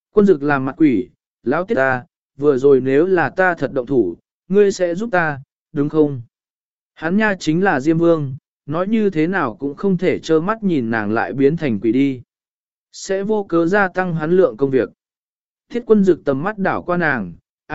Quân dực làm mặt quỷ, lão tiết ta, vừa rồi nếu là ta thật động thủ, ngươi sẽ giúp ta, đúng không? Hắn nha chính là Diêm Vương, nói như thế nào cũng không thể trơ mắt nhìn nàng lại biến thành quỷ đi. Sẽ vô cớ gia tăng hắn lượng công việc. Thiết quân dực tầm mắt đảo qua nàng,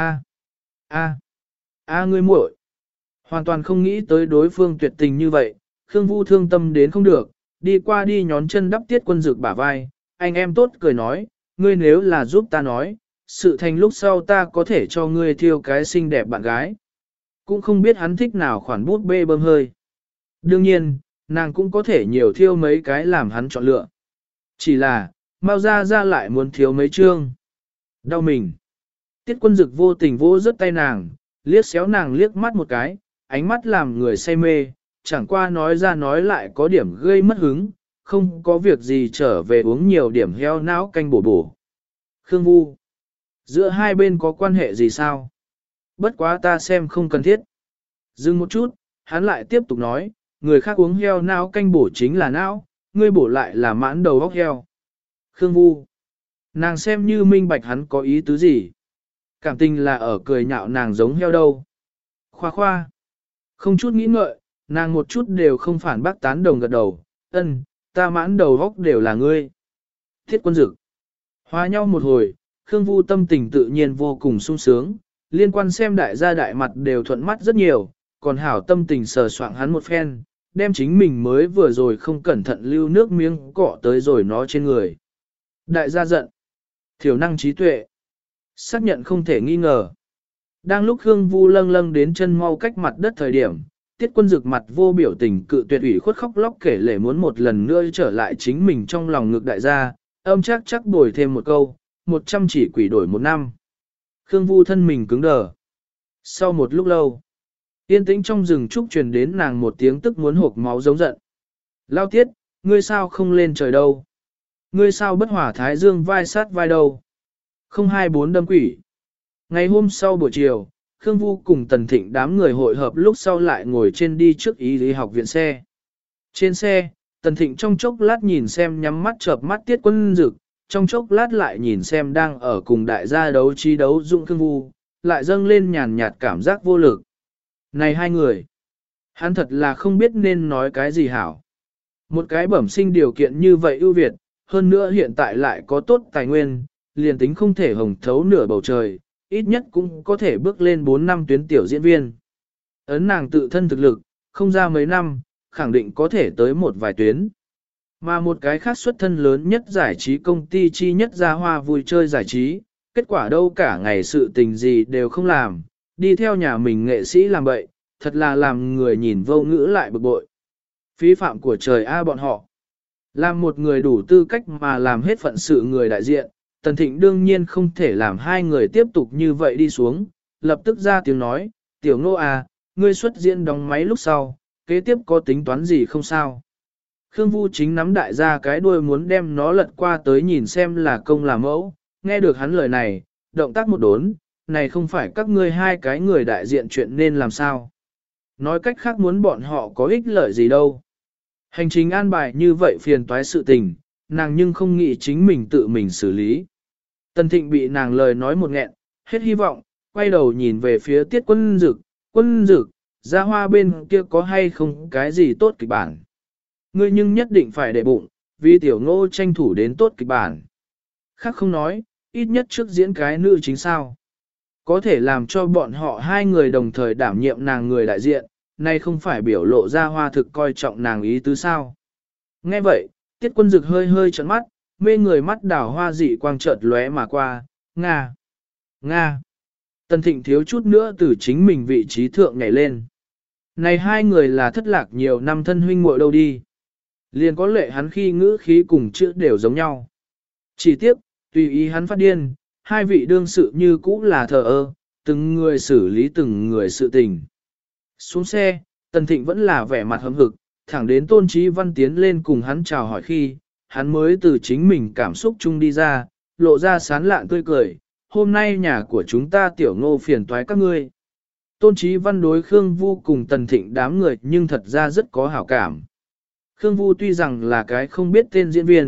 ngươi muội. Hoàn toàn không nghĩ tới đối phương tuyệt tình như vậy, Khương Vu thương tâm đến không được, đi qua đi nhón chân đắp Tiết quân dực bả vai, anh em tốt cười nói, ngươi nếu là giúp ta nói, sự thành lúc sau ta có thể cho ngươi thiêu cái xinh đẹp bạn gái. Cũng không biết hắn thích nào khoản bút bê bơm hơi. Đương nhiên, nàng cũng có thể nhiều thiêu mấy cái làm hắn chọn lựa. Chỉ là, Mao ra lại muốn thiếu mấy chương. Đau mình. Tiết quân dực vô tình vô rớt tay nàng, liếc xéo nàng liếc mắt một cái, ánh mắt làm người say mê, chẳng qua nói ra nói lại có điểm gây mất hứng, không có việc gì trở về uống nhiều điểm heo não canh bổ bổ. Khương Vu. Giữa hai bên có quan hệ gì sao? Bất quá ta xem không cần thiết. Dừng một chút, hắn lại tiếp tục nói, người khác uống heo não canh bổ chính là não, ngươi bổ lại là mãn đầu óc heo. Khương Vu. Nàng xem như minh bạch hắn có ý tứ gì. Cảm tình là ở cười nhạo nàng giống heo đâu. Khoa khoa. Không chút nghĩ ngợi, nàng một chút đều không phản bác tán đồng gật đầu. Ân, ta mãn đầu óc đều là ngươi. Thiết quân dực. Hòa nhau một hồi, Khương Vu tâm tình tự nhiên vô cùng sung sướng, liên quan xem đại gia đại mặt đều thuận mắt rất nhiều, còn hảo tâm tình sờ soạng hắn một phen, đem chính mình mới vừa rồi không cẩn thận lưu nước miếng cọ tới rồi nó trên người. Đại gia giận. Thiểu năng trí tuệ. Xác nhận không thể nghi ngờ. Đang lúc Khương Vu lâng lâng đến chân mau cách mặt đất thời điểm, Tiết quân dực mặt vô biểu tình cự tuyệt ủy khuất khóc lóc kể lể muốn một lần nữa trở lại chính mình trong lòng ngực đại gia, âm chắc bồi thêm một câu, 100 chỉ quỷ đổi một năm. Khương Vu thân mình cứng đờ. Sau một lúc lâu, yên tĩnh trong rừng trúc truyền đến nàng một tiếng tức muốn hộc máu giống giận. Lao Tiết, ngươi sao không lên trời đâu? Ngươi sao bất hỏa thái dương vai sát vai đâu? 024 đâm quỷ. Ngày hôm sau buổi chiều, Khương Vu cùng Tần Thịnh đám người hội hợp lúc sau lại ngồi trên đi trước y lý học viện xe. Trên xe, Tần Thịnh trong chốc lát nhìn xem nhắm mắt chợp mắt Tiết quân dực, trong chốc lát lại nhìn xem đang ở cùng đại gia đấu trí đấu dụng Khương Vu, lại dâng lên nhàn nhạt cảm giác vô lực. Này hai người, hắn thật là không biết nên nói cái gì hảo. Một cái bẩm sinh điều kiện như vậy ưu việt, hơn nữa hiện tại lại có tốt tài nguyên, liền tính không thể hồng thấu nửa bầu trời, ít nhất cũng có thể bước lên 4 năm tuyến tiểu diễn viên. Ấn nàng tự thân thực lực, không ra mấy năm, khẳng định có thể tới một vài tuyến. Mà một cái khác xuất thân lớn nhất giải trí công ty chi nhất ra hoa vui chơi giải trí, kết quả đâu cả ngày sự tình gì đều không làm, đi theo nhà mình nghệ sĩ làm bậy, thật là làm người nhìn vô ngữ lại bực bội. Phí phạm của trời A bọn họ. Làm một người đủ tư cách mà làm hết phận sự người đại diện, Tần Thịnh đương nhiên không thể làm hai người tiếp tục như vậy đi xuống, lập tức ra tiếng nói, tiểu Ngô à, ngươi xuất diễn đóng máy lúc sau, kế tiếp có tính toán gì không sao. Khương Vu chính nắm đại ra cái đuôi muốn đem nó lật qua tới nhìn xem là công là mẫu, nghe được hắn lời này, động tác một đốn, này không phải các ngươi hai cái người đại diện chuyện nên làm sao. Nói cách khác muốn bọn họ có ích lợi gì đâu. Hành trình an bài như vậy phiền toái sự tình, nàng nhưng không nghĩ chính mình tự mình xử lý. Tần Thịnh bị nàng lời nói một nghẹn, hết hy vọng, quay đầu nhìn về phía Tiết quân dực, ra hoa bên kia có hay không cái gì tốt kịch bản. Ngươi nhưng nhất định phải để bụng, vì tiểu Ngô tranh thủ đến tốt kịch bản. Khác không nói, ít nhất trước diễn cái nữ chính sao. Có thể làm cho bọn họ hai người đồng thời đảm nhiệm nàng người đại diện, nay không phải biểu lộ ra hoa thực coi trọng nàng ý tứ sao. Nghe vậy, Tiết quân dực hơi hơi trợn mắt, mê người mắt đảo hoa dị quang chợt lóe mà qua, Nga, Nga. Tần Thịnh thiếu chút nữa từ chính mình vị trí thượng nhảy lên. Này hai người là thất lạc nhiều năm thân huynh muội đâu đi. Liền có lệ hắn khi ngữ khí cùng chữ đều giống nhau. Chỉ tiếc, tùy ý hắn phát điên, hai vị đương sự như cũ là thờ ơ, từng người xử lý từng người sự tình. Xuống xe, Tần Thịnh vẫn là vẻ mặt hâm hực, thẳng đến Tôn Chí Văn tiến lên cùng hắn chào hỏi khi, hắn mới từ chính mình cảm xúc chung đi ra, lộ ra sán lạn tươi cười, hôm nay nhà của chúng ta tiểu Ngô phiền toái các ngươi. Tôn Chí Văn đối Khương Vu cùng Tần Thịnh đám người nhưng thật ra rất có hảo cảm. Khương Vu tuy rằng là cái không biết tên diễn viên,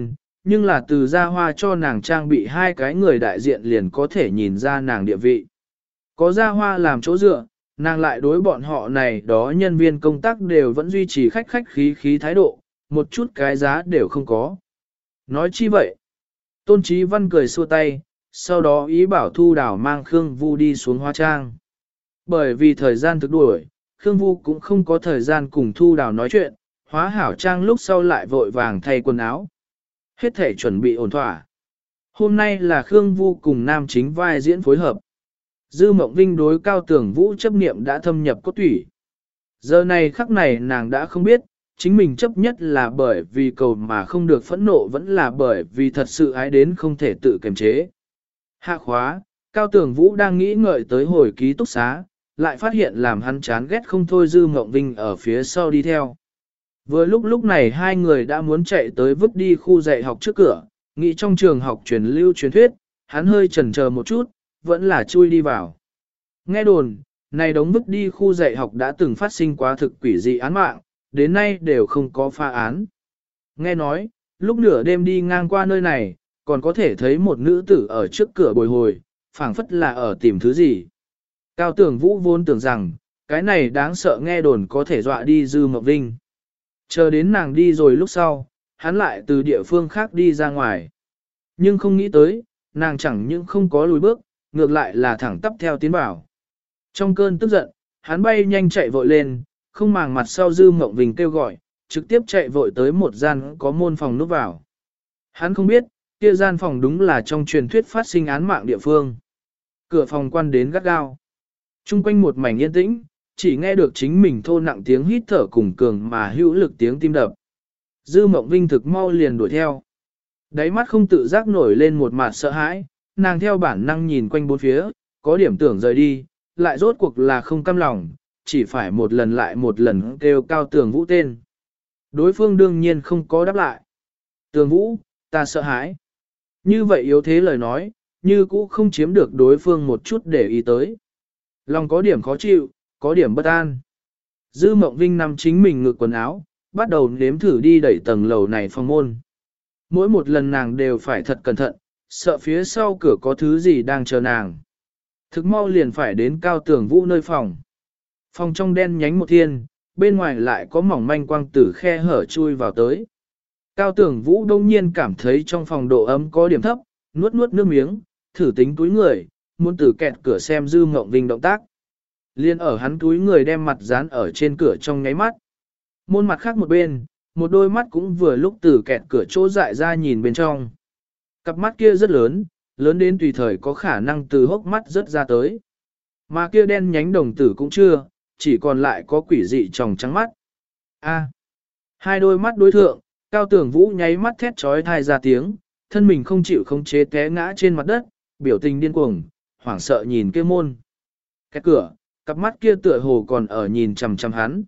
nhưng là từ Gia Hoa cho nàng trang bị hai cái người đại diện liền có thể nhìn ra nàng địa vị. Có Gia Hoa làm chỗ dựa, nàng lại đối bọn họ này đó nhân viên công tác đều vẫn duy trì khách khách khí khí thái độ, một chút cái giá đều không có. Nói chi vậy? Tôn Chí Văn cười xua tay, sau đó ý bảo Thu Đào mang Khương Vu đi xuống hóa trang. Bởi vì thời gian thực đuổi, Khương Vu cũng không có thời gian cùng Thu Đào nói chuyện, hóa hảo trang lúc sau lại vội vàng thay quần áo. Hết thể chuẩn bị ổn thỏa. Hôm nay là Khương Vu cùng nam chính vai diễn phối hợp. Dư Mộng Vinh đối Cao Tưởng Vũ chấp niệm đã thâm nhập cốt thủy. Giờ này khắc này nàng đã không biết, chính mình chấp nhất là bởi vì cầu mà không được phẫn nộ vẫn là bởi vì thật sự ái đến không thể tự kiềm chế. Hạ khóa, Cao Tưởng Vũ đang nghĩ ngợi tới hồi ký túc xá, lại phát hiện làm hắn chán ghét không thôi Dư Mộng Vinh ở phía sau đi theo. Vừa lúc này hai người đã muốn chạy tới vứt đi khu dạy học trước cửa, nghĩ trong trường học truyền lưu truyền thuyết, hắn hơi chần chờ một chút, vẫn là chui đi vào. Nghe đồn, này đống vứt đi khu dạy học đã từng phát sinh quá thực quỷ dị án mạng, đến nay đều không có pha án. Nghe nói, lúc nửa đêm đi ngang qua nơi này, còn có thể thấy một nữ tử ở trước cửa bồi hồi, phảng phất là ở tìm thứ gì. Cao Tưởng Vũ vốn tưởng rằng, cái này đáng sợ nghe đồn có thể dọa đi Dư Mộng Vinh. Chờ đến nàng đi rồi lúc sau, hắn lại từ địa phương khác đi ra ngoài. Nhưng không nghĩ tới, nàng chẳng những không có lùi bước, ngược lại là thẳng tắp theo tiến bảo. Trong cơn tức giận, hắn bay nhanh chạy vội lên, không màng mặt sau Dư Mộng Vinh kêu gọi, trực tiếp chạy vội tới một gian có môn phòng núp vào. Hắn không biết, kia gian phòng đúng là trong truyền thuyết phát sinh án mạng địa phương. Cửa phòng quan đến gắt gao. Trung quanh một mảnh yên tĩnh, chỉ nghe được chính mình thô nặng tiếng hít thở cùng cường mà hữu lực tiếng tim đập. Dư Mộng Vinh thực mau liền đuổi theo. Đáy mắt không tự giác nổi lên một mặt sợ hãi, nàng theo bản năng nhìn quanh bốn phía, có điểm tưởng rời đi, lại rốt cuộc là không cam lòng, chỉ phải một lần lại một lần kêu Cao Tường Vũ tên. Đối phương đương nhiên không có đáp lại. Tường Vũ, ta sợ hãi. Như vậy yếu thế lời nói, như cũ không chiếm được đối phương một chút để ý tới. Lòng có điểm khó chịu, có điểm bất an. Dư Mộng Vinh nằm chính mình ngực quần áo, bắt đầu nếm thử đi đẩy tầng lầu này phòng môn. Mỗi một lần nàng đều phải thật cẩn thận, sợ phía sau cửa có thứ gì đang chờ nàng. Thực mau liền phải đến Cao Tường Vũ nơi phòng. Phòng trong đen nhánh một thiên, bên ngoài lại có mỏng manh quang tử khe hở chui vào tới. Cao Tường Vũ đông nhiên cảm thấy trong phòng độ ấm có điểm thấp, nuốt nuốt nước miếng, thử tính túi người, muốn từ kẹt cửa xem Dư Mộng Vinh động tác. Liên ở hắn túi người đem mặt dán ở trên cửa trong nháy mắt. Môn mặt khác một bên, một đôi mắt cũng vừa lúc từ kẹt cửa chỗ dại ra nhìn bên trong. Cặp mắt kia rất lớn, lớn đến tùy thời có khả năng từ hốc mắt rớt ra tới. Mà kia đen nhánh đồng tử cũng chưa, chỉ còn lại có quỷ dị tròng trắng mắt. A. Hai đôi mắt đối thượng, Cao Tường Vũ nháy mắt thét trói thai ra tiếng, thân mình không chịu khống chế té ngã trên mặt đất, biểu tình điên cuồng, hoảng sợ nhìn kia môn. Cái cửa, cặp mắt kia tựa hồ còn ở nhìn chằm chằm hắn.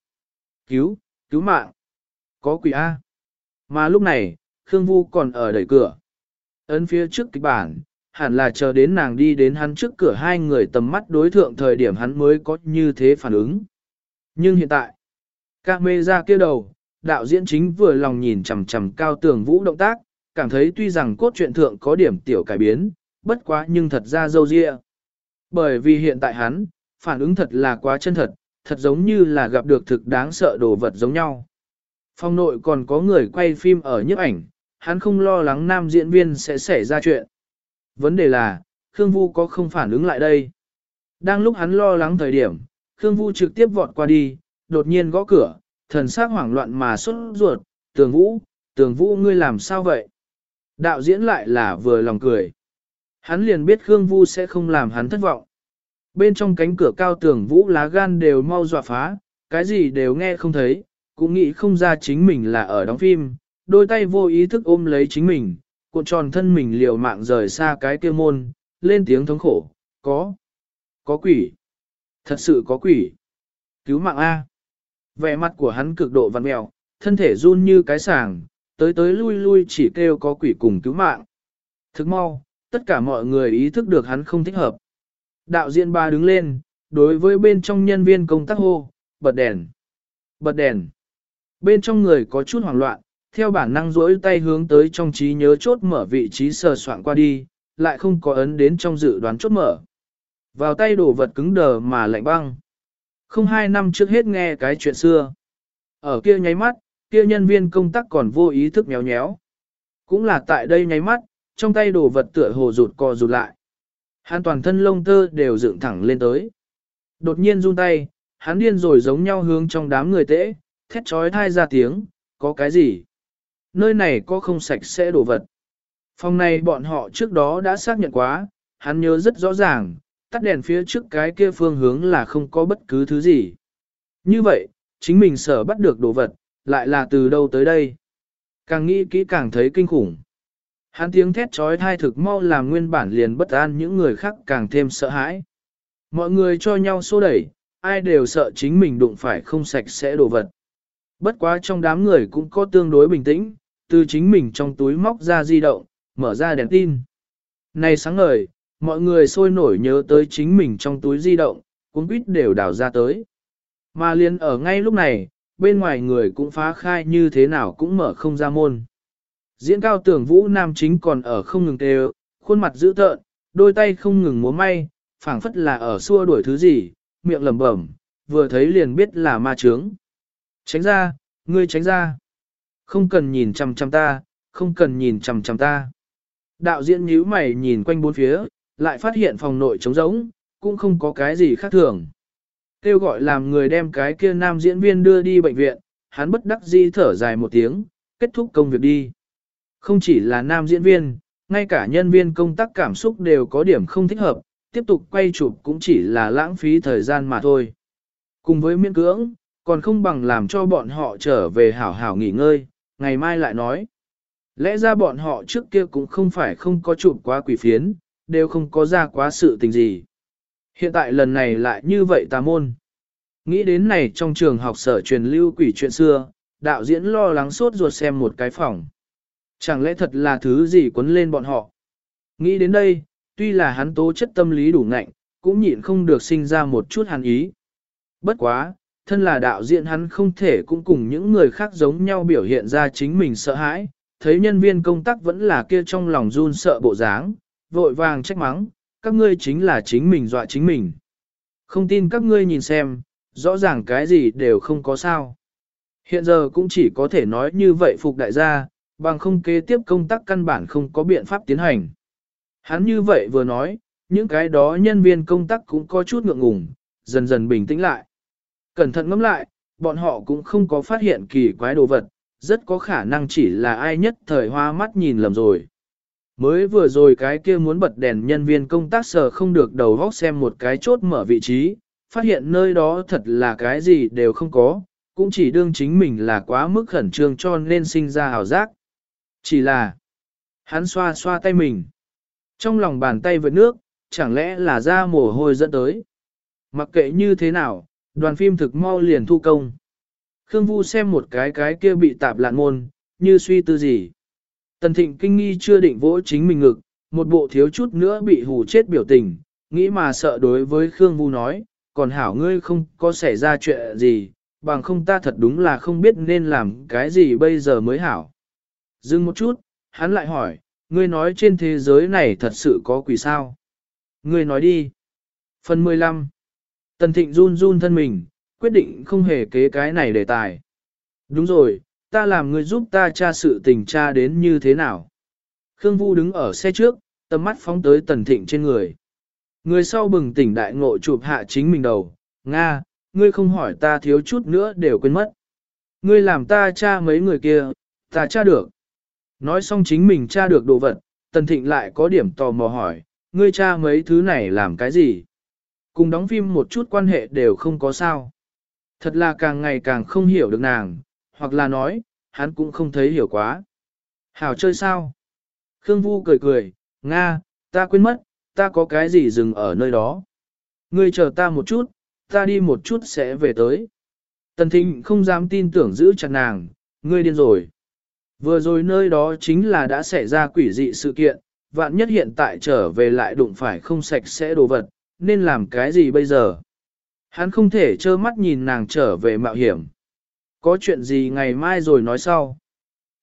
Cứu mạng. Có quỷ A. Mà lúc này, Khương Vu còn ở đẩy cửa. Ấn phía trước kịch bản, hẳn là chờ đến nàng đi đến hắn trước cửa hai người tầm mắt đối thượng thời điểm hắn mới có như thế phản ứng. Nhưng hiện tại, camera kia đầu, đạo diễn chính vừa lòng nhìn chằm chằm Cao Tường Vũ động tác, cảm thấy tuy rằng cốt truyện thượng có điểm tiểu cải biến, bất quá nhưng thật ra dâu dịa. Bởi vì hiện tại hắn, phản ứng thật là quá chân thật, thật giống như là gặp được thực đáng sợ đồ vật giống nhau. Phòng nội còn có người quay phim ở nhiếp ảnh, hắn không lo lắng nam diễn viên sẽ xảy ra chuyện. Vấn đề là, Khương Vu có không phản ứng lại đây. Đang lúc hắn lo lắng thời điểm, Khương Vu trực tiếp vọt qua đi, đột nhiên gõ cửa, thần sắc hoảng loạn mà sốt ruột, Tường Vũ ngươi làm sao vậy? Đạo diễn lại là vừa lòng cười. Hắn liền biết Khương Vu sẽ không làm hắn thất vọng. Bên trong cánh cửa Cao Tường Vũ lá gan đều mau dọa phá, cái gì đều nghe không thấy, cũng nghĩ không ra chính mình là ở đóng phim, đôi tay vô ý thức ôm lấy chính mình, cuộn tròn thân mình liều mạng rời xa cái kia môn, lên tiếng thống khổ, có quỷ, thật sự có quỷ, cứu mạng A. Vẻ mặt của hắn cực độ vặn mẹo, thân thể run như cái sàng, tới lui lui chỉ kêu có quỷ cùng cứu mạng. Thức mau, tất cả mọi người ý thức được hắn không thích hợp. Đạo diễn ba đứng lên, đối với bên trong nhân viên công tác hô, bật đèn. Bật đèn. Bên trong người có chút hoảng loạn, theo bản năng duỗi tay hướng tới trong trí nhớ chốt mở vị trí sờ soạn qua đi, lại không có ấn đến trong dự đoán chốt mở. Vào tay đồ vật cứng đờ mà lạnh băng. Không 2 năm trước hết nghe cái chuyện xưa. Ở kia nháy mắt, kia nhân viên công tác còn vô ý thức méo nhéo. Cũng là tại đây nháy mắt, trong tay đồ vật tựa hồ rụt co rụt lại. Hắn toàn thân lông tơ đều dựng thẳng lên tới. Đột nhiên run tay, hắn điên rồi giống nhau hướng trong đám người tễ, thét trói thai ra tiếng, có cái gì? Nơi này có không sạch sẽ đồ vật. Phòng này bọn họ trước đó đã xác nhận quá, hắn nhớ rất rõ ràng, tắt đèn phía trước cái kia phương hướng là không có bất cứ thứ gì. Như vậy, chính mình sở bắt được đồ vật, lại là từ đâu tới đây? Càng nghĩ kỹ càng thấy kinh khủng. Hắn tiếng thét trói thai thực mau làm nguyên bản liền bất an những người khác càng thêm sợ hãi. Mọi người cho nhau xô đẩy, ai đều sợ chính mình đụng phải không sạch sẽ đồ vật. Bất quá trong đám người cũng có tương đối bình tĩnh, từ chính mình trong túi móc ra di động, mở ra đèn tin. Này sáng ngời, mọi người sôi nổi nhớ tới chính mình trong túi di động, cuốn quýt đều đảo ra tới. Mà liền ở ngay lúc này, bên ngoài người cũng phá khai như thế nào cũng mở không ra môn. Diễn cao tưởng vũ nam chính còn ở không ngừng kêu, khuôn mặt dữ tợn, đôi tay không ngừng múa may, phảng phất là ở xua đuổi thứ gì, miệng lẩm bẩm, vừa thấy liền biết là ma chướng. Tránh ra, ngươi tránh ra. Không cần nhìn chằm chằm ta, không cần nhìn chằm chằm ta. Đạo diễn nhíu mày nhìn quanh bốn phía, lại phát hiện phòng nội trống rỗng, cũng không có cái gì khác thường. Kêu gọi làm người đem cái kia nam diễn viên đưa đi bệnh viện, hắn bất đắc dĩ thở dài một tiếng, kết thúc công việc đi. Không chỉ là nam diễn viên, ngay cả nhân viên công tác cảm xúc đều có điểm không thích hợp, tiếp tục quay chụp cũng chỉ là lãng phí thời gian mà thôi. Cùng với miễn cưỡng, còn không bằng làm cho bọn họ trở về hảo hảo nghỉ ngơi, ngày mai lại nói. Lẽ ra bọn họ trước kia cũng không phải không có chụp quá quỷ phiến, đều không có ra quá sự tình gì. Hiện tại lần này lại như vậy tà môn. Nghĩ đến này trong trường học sở truyền lưu quỷ chuyện xưa, đạo diễn lo lắng sốt ruột xem một cái phòng. Chẳng lẽ thật là thứ gì quấn lên bọn họ? Nghĩ đến đây, tuy là hắn tố chất tâm lý đủ ngạnh, cũng nhịn không được sinh ra một chút hàn ý. Bất quá, thân là đạo diễn hắn không thể cũng cùng những người khác giống nhau biểu hiện ra chính mình sợ hãi, thấy nhân viên công tác vẫn là kia trong lòng run sợ bộ dáng, vội vàng trách mắng, các ngươi chính là chính mình dọa chính mình. Không tin các ngươi nhìn xem, rõ ràng cái gì đều không có sao. Hiện giờ cũng chỉ có thể nói như vậy phục đại gia, bằng không kế tiếp công tác căn bản không có biện pháp tiến hành. Hắn như vậy vừa nói, những cái đó nhân viên công tác cũng có chút ngượng ngùng, dần dần bình tĩnh lại. Cẩn thận ngẫm lại, bọn họ cũng không có phát hiện kỳ quái đồ vật, rất có khả năng chỉ là ai nhất thời hoa mắt nhìn lầm rồi. Mới vừa rồi cái kia muốn bật đèn nhân viên công tác sờ không được đầu góc xem một cái chốt mở vị trí, phát hiện nơi đó thật là cái gì đều không có, cũng chỉ đương chính mình là quá mức khẩn trương cho nên sinh ra ảo giác. Chỉ là, hắn xoa xoa tay mình. Trong lòng bàn tay vệt nước, chẳng lẽ là ra mồ hôi dẫn tới. Mặc kệ như thế nào, đoàn phim thực mau liền thu công. Khương Vu xem một cái kia bị tạp lạn môn, như suy tư gì. Tần Thịnh kinh nghi chưa định vỗ chính mình ngực, một bộ thiếu chút nữa bị hù chết biểu tình, nghĩ mà sợ đối với Khương Vu nói, còn hảo ngươi không có xảy ra chuyện gì, bằng không ta thật đúng là không biết nên làm cái gì bây giờ mới hảo. Dừng một chút, hắn lại hỏi, ngươi nói trên thế giới này thật sự có quỷ sao? Ngươi nói đi. Phần 15. Tần Thịnh run run thân mình, quyết định không hề kế cái này đề tài. Đúng rồi, ta làm ngươi giúp ta tra sự tình tra đến như thế nào. Khương Vu đứng ở xe trước, tầm mắt phóng tới Tần Thịnh trên người. Người sau bừng tỉnh đại ngộ chụp hạ chính mình đầu, Nga, ngươi không hỏi ta thiếu chút nữa đều quên mất. Ngươi làm ta tra mấy người kia, ta tra được. Nói xong chính mình tra được đồ vật, Tần Thịnh lại có điểm tò mò hỏi, ngươi tra mấy thứ này làm cái gì? Cùng đóng phim một chút quan hệ đều không có sao. Thật là càng ngày càng không hiểu được nàng, hoặc là nói, hắn cũng không thấy hiểu quá. Hảo chơi sao? Khương Vu cười cười, Nga, ta quên mất, ta có cái gì dừng ở nơi đó. Ngươi chờ ta một chút, ta đi một chút sẽ về tới. Tần Thịnh không dám tin tưởng giữ chặt nàng, ngươi điên rồi. Vừa rồi nơi đó chính là đã xảy ra quỷ dị sự kiện, vạn nhất hiện tại trở về lại đụng phải không sạch sẽ đồ vật, nên làm cái gì bây giờ? Hắn không thể trơ mắt nhìn nàng trở về mạo hiểm. Có chuyện gì ngày mai rồi nói sau.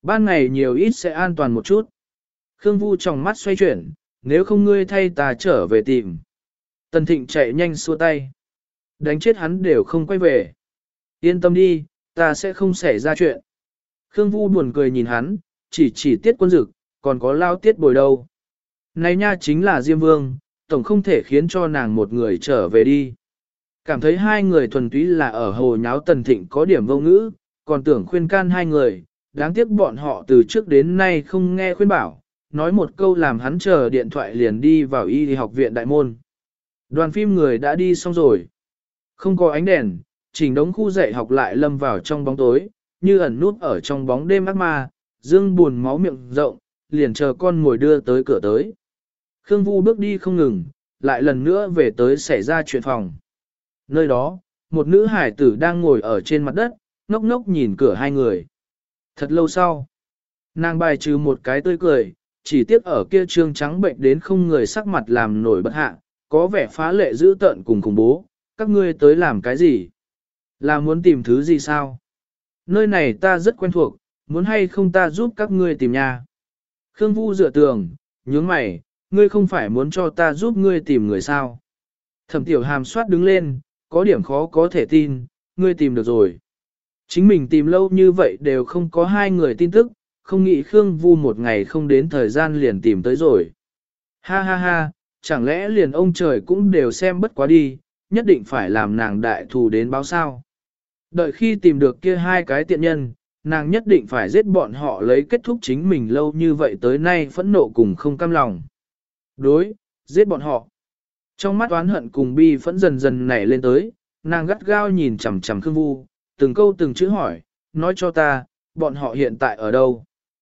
Ban ngày nhiều ít sẽ an toàn một chút. Khương Vu trong mắt xoay chuyển, nếu không ngươi thay ta trở về tìm. Tần Thịnh chạy nhanh xua tay. Đánh chết hắn đều không quay về. Yên tâm đi, ta sẽ không xảy ra chuyện. Khương Vu buồn cười nhìn hắn, chỉ Tiết Quân Dực, còn có Lao Tiết Bồi đâu. Này nha chính là Diêm Vương, tổng không thể khiến cho nàng một người trở về đi. Cảm thấy hai người thuần túy là ở hồ nháo Tần Thịnh có điểm vô ngữ, còn tưởng khuyên can hai người, đáng tiếc bọn họ từ trước đến nay không nghe khuyên bảo, nói một câu làm hắn chờ điện thoại liền đi vào y học viện đại môn. Đoàn phim người đã đi xong rồi. Không có ánh đèn, chỉnh đống khu dạy học lại lâm vào trong bóng tối, như ẩn nút ở trong bóng đêm ác ma, dương buồn máu miệng rộng, liền chờ con ngồi đưa tới cửa tới. Khương Vu bước đi không ngừng, lại lần nữa về tới xảy ra chuyện phòng. Nơi đó, một nữ hải tử đang ngồi ở trên mặt đất, ngốc ngốc nhìn cửa hai người. Thật lâu sau, nàng bài trừ một cái tươi cười, chỉ tiếc ở kia trương trắng bệnh đến không người sắc mặt làm nổi bật hạ, có vẻ phá lệ dữ tợn cùng khủng bố, các ngươi tới làm cái gì? Là muốn tìm thứ gì sao? Nơi này ta rất quen thuộc, muốn hay không ta giúp các ngươi tìm nha. Khương Vu dựa tường, nhướng mày, ngươi không phải muốn cho ta giúp ngươi tìm người sao? Thẩm Tiểu Hàm soát đứng lên, có điểm khó có thể tin, ngươi tìm được rồi. Chính mình tìm lâu như vậy đều không có hai người tin tức, không nghĩ Khương Vu một ngày không đến thời gian liền tìm tới rồi. Ha ha ha, chẳng lẽ liền ông trời cũng đều xem bất quá đi, nhất định phải làm nàng đại thù đến báo sao. Đợi khi tìm được kia hai cái tiện nhân, nàng nhất định phải giết bọn họ lấy kết thúc chính mình lâu như vậy tới nay phẫn nộ cùng không cam lòng. Đối, giết bọn họ. Trong mắt oán hận cùng bi phẫn dần dần nảy lên tới, nàng gắt gao nhìn chằm chằm Khương Vu, từng câu từng chữ hỏi, nói cho ta, bọn họ hiện tại ở đâu.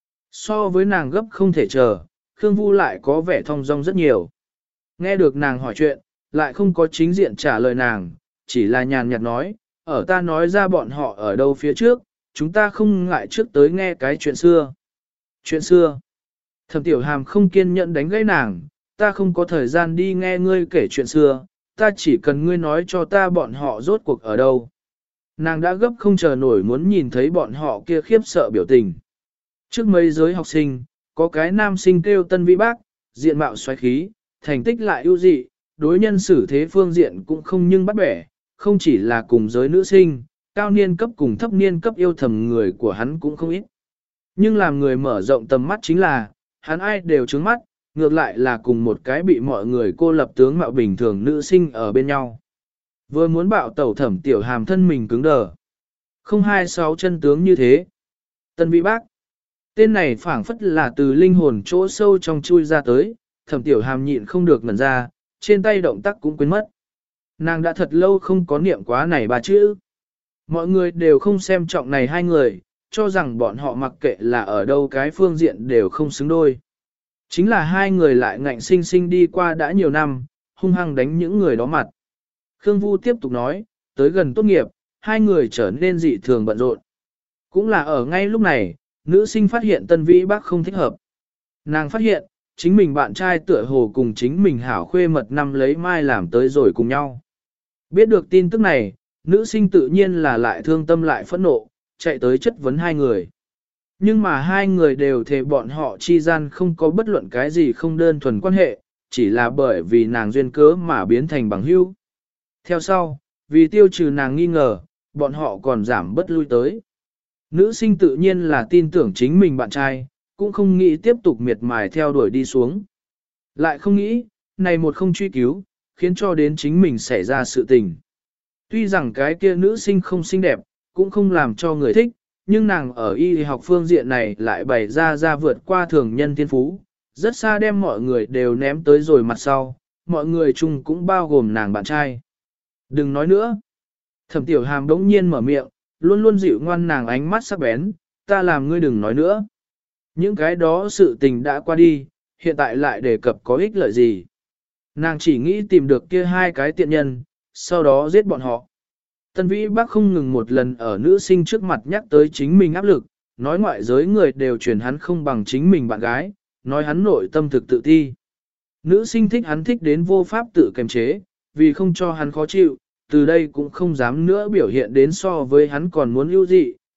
So với nàng gấp không thể chờ, Khương Vu lại có vẻ thong dong rất nhiều. Nghe được nàng hỏi chuyện, lại không có chính diện trả lời nàng, chỉ là nhàn nhạt nói, ở ta nói ra bọn họ ở đâu phía trước, chúng ta không ngại trước tới nghe cái chuyện xưa. Chuyện xưa. Thẩm Tiểu Hàm không kiên nhẫn đánh gãy nàng, ta không có thời gian đi nghe ngươi kể chuyện xưa, ta chỉ cần ngươi nói cho ta bọn họ rốt cuộc ở đâu. Nàng đã gấp không chờ nổi muốn nhìn thấy bọn họ kia khiếp sợ biểu tình. Trước mấy giới học sinh, có cái nam sinh kêu Tân Vĩ Bác, diện mạo xoáy khí, thành tích lại ưu dị, đối nhân xử thế phương diện cũng không nhưng bắt bẻ, không chỉ là cùng giới nữ sinh, cao niên cấp cùng thấp niên cấp yêu thầm người của hắn cũng không ít. Nhưng làm người mở rộng tầm mắt chính là, hắn ai đều trướng mắt, ngược lại là cùng một cái bị mọi người cô lập tướng mạo bình thường nữ sinh ở bên nhau. Vừa muốn bạo tẩu Thẩm Tiểu Hàm thân mình cứng đờ. Không hai sáu chân tướng như thế. Tân Vĩ Bác. Tên này phảng phất là từ linh hồn chỗ sâu trong chui ra tới, Thẩm Tiểu Hàm nhịn không được ngẩn ra, trên tay động tác cũng quên mất. Nàng đã thật lâu không có niệm quá này ba chữ. Mọi người đều không xem trọng này hai người, cho rằng bọn họ mặc kệ là ở đâu cái phương diện đều không xứng đôi. Chính là hai người lại ngạnh sinh sinh đi qua đã nhiều năm, hung hăng đánh những người đó mặt. Khương Vu tiếp tục nói, tới gần tốt nghiệp, hai người trở nên dị thường bận rộn. Cũng là ở ngay lúc này, nữ sinh phát hiện Tân Vĩ Bác không thích hợp. Nàng phát hiện, chính mình bạn trai tựa hồ cùng chính mình hảo khuê mật năm lấy mai làm tới rồi cùng nhau. Biết được tin tức này, nữ sinh tự nhiên là lại thương tâm lại phẫn nộ, chạy tới chất vấn hai người. Nhưng mà hai người đều thề bọn họ chi gian không có bất luận cái gì không đơn thuần quan hệ, chỉ là bởi vì nàng duyên cớ mà biến thành bằng hữu. Theo sau, vì tiêu trừ nàng nghi ngờ, bọn họ còn giảm bất lui tới. Nữ sinh tự nhiên là tin tưởng chính mình bạn trai, cũng không nghĩ tiếp tục miệt mài theo đuổi đi xuống. Lại không nghĩ, này một không truy cứu, khiến cho đến chính mình xảy ra sự tình. Tuy rằng cái kia nữ sinh không xinh đẹp, cũng không làm cho người thích, nhưng nàng ở y học phương diện này lại bày ra vượt qua thường nhân thiên phú, rất xa đem mọi người đều ném tới rồi mặt sau, mọi người chung cũng bao gồm nàng bạn trai. Đừng nói nữa. Thẩm Tiểu Hàm đống nhiên mở miệng, luôn luôn dịu ngoan nàng ánh mắt sắc bén, ta làm ngươi đừng nói nữa. Những cái đó sự tình đã qua đi, hiện tại lại đề cập có ích lợi gì. Nàng chỉ nghĩ tìm được kia hai cái tiện nhân, sau đó giết bọn họ. Tân Vĩ Bác không ngừng một lần ở nữ sinh trước mặt nhắc tới chính mình áp lực, nói ngoại giới người đều truyền hắn không bằng chính mình bạn gái, nói hắn nội tâm thực tự ti. Nữ sinh thích hắn thích đến vô pháp tự kiềm chế, vì không cho hắn khó chịu, từ đây cũng không dám nữa biểu hiện đến so với hắn còn muốn ưu dị,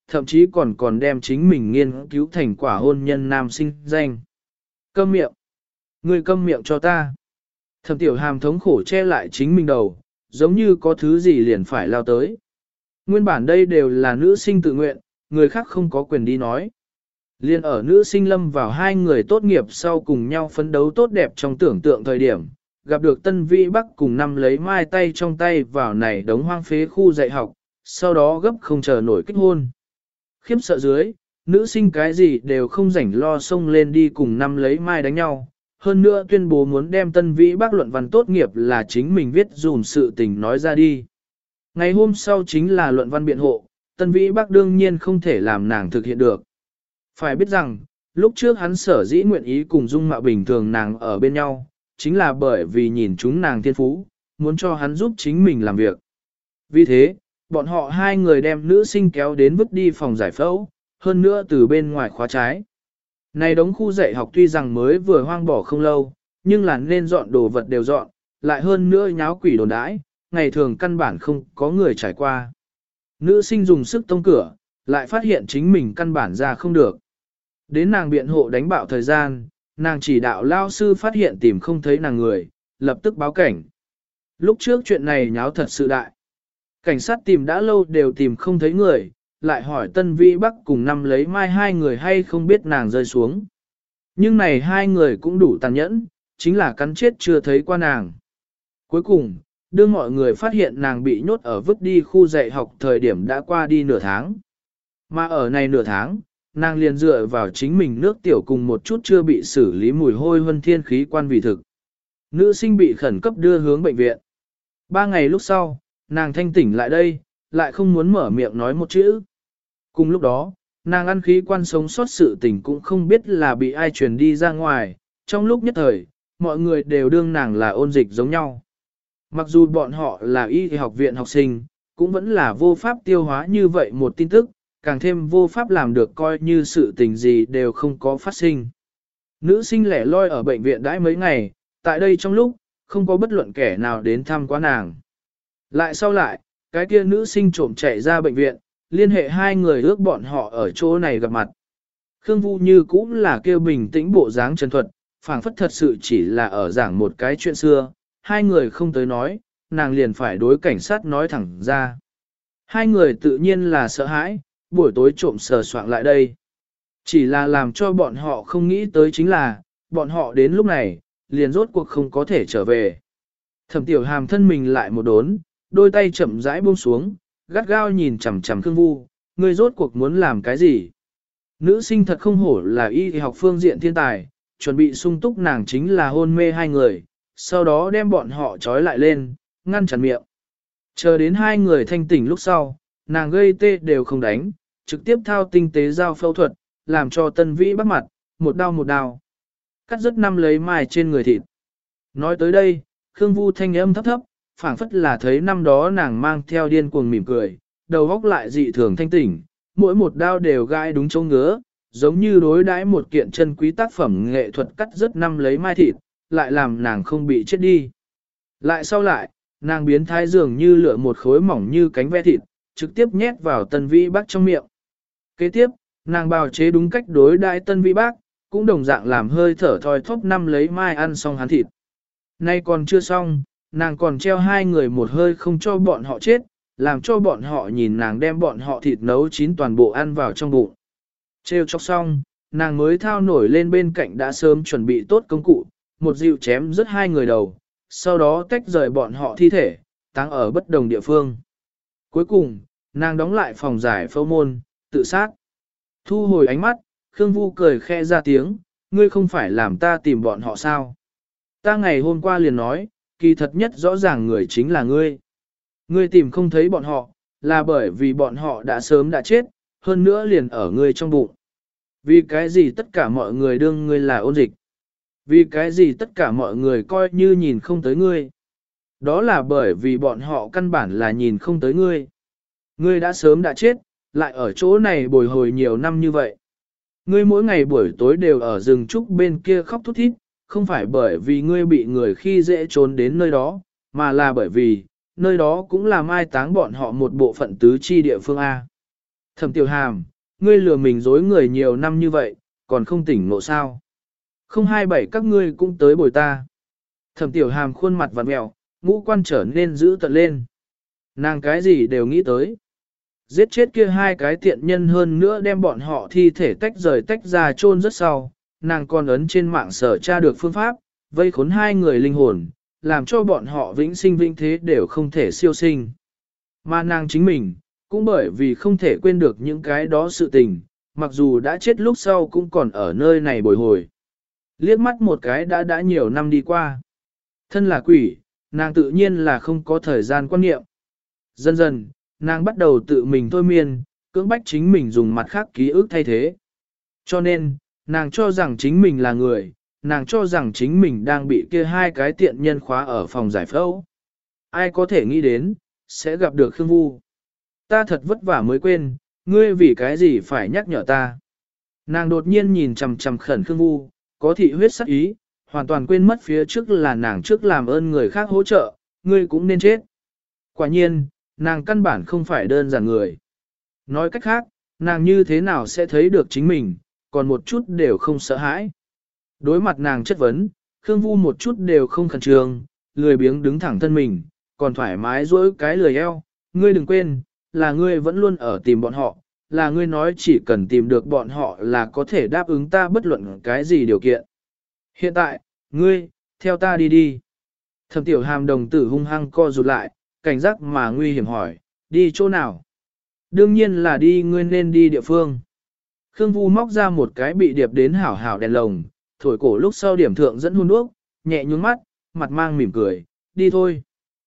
thậm chí còn đem chính mình nghiên cứu thành quả hôn nhân nam sinh danh. Câm miệng! Ngươi câm miệng cho ta! Thẩm Tiểu Hàm thống khổ che lại chính mình đầu, giống như có thứ gì liền phải lao tới. Nguyên bản đây đều là nữ sinh tự nguyện, người khác không có quyền đi nói. Liên ở nữ sinh lâm vào hai người tốt nghiệp sau cùng nhau phấn đấu tốt đẹp trong tưởng tượng thời điểm, gặp được Tân Vĩ Bắc cùng năm lấy mai tay trong tay vào này đống hoang phế khu dạy học, sau đó gấp không chờ nổi kết hôn. Khiếp sợ dưới, nữ sinh cái gì đều không rảnh lo xông lên đi cùng năm lấy mai đánh nhau. Hơn nữa tuyên bố muốn đem Tân Vĩ Bắc luận văn tốt nghiệp là chính mình viết dùm sự tình nói ra đi. Ngày hôm sau chính là luận văn biện hộ, Tân Vĩ Bắc đương nhiên không thể làm nàng thực hiện được. Phải biết rằng, lúc trước hắn sở dĩ nguyện ý cùng dung mạo bình thường nàng ở bên nhau, chính là bởi vì nhìn chúng nàng thiên phú, muốn cho hắn giúp chính mình làm việc. Vì thế, bọn họ hai người đem nữ sinh kéo đến vứt đi phòng giải phẫu, hơn nữa từ bên ngoài khóa trái. Này đống khu dạy học tuy rằng mới vừa hoang bỏ không lâu, nhưng là nên dọn đồ vật đều dọn, lại hơn nữa nháo quỷ đồn đãi, ngày thường căn bản không có người trải qua. Nữ sinh dùng sức tông cửa, lại phát hiện chính mình căn bản ra không được. Đến nàng biện hộ đánh bạo thời gian, nàng chỉ đạo lao sư phát hiện tìm không thấy nàng người, lập tức báo cảnh. Lúc trước chuyện này nháo thật sự đại. Cảnh sát tìm đã lâu đều tìm không thấy người, lại hỏi Tân Vĩ Bắc cùng năm lấy mai hai người hay không biết nàng rơi xuống. Nhưng này hai người cũng đủ tàn nhẫn, chính là cắn chết chưa thấy qua nàng. Cuối cùng, đưa mọi người phát hiện nàng bị nhốt ở vứt đi khu dạy học thời điểm đã qua đi nửa tháng. Mà ở này nửa tháng, nàng liền dựa vào chính mình nước tiểu cùng một chút chưa bị xử lý mùi hôi huân thiên khí quan vì thực. Nữ sinh bị khẩn cấp đưa hướng bệnh viện. 3 ngày lúc sau, nàng thanh tỉnh lại đây, lại không muốn mở miệng nói một chữ. Cùng lúc đó, nàng ăn khí quan sống sót sự tình cũng không biết là bị ai truyền đi ra ngoài, trong lúc nhất thời, mọi người đều đương nàng là ôn dịch giống nhau. Mặc dù bọn họ là y học viện học sinh, cũng vẫn là vô pháp tiêu hóa như vậy một tin tức, càng thêm vô pháp làm được coi như sự tình gì đều không có phát sinh. Nữ sinh lẻ loi ở bệnh viện đãi mấy ngày, tại đây trong lúc, không có bất luận kẻ nào đến thăm quá nàng. Lại sau lại, cái kia nữ sinh trộm chạy ra bệnh viện, liên hệ hai người ước bọn họ ở chỗ này gặp mặt. Khương Vu như cũng là kêu bình tĩnh bộ dáng trần thuật, phảng phất thật sự chỉ là ở giảng một cái chuyện xưa, hai người không tới nói, nàng liền phải đối cảnh sát nói thẳng ra. Hai người tự nhiên là sợ hãi, buổi tối trộm sờ soạn lại đây. Chỉ là làm cho bọn họ không nghĩ tới chính là, bọn họ đến lúc này, liền rốt cuộc không có thể trở về. Thẩm Tiểu Hàm thân mình lại một đốn, đôi tay chậm rãi buông xuống, gắt gao nhìn chằm chằm Khương Vu, ngươi rốt cuộc muốn làm cái gì? Nữ sinh thật không hổ là y học phương diện thiên tài, chuẩn bị sung túc nàng chính là hôn mê hai người, sau đó đem bọn họ trói lại lên, ngăn chặn miệng. Chờ đến hai người thanh tỉnh lúc sau, nàng gây tê đều không đánh, trực tiếp thao tinh tế dao phẫu thuật, làm cho Tân Vĩ Bắc mặt, một đao. Cắt rất năm lấy mai trên người thịt. Nói tới đây, Khương Vu thanh âm thấp thấp, phảng phất là thấy năm đó nàng mang theo điên cuồng mỉm cười, đầu óc lại dị thường thanh tỉnh, mỗi một đao đều gai đúng chỗ ngứa, giống như đối đãi một kiện chân quý tác phẩm nghệ thuật cắt rất năm lấy mai thịt, lại làm nàng không bị chết đi. Lại sau lại, nàng biến thái dường như lựa một khối mỏng như cánh ve thịt, trực tiếp nhét vào Tân Vĩ Bắc trong miệng. Kế tiếp, nàng bào chế đúng cách đối đãi Tân Vĩ Bắc, cũng đồng dạng làm hơi thở thoi thóp năm lấy mai ăn xong hắn thịt. Nay còn chưa xong, nàng còn treo hai người một hơi không cho bọn họ chết, làm cho bọn họ nhìn nàng đem bọn họ thịt nấu chín toàn bộ ăn vào trong bụng. Treo chọc xong, nàng mới thao nổi lên bên cạnh đã sớm chuẩn bị tốt công cụ, một dịu chém rớt hai người đầu, sau đó tách rời bọn họ thi thể, táng ở bất đồng địa phương. Cuối cùng, nàng đóng lại phòng giải phẫu môn, tự sát. Thu hồi ánh mắt, Khương Vu cười khẽ ra tiếng, ngươi không phải làm ta tìm bọn họ sao? Ta ngày hôm qua liền nói, kỳ thật nhất rõ ràng người chính là ngươi. Ngươi tìm không thấy bọn họ, là bởi vì bọn họ đã sớm đã chết, hơn nữa liền ở ngươi trong bụng. Vì cái gì tất cả mọi người đương ngươi là ôn dịch? Vì cái gì tất cả mọi người coi như nhìn không tới ngươi? Đó là bởi vì bọn họ căn bản là nhìn không tới ngươi. Ngươi đã sớm đã chết, lại ở chỗ này bồi hồi nhiều năm như vậy. Ngươi mỗi ngày buổi tối đều ở rừng trúc bên kia khóc thút thít, không phải bởi vì ngươi bị người khi dễ trốn đến nơi đó, mà là bởi vì, nơi đó cũng là mai táng bọn họ một bộ phận tứ chi địa phương A. Thẩm Tiểu Hàm, ngươi lừa mình dối người nhiều năm như vậy, còn không tỉnh ngộ sao? Không hai bảy các ngươi cũng tới bồi ta. Thẩm Tiểu Hàm khuôn mặt vặn mẹo, ngũ quan trở nên dữ tợn lên. Nàng cái gì đều nghĩ tới. Giết chết kia hai cái tiện nhân hơn nữa đem bọn họ thi thể tách rời tách ra chôn rất sau. Nàng còn ấn trên mạng sở tra được phương pháp, vây khốn hai người linh hồn, làm cho bọn họ vĩnh sinh vĩnh thế đều không thể siêu sinh. Mà nàng chính mình, cũng bởi vì không thể quên được những cái đó sự tình, mặc dù đã chết lúc sau cũng còn ở nơi này bồi hồi. Liếc mắt một cái đã nhiều năm đi qua. Thân là quỷ, nàng tự nhiên là không có thời gian quan niệm. Dần dần, nàng bắt đầu tự mình thôi miên, cưỡng bách chính mình dùng mặt khác ký ức thay thế. Cho nên, nàng cho rằng chính mình là người, nàng cho rằng chính mình đang bị kia hai cái tiện nhân khóa ở phòng giải phẫu. Ai có thể nghĩ đến, sẽ gặp được Khương Vu. Ta thật vất vả mới quên, ngươi vì cái gì phải nhắc nhở ta. Nàng đột nhiên nhìn chằm chằm khẩn Khương Vu, có thị huyết sắc ý, hoàn toàn quên mất phía trước là nàng trước làm ơn người khác hỗ trợ, ngươi cũng nên chết. Quả nhiên, nàng căn bản không phải đơn giản người. Nói cách khác, nàng như thế nào sẽ thấy được chính mình, còn một chút đều không sợ hãi. Đối mặt nàng chất vấn, Khương Vu một chút đều không khẩn trương, lười biếng đứng thẳng thân mình, còn thoải mái dỗi cái lười eo. Ngươi đừng quên, là ngươi vẫn luôn ở tìm bọn họ, là ngươi nói chỉ cần tìm được bọn họ là có thể đáp ứng ta bất luận cái gì điều kiện. Hiện tại, ngươi, theo ta đi đi. Thẩm Tiểu Hàm đồng tử hung hăng co rụt lại, cảnh giác mà nguy hiểm hỏi, đi chỗ nào? Đương nhiên là đi ngươi nên đi địa phương. Khương Vu móc ra một cái bị điệp đến hảo hảo đèn lồng, thổi cổ lúc sau điểm thượng dẫn hôn đuốc, nhẹ nhún mắt, mặt mang mỉm cười, đi thôi.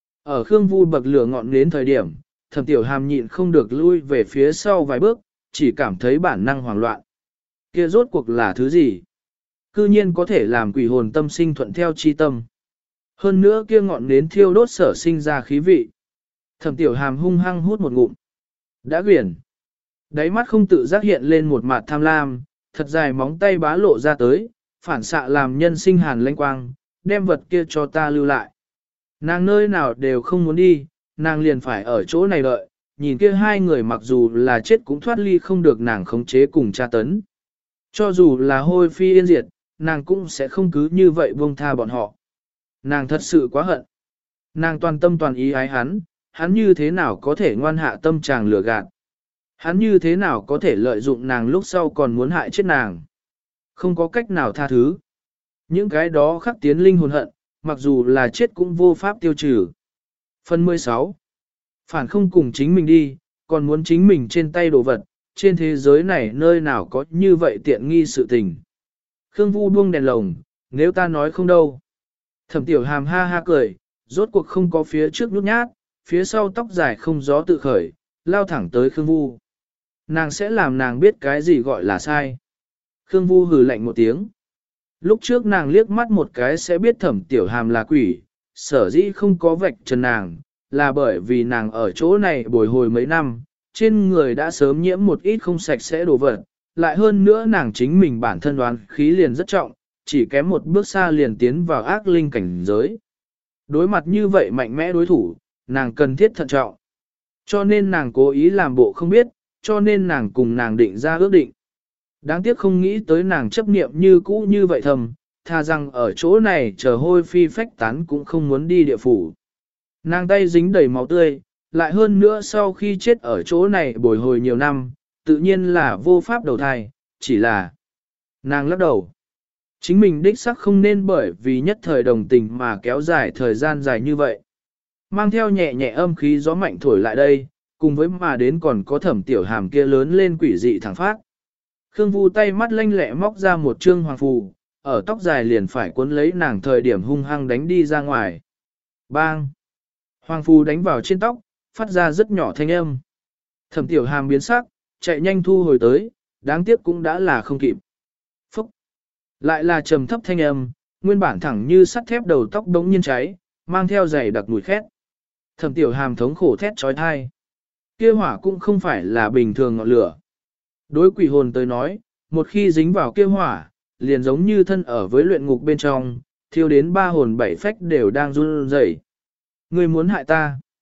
Ở Khương Vu bậc lửa ngọn đến thời điểm, Thẩm Tiểu Hàm nhịn không được lui về phía sau vài bước, chỉ cảm thấy bản năng hoảng loạn. Kia rốt cuộc là thứ gì? Cư nhiên có thể làm quỷ hồn tâm sinh thuận theo chi tâm. Hơn nữa kia ngọn nến thiêu đốt sở sinh ra khí vị. Thẩm Tiểu Hàm hung hăng hút một ngụm. Đã quyển. Đáy mắt không tự giác hiện lên một mặt tham lam, thật dài móng tay bá lộ ra tới, phản xạ làm nhân sinh hàn lanh quang, đem vật kia cho ta lưu lại. Nàng nơi nào đều không muốn đi, nàng liền phải ở chỗ này đợi, nhìn kia hai người mặc dù là chết cũng thoát ly không được nàng khống chế cùng tra tấn. Cho dù là hôi phi yên diệt, nàng cũng sẽ không cứ như vậy buông tha bọn họ. Nàng thật sự quá hận. Nàng toàn tâm toàn ý ái hắn, hắn như thế nào có thể ngoan hạ tâm chàng lừa gạt. Hắn như thế nào có thể lợi dụng nàng lúc sau còn muốn hại chết nàng. Không có cách nào tha thứ. Những cái đó khắc tiến linh hồn hận, mặc dù là chết cũng vô pháp tiêu trừ. Phần 16. Phản không cùng chính mình đi, còn muốn chính mình trên tay đồ vật, trên thế giới này nơi nào có như vậy tiện nghi sự tình. Khương Vu buông đèn lồng, nếu ta nói không đâu. Thẩm Tiểu Hàm ha ha cười, rốt cuộc không có phía trước nhút nhát, phía sau tóc dài không gió tự khởi, lao thẳng tới Khương Vu. Nàng sẽ làm nàng biết cái gì gọi là sai. Khương Vu hừ lạnh một tiếng. Lúc trước nàng liếc mắt một cái sẽ biết Thẩm Tiểu Hàm là quỷ, sở dĩ không có vạch trần nàng, là bởi vì nàng ở chỗ này bồi hồi mấy năm, trên người đã sớm nhiễm một ít không sạch sẽ đồ vật, lại hơn nữa nàng chính mình bản thân đoán khí liền rất trọng, chỉ kém một bước xa liền tiến vào ác linh cảnh giới. Đối mặt như vậy mạnh mẽ đối thủ, nàng cần thiết thận trọng. Cho nên nàng cố ý làm bộ không biết, cho nên nàng cùng nàng định ra ước định. Đáng tiếc không nghĩ tới nàng chấp niệm như cũ như vậy thầm, tha rằng ở chỗ này chờ hôi phi phách tán cũng không muốn đi địa phủ. Nàng tay dính đầy máu tươi, lại hơn nữa sau khi chết ở chỗ này bồi hồi nhiều năm, tự nhiên là vô pháp đầu thai, chỉ là nàng lắc đầu. Chính mình đích sắc không nên bởi vì nhất thời đồng tình mà kéo dài thời gian dài như vậy. Mang theo nhẹ nhẹ âm khí gió mạnh thổi lại đây, cùng với mà đến còn có Thẩm Tiểu Hàm kia lớn lên quỷ dị thẳng phát. Khương Vu tay mắt lanh lẹ móc ra một trương hoàng phù, ở tóc dài liền phải cuốn lấy nàng thời điểm hung hăng đánh đi ra ngoài. Bang! Hoàng phù đánh vào trên tóc, phát ra rất nhỏ thanh âm. Thẩm Tiểu Hàm biến sắc, chạy nhanh thu hồi tới, đáng tiếc cũng đã là không kịp. Phúc! Lại là trầm thấp thanh âm, nguyên bản thẳng như sắt thép đầu tóc đống nhiên cháy, mang theo dày đặc mùi khét. Thẩm Tiểu Hàm thống khổ thét trói thai. Kia hỏa cũng không phải là bình thường ngọn lửa. Đối quỷ hồn tới nói, một khi dính vào kia hỏa, liền giống như thân ở với luyện ngục bên trong, thiêu đến ba hồn bảy phách đều đang run rẩy. Ngươi muốn hại ta.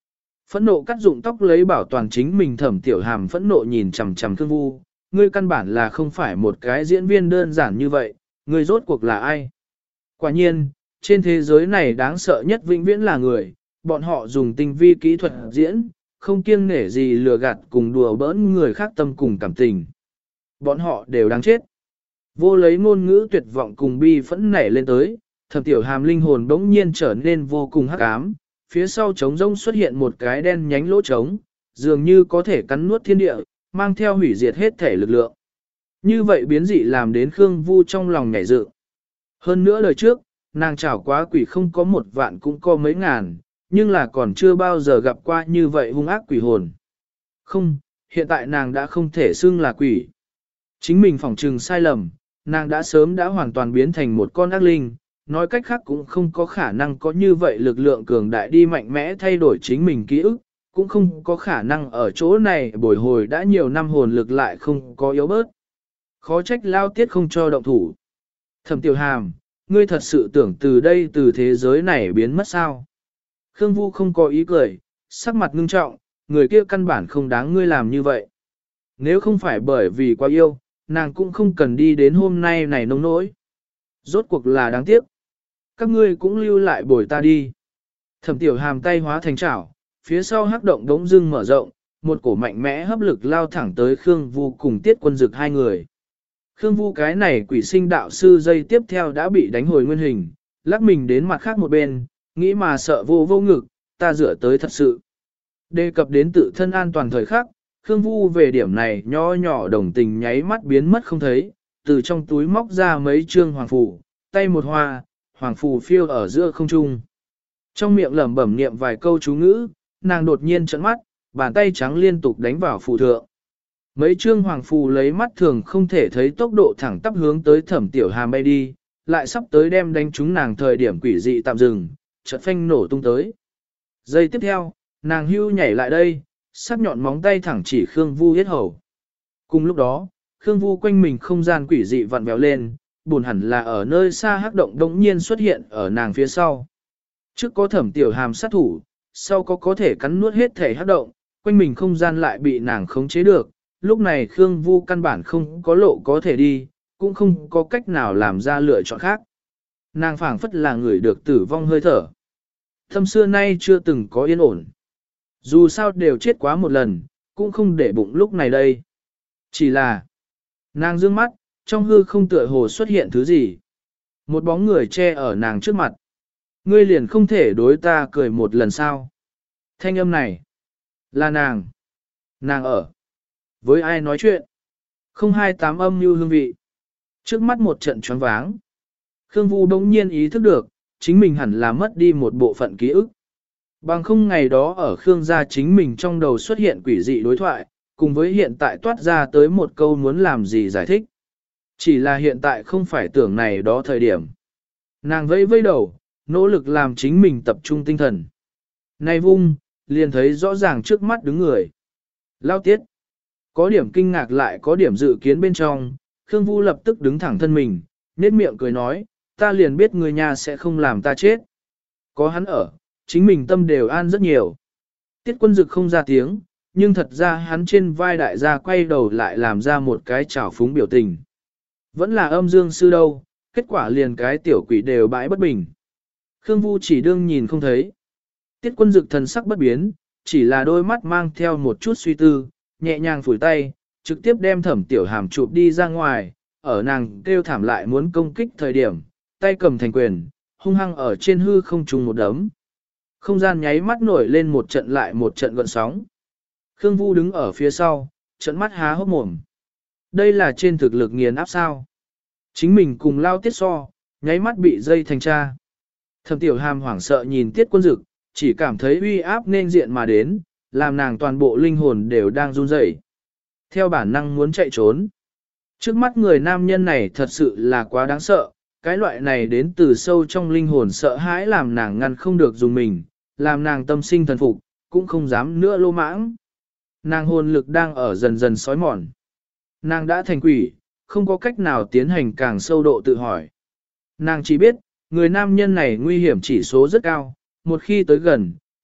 Phẫn nộ cắt dụng tóc lấy bảo toàn chính mình. Thẩm Tiểu Hàm phẫn nộ nhìn chằm chằm Khương Vu, ngươi căn bản là không phải một cái diễn viên đơn giản như vậy, ngươi rốt cuộc là ai? Quả nhiên, trên thế giới này đáng sợ nhất vĩnh viễn là người, bọn họ dùng tinh vi kỹ thuật diễn, không kiêng nể gì lừa gạt cùng đùa bỡn người khác tâm cùng cảm tình. Bọn họ đều đáng chết. Vô lấy ngôn ngữ tuyệt vọng cùng bi phẫn nảy lên tới, Thẩm Tiểu Hàm linh hồn bỗng nhiên trở nên vô cùng hắc ám, phía sau trống rỗng xuất hiện một cái đen nhánh lỗ trống, dường như có thể cắn nuốt thiên địa, mang theo hủy diệt hết thể lực lượng. Như vậy biến dị làm đến Khương Vu trong lòng nhảy dựng. Hơn nữa lời trước, nàng chảo quá quỷ không có 1 vạn cũng có mấy ngàn, nhưng là còn chưa bao giờ gặp qua như vậy hung ác quỷ hồn. Không, hiện tại nàng đã không thể xưng là quỷ. Chính mình phỏng trừng sai lầm, nàng đã sớm đã hoàn toàn biến thành một con ác linh, nói cách khác cũng không có khả năng có như vậy lực lượng cường đại đi mạnh mẽ thay đổi chính mình ký ức, cũng không có khả năng ở chỗ này bồi hồi đã nhiều năm hồn lực lại không có yếu bớt. Khó trách Lao Tiết không cho động thủ. Thẩm Tiểu Hàm, ngươi thật sự tưởng từ đây từ thế giới này biến mất sao? Khương Vu không có ý cười, sắc mặt ngưng trọng, người kia căn bản không đáng ngươi làm như vậy. Nếu không phải bởi vì quá yêu, nàng cũng không cần đi đến hôm nay này nông nỗi. Rốt cuộc là đáng tiếc. Các ngươi cũng lưu lại bồi ta đi. Thẩm Tiểu Hàm tay hóa thành chảo, phía sau hắc động đống dưng mở rộng, một cổ mạnh mẽ hấp lực lao thẳng tới Khương Vu cùng Tiết Quân Dực 2 người. Khương Vu cái này quỷ sinh đạo sư dây tiếp theo đã bị đánh hồi nguyên hình, lắc mình đến mặt khác một bên, nghĩ mà sợ vô ngực, ta rửa tới thật sự. Đề cập đến tự thân an toàn thời khắc, Khương Vu về điểm này nho nhỏ đồng tình nháy mắt biến mất không thấy, từ trong túi móc ra mấy trương hoàng phù, tay một hoa, hoàng phù phiêu ở giữa không trung. Trong miệng lẩm bẩm niệm vài câu chú ngữ, nàng đột nhiên trợn mắt, bàn tay trắng liên tục đánh vào phù thượng. Mấy trương hoàng phù lấy mắt thường không thể thấy tốc độ thẳng tắp hướng tới Thẩm Tiểu Hàm bay đi, lại sắp tới đem đánh trúng nàng thời điểm quỷ dị tạm dừng, chợt phanh nổ tung tới. Giây tiếp theo, nàng hưu nhảy lại đây, sắc nhọn móng tay thẳng chỉ Khương Vu yết hầu. Cùng lúc đó, Khương Vu quanh mình không gian quỷ dị vặn vẹo lên, buồn hẳn là ở nơi xa hắc động đống nhiên xuất hiện ở nàng phía sau. Trước có Thẩm Tiểu Hàm sát thủ, sau có thể cắn nuốt hết thể hắc động, quanh mình không gian lại bị nàng khống chế được. Lúc này Khương Vu căn bản không có lộ có thể đi, cũng không có cách nào làm ra lựa chọn khác. Nàng phảng phất là người được tử vong hơi thở. Thâm xưa nay chưa từng có yên ổn. Dù sao đều chết quá một lần, cũng không để bụng lúc này đây. Chỉ là, nàng dương mắt, trong hư không tựa hồ xuất hiện thứ gì. Một bóng người che ở nàng trước mặt. Ngươi liền không thể đối ta cười một lần sao. Thanh âm này, là nàng. Nàng ở. Với ai nói chuyện? 028 âm như hương vị. Trước mắt một trận choáng váng. Khương Vu bỗng nhiên ý thức được, chính mình hẳn là mất đi một bộ phận ký ức. Bằng không ngày đó ở Khương gia chính mình trong đầu xuất hiện quỷ dị đối thoại, cùng với hiện tại toát ra tới một câu muốn làm gì giải thích. Chỉ là hiện tại không phải tưởng này đó thời điểm. Nàng vẫy vẫy đầu, nỗ lực làm chính mình tập trung tinh thần. Này vung, liền thấy rõ ràng trước mắt đứng người. Lao Tiết. Có điểm kinh ngạc lại có điểm dự kiến bên trong, Khương Vu lập tức đứng thẳng thân mình, nét miệng cười nói, ta liền biết người nhà sẽ không làm ta chết. Có hắn ở, chính mình tâm đều an rất nhiều. Tiết Quân Dực không ra tiếng, nhưng thật ra hắn trên vai đại gia quay đầu lại làm ra một cái trào phúng biểu tình. Vẫn là âm dương sư đâu, kết quả liền cái tiểu quỷ đều bãi bất bình. Khương Vu chỉ đương nhìn không thấy. Tiết Quân Dực thần sắc bất biến, chỉ là đôi mắt mang theo một chút suy tư, nhẹ nhàng phủi tay, trực tiếp đem Thẩm Tiểu Hàm chụp đi ra ngoài, ở nàng kêu thảm lại muốn công kích thời điểm, tay cầm thành quyền, hung hăng ở trên hư không trùng một đấm. Không gian nháy mắt nổi lên một trận lại một trận gợn sóng. Khương Vu đứng ở phía sau, trận mắt há hốc mồm. Đây là trên thực lực nghiền áp sao. Chính mình cùng Lao Tiết so, nháy mắt bị dây thành cha. Thẩm Tiểu Hàm hoảng sợ nhìn Tiết Quân Dực, chỉ cảm thấy uy áp nên diện mà đến, làm nàng toàn bộ linh hồn đều đang run rẩy. Theo bản năng muốn chạy trốn. Trước mắt người nam nhân này thật sự là quá đáng sợ, cái loại này đến từ sâu trong linh hồn sợ hãi làm nàng ngăn không được dùng mình, làm nàng tâm sinh thần phục, cũng không dám nữa lô mãng. Nàng hồn lực đang ở dần dần sói mòn. Nàng đã thành quỷ, không có cách nào tiến hành càng sâu độ tự hỏi. Nàng chỉ biết, người nam nhân này nguy hiểm chỉ số rất cao, một khi tới gần,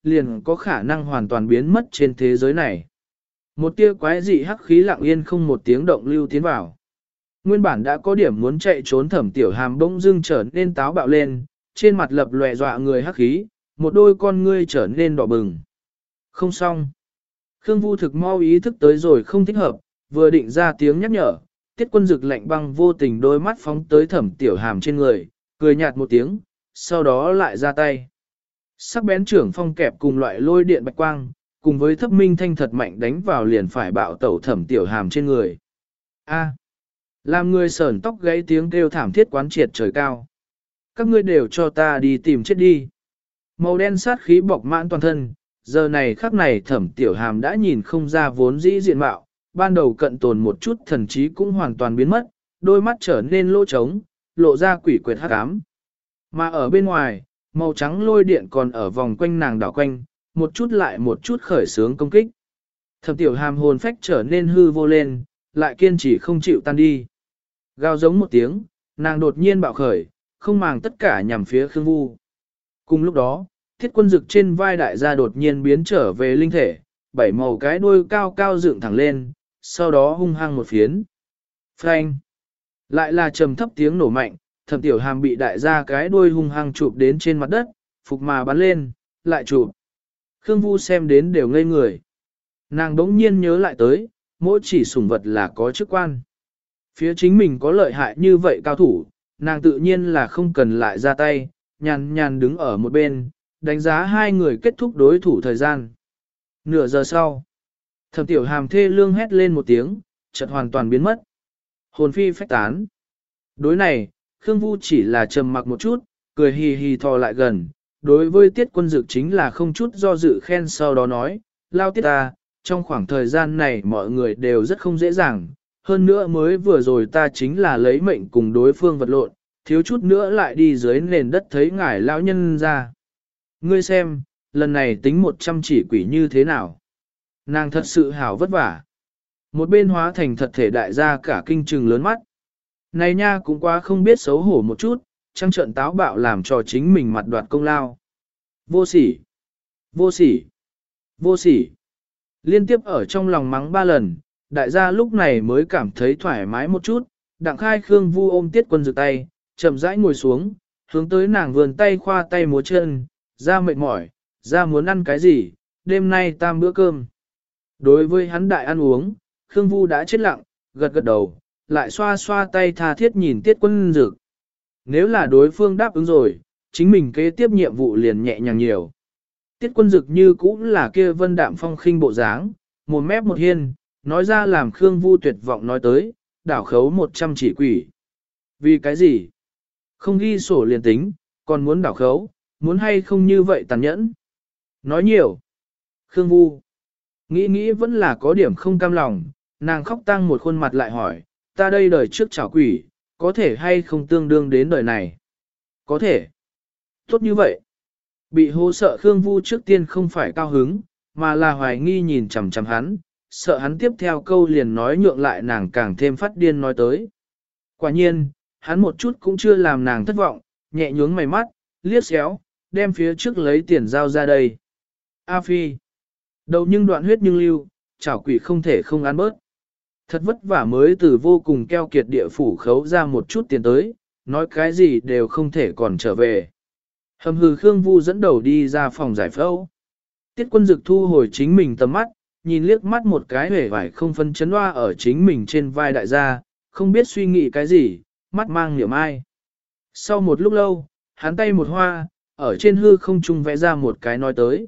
liền có khả năng hoàn toàn biến mất trên thế giới này. Một tia quái dị hắc khí lặng yên không một tiếng động lưu tiến vào. Nguyên bản đã có điểm muốn chạy trốn Thẩm Tiểu Hàm bỗng dưng trở nên táo bạo lên, trên mặt lập lòe dọa người hắc khí, một đôi con ngươi trở nên đỏ bừng. Không xong. Khương Vu thực mau ý thức tới rồi không thích hợp, vừa định ra tiếng nhắc nhở, Tiết Quân Dực lạnh băng vô tình đôi mắt phóng tới Thẩm Tiểu Hàm trên người, cười nhạt một tiếng, sau đó lại ra tay. Sắc bén trưởng phong kẹp cùng loại lôi điện bạch quang, cùng với thấp minh thanh thật mạnh đánh vào liền phải bạo tẩu Thẩm Tiểu Hàm trên người. A. Làm người sởn tóc gáy tiếng kêu thảm thiết quán triệt trời cao. Các ngươi đều cho ta đi tìm chết đi. Màu đen sát khí bọc mãn toàn thân, giờ này khắc này Thẩm Tiểu Hàm đã nhìn không ra vốn dĩ diện mạo, ban đầu cận tồn một chút thần trí cũng hoàn toàn biến mất, đôi mắt trở nên lỗ trống, lộ ra quỷ quyệt hắc ám. Mà ở bên ngoài, màu trắng lôi điện còn ở vòng quanh nàng đảo quanh, một chút lại một chút khởi sướng công kích. Thẩm Tiểu Hàm hồn phách trở nên hư vô lên, lại kiên trì không chịu tan đi. Gào giống một tiếng, nàng đột nhiên bạo khởi, không màng tất cả nhằm phía Khương Vu. Cùng lúc đó, Thiết Quân Dực trên vai đại gia đột nhiên biến trở về linh thể, bảy màu cái đuôi cao cao dựng thẳng lên, sau đó hung hăng một phiến. Phanh! Lại là trầm thấp tiếng nổ mạnh, Thẩm Tiểu Hàm bị đại gia cái đuôi hung hăng chụp đến trên mặt đất, phục mà bắn lên, lại chụp. Khương Vu xem đến đều ngây người. Nàng đống nhiên nhớ lại tới, mỗi chỉ sủng vật là có chức quan. Phía chính mình có lợi hại như vậy cao thủ, nàng tự nhiên là không cần lại ra tay, nhàn nhàn đứng ở một bên, đánh giá hai người kết thúc đối thủ thời gian. Nửa giờ sau, Thẩm Tiểu Hàm thê lương hét lên một tiếng, chợt hoàn toàn biến mất. Hồn phi phách tán. Đối này, Khương Vu chỉ là trầm mặc một chút, cười hì hì thò lại gần, đối với Tiết Quân Dực chính là không chút do dự khen, sau đó nói, lao Tiết ta, trong khoảng thời gian này mọi người đều rất không dễ dàng, hơn nữa mới vừa rồi ta chính là lấy mệnh cùng đối phương vật lộn, thiếu chút nữa lại đi dưới nền đất thấy ngài lão nhân ra. Ngươi xem, lần này tính 100 chỉ quỷ như thế nào? Nàng thật sự hảo vất vả. Một bên hóa thành thật thể đại gia cả kinh trừng lớn mắt. Này nha cũng quá không biết xấu hổ một chút, trăng trận táo bạo làm cho chính mình mặt đoạt công lao. Vô sỉ! Vô sỉ! Vô sỉ! Liên tiếp ở trong lòng mắng 3 lần, đại gia lúc này mới cảm thấy thoải mái một chút, đặng khai Khương Vu ôm Tiết Quân Dực tay, chậm rãi ngồi xuống, hướng tới nàng vườn tay khoa tay múa chân, ra mệt mỏi, ra muốn ăn cái gì, đêm nay tam bữa cơm. Đối với hắn đại ăn uống, Khương Vu đã chết lặng, gật gật đầu, lại xoa xoa tay tha thiết nhìn Tiết Quân Dực. Nếu là đối phương đáp ứng rồi, chính mình kế tiếp nhiệm vụ liền nhẹ nhàng nhiều. Tiết Quân Dực như cũng là kia vân đạm phong khinh bộ dáng, một mép một hiên, nói ra làm Khương Vu tuyệt vọng nói tới, đảo khấu 100 chỉ quỷ. Vì cái gì? Không ghi sổ liền tính, còn muốn đảo khấu, muốn hay không như vậy tàn nhẫn. Nói nhiều. Khương Vu. Nghĩ vẫn là có điểm không cam lòng, nàng khóc tang một khuôn mặt lại hỏi, ta đây đời trước chảo quỷ, có thể hay không tương đương đến đời này? Có thể. Tốt như vậy. Bị hô sợ Khương Vu trước tiên không phải cao hứng, mà là hoài nghi nhìn chằm chằm hắn, sợ hắn tiếp theo câu liền nói nhượng lại nàng càng thêm phát điên nói tới. Quả nhiên, hắn một chút cũng chưa làm nàng thất vọng, nhẹ nhướng mày mắt, liếc xéo, đem phía trước lấy tiền giao ra đây. A Phi. Đầu nhưng đoạn huyết nhưng lưu, chảo quỷ không thể không ăn bớt. Thật vất vả mới từ vô cùng keo kiệt địa phủ khấu ra một chút tiền tới, nói cái gì đều không thể còn trở về. Hầm hừ Khương Vu dẫn đầu đi ra phòng giải phẫu. Tiết Quân Dực thu hồi chính mình tầm mắt, nhìn liếc mắt một cái hề vải không phân chấn hoa ở chính mình trên vai đại gia, không biết suy nghĩ cái gì, mắt mang niệm ai. Sau một lúc lâu, hắn tay một hoa, ở trên hư không trung vẽ ra một cái nói tới.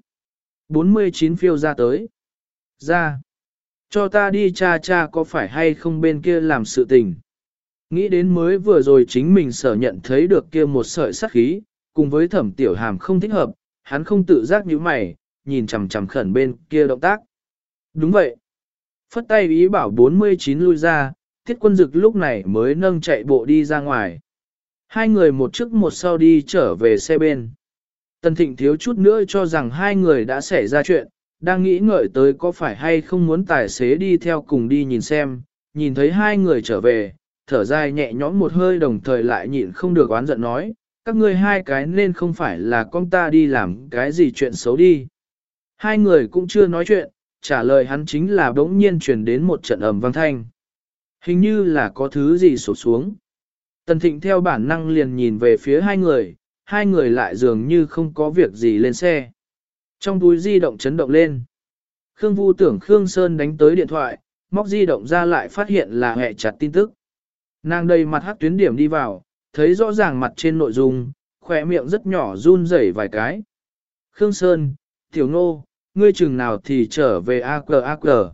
49 phiêu ra tới. Ra. Cho ta đi cha có phải hay không bên kia làm sự tình. Nghĩ đến mới vừa rồi chính mình sở nhận thấy được kia một sợi sát khí, cùng với Thẩm Tiểu Hàm không thích hợp, hắn không tự giác nhíu mày, nhìn chằm chằm khẩn bên kia động tác. Đúng vậy. Phất tay ý bảo 49 lui ra, Tiết Quân Dực lúc này mới nâng chạy bộ đi ra ngoài. Hai người một trước một sau đi trở về xe bên. Tần Thịnh thiếu chút nữa cho rằng hai người đã xảy ra chuyện, đang nghĩ ngợi tới có phải hay không muốn tài xế đi theo cùng đi nhìn xem, nhìn thấy hai người trở về, thở dài nhẹ nhõm một hơi đồng thời lại nhịn không được oán giận nói, các ngươi hai cái nên không phải là con ta đi làm cái gì chuyện xấu đi. Hai người cũng chưa nói chuyện, trả lời hắn chính là bỗng nhiên truyền đến một trận ầm vang thanh. Hình như là có thứ gì sụp xuống. Tần Thịnh theo bản năng liền nhìn về phía hai người lại dường như không có việc gì lên xe. Trong túi di động chấn động lên. Khương Vu tưởng Khương Sơn đánh tới điện thoại, móc di động ra lại phát hiện là hệ chặt tin tức. Nàng đầy mặt hắc tuyến điểm đi vào, thấy rõ ràng mặt trên nội dung, khỏe miệng rất nhỏ run rẩy vài cái. Khương Sơn, Tiểu Ngô, ngươi chừng nào thì trở về AQ.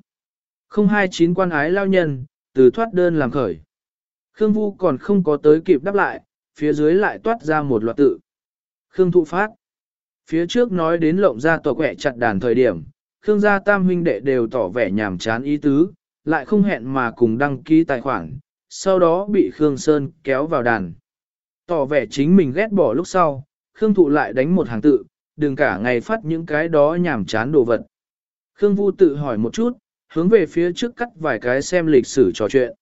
029 quan ái lao nhân, từ thoát đơn làm khởi. Khương Vu còn không có tới kịp đáp lại, phía dưới lại toát ra một loạt tự. Khương Thụ phát. Phía trước nói đến lộng ra tòa quẹ chặt đàn thời điểm, Khương gia tam huynh đệ đều tỏ vẻ nhàm chán ý tứ, lại không hẹn mà cùng đăng ký tài khoản, sau đó bị Khương Sơn kéo vào đàn. Tỏ vẻ chính mình ghét bỏ lúc sau, Khương Thụ lại đánh một hàng tự, đừng cả ngày phát những cái đó nhàm chán đồ vật. Khương Vu tự hỏi một chút, hướng về phía trước cắt vài cái xem lịch sử trò chuyện.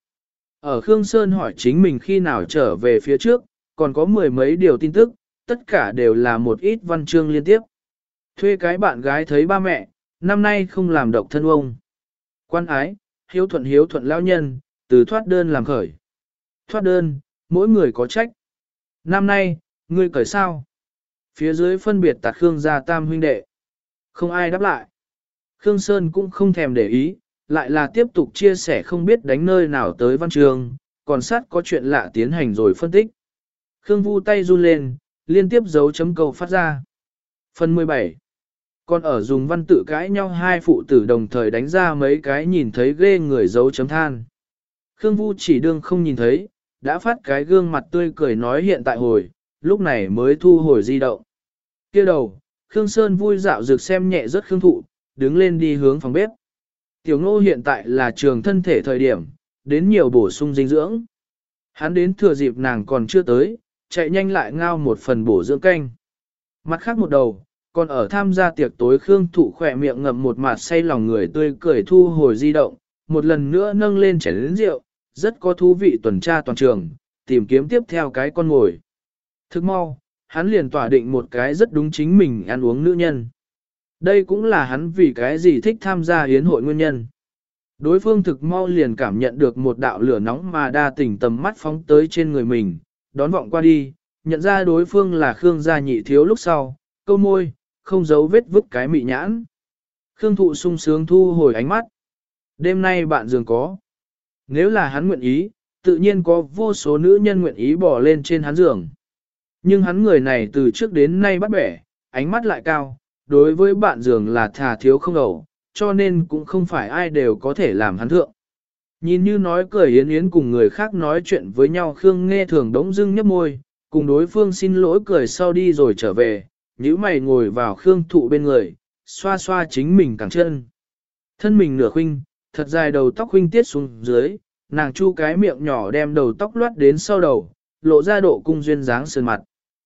Ở Khương Sơn hỏi chính mình khi nào trở về phía trước, còn có mười mấy điều tin tức, tất cả đều là một ít văn chương liên tiếp. Thuê cái bạn gái thấy ba mẹ, năm nay không làm độc thân ông. Quan ái, hiếu thuận lão nhân, từ thoát đơn làm khởi. Thoát đơn, mỗi người có trách. Năm nay, ngươi cởi sao? Phía dưới phân biệt tạt Khương gia tam huynh đệ. Không ai đáp lại. Khương Sơn cũng không thèm để ý, lại là tiếp tục chia sẻ không biết đánh nơi nào tới văn trường, còn sát có chuyện lạ tiến hành rồi phân tích. Khương Vu tay run lên, liên tiếp dấu chấm câu phát ra. Phần 17. Còn ở dùng văn tự cãi nhau hai phụ tử đồng thời đánh ra mấy cái nhìn thấy ghê người dấu chấm than. Khương Vu chỉ đương không nhìn thấy, đã phát cái gương mặt tươi cười nói hiện tại hồi, lúc này mới thu hồi di động. Kia đầu, Khương Sơn vui dạo dược xem nhẹ rất Khương Thụ, đứng lên đi hướng phòng bếp. Tiểu Ngô hiện tại là trường thân thể thời điểm, đến nhiều bổ sung dinh dưỡng. Hắn đến thừa dịp nàng còn chưa tới, chạy nhanh lại ngao một phần bổ dưỡng canh. Mặt khác một đầu, còn ở tham gia tiệc tối Khương Thụ khỏe miệng ngậm một mặt say lòng người tươi cười thu hồi di động, một lần nữa nâng lên chén lớn rượu, rất có thú vị tuần tra toàn trường, tìm kiếm tiếp theo cái con ngồi. Thức mau, hắn liền tỏa định một cái rất đúng chính mình ăn uống nữ nhân. Đây cũng là hắn vì cái gì thích tham gia hiến hội nguyên nhân. Đối phương thực mau liền cảm nhận được một đạo lửa nóng mà đa tình tầm mắt phóng tới trên người mình, đón vọng qua đi, nhận ra đối phương là Khương gia nhị thiếu lúc sau, câu môi, không giấu vết vứt cái mị nhãn. Khương Thụ sung sướng thu hồi ánh mắt. Đêm nay bạn giường có. Nếu là hắn nguyện ý, tự nhiên có vô số nữ nhân nguyện ý bỏ lên trên hắn giường. Nhưng hắn người này từ trước đến nay bắt bẻ, ánh mắt lại cao, đối với bạn giường là thà thiếu không ẩu, cho nên cũng không phải ai đều có thể làm hắn thượng. Nhìn như nói cười yến yến cùng người khác nói chuyện với nhau Khương Nghe Thường đống dưng nhấp môi, cùng đối phương xin lỗi cười sau đi rồi trở về, nhíu mày ngồi vào Khương Thụ bên người, xoa xoa chính mình cẳng chân. Thân mình nửa khuynh, thật dài đầu tóc khuynh tiết xuống dưới, nàng chu cái miệng nhỏ đem đầu tóc loát đến sau đầu, lộ ra độ cung duyên dáng sơn mặt.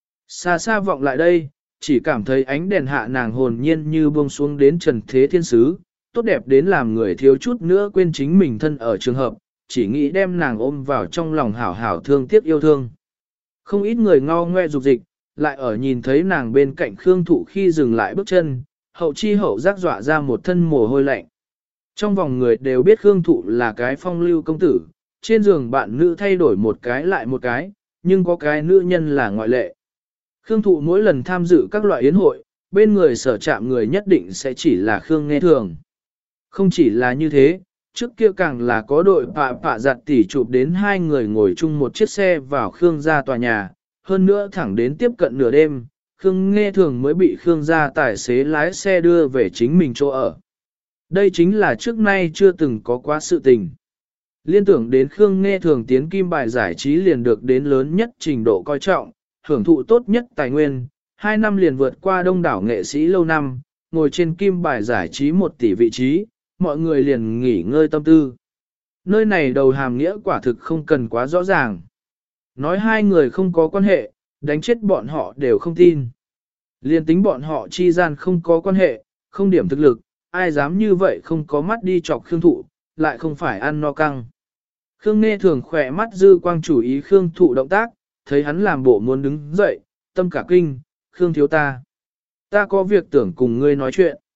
Xa xa vọng lại đây, chỉ cảm thấy ánh đèn hạ nàng hồn nhiên như buông xuống đến trần thế thiên sứ, tốt đẹp đến làm người thiếu chút nữa quên chính mình thân ở trường hợp, chỉ nghĩ đem nàng ôm vào trong lòng hảo hảo thương tiếc yêu thương. Không ít người ngao ngoe dục dịch, lại ở nhìn thấy nàng bên cạnh Khương Thụ khi dừng lại bước chân, hậu chi hậu giác dọa ra một thân mồ hôi lạnh. Trong vòng người đều biết Khương Thụ là cái phong lưu công tử, trên giường bạn nữ thay đổi một cái lại một cái, nhưng có cái nữ nhân là ngoại lệ. Khương Thụ mỗi lần tham dự các loại yến hội, bên người sở chạm người nhất định sẽ chỉ là Khương Nghe Thường. Không chỉ là như thế, trước kia càng là có đội pạ giặt tỉ chụp đến hai người ngồi chung một chiếc xe vào Khương gia tòa nhà, hơn nữa thẳng đến tiếp cận nửa đêm, Khương Nghe Thường mới bị Khương gia tài xế lái xe đưa về chính mình chỗ ở. Đây chính là trước nay chưa từng có quá sự tình. Liên tưởng đến Khương Nghe Thường tiến kim bài giải trí liền được đến lớn nhất trình độ coi trọng, hưởng thụ tốt nhất tài nguyên, 2 năm liền vượt qua đông đảo nghệ sĩ lâu năm, ngồi trên kim bài giải trí 1 tỷ vị trí, mọi người liền nghỉ ngơi tâm tư. Nơi này đầu hàm nghĩa quả thực không cần quá rõ ràng. Nói hai người không có quan hệ, đánh chết bọn họ đều không tin. Liên tính bọn họ chi gian không có quan hệ, không điểm thực lực, ai dám như vậy không có mắt đi chọc Khương Thụ, lại không phải ăn no căng. Khương Nghe Thường khỏe mắt dư quang chủ ý Khương Thụ động tác, thấy hắn làm bộ muốn đứng dậy, tâm cả kinh, Khương thiếu ta. Ta có việc tưởng cùng ngươi nói chuyện.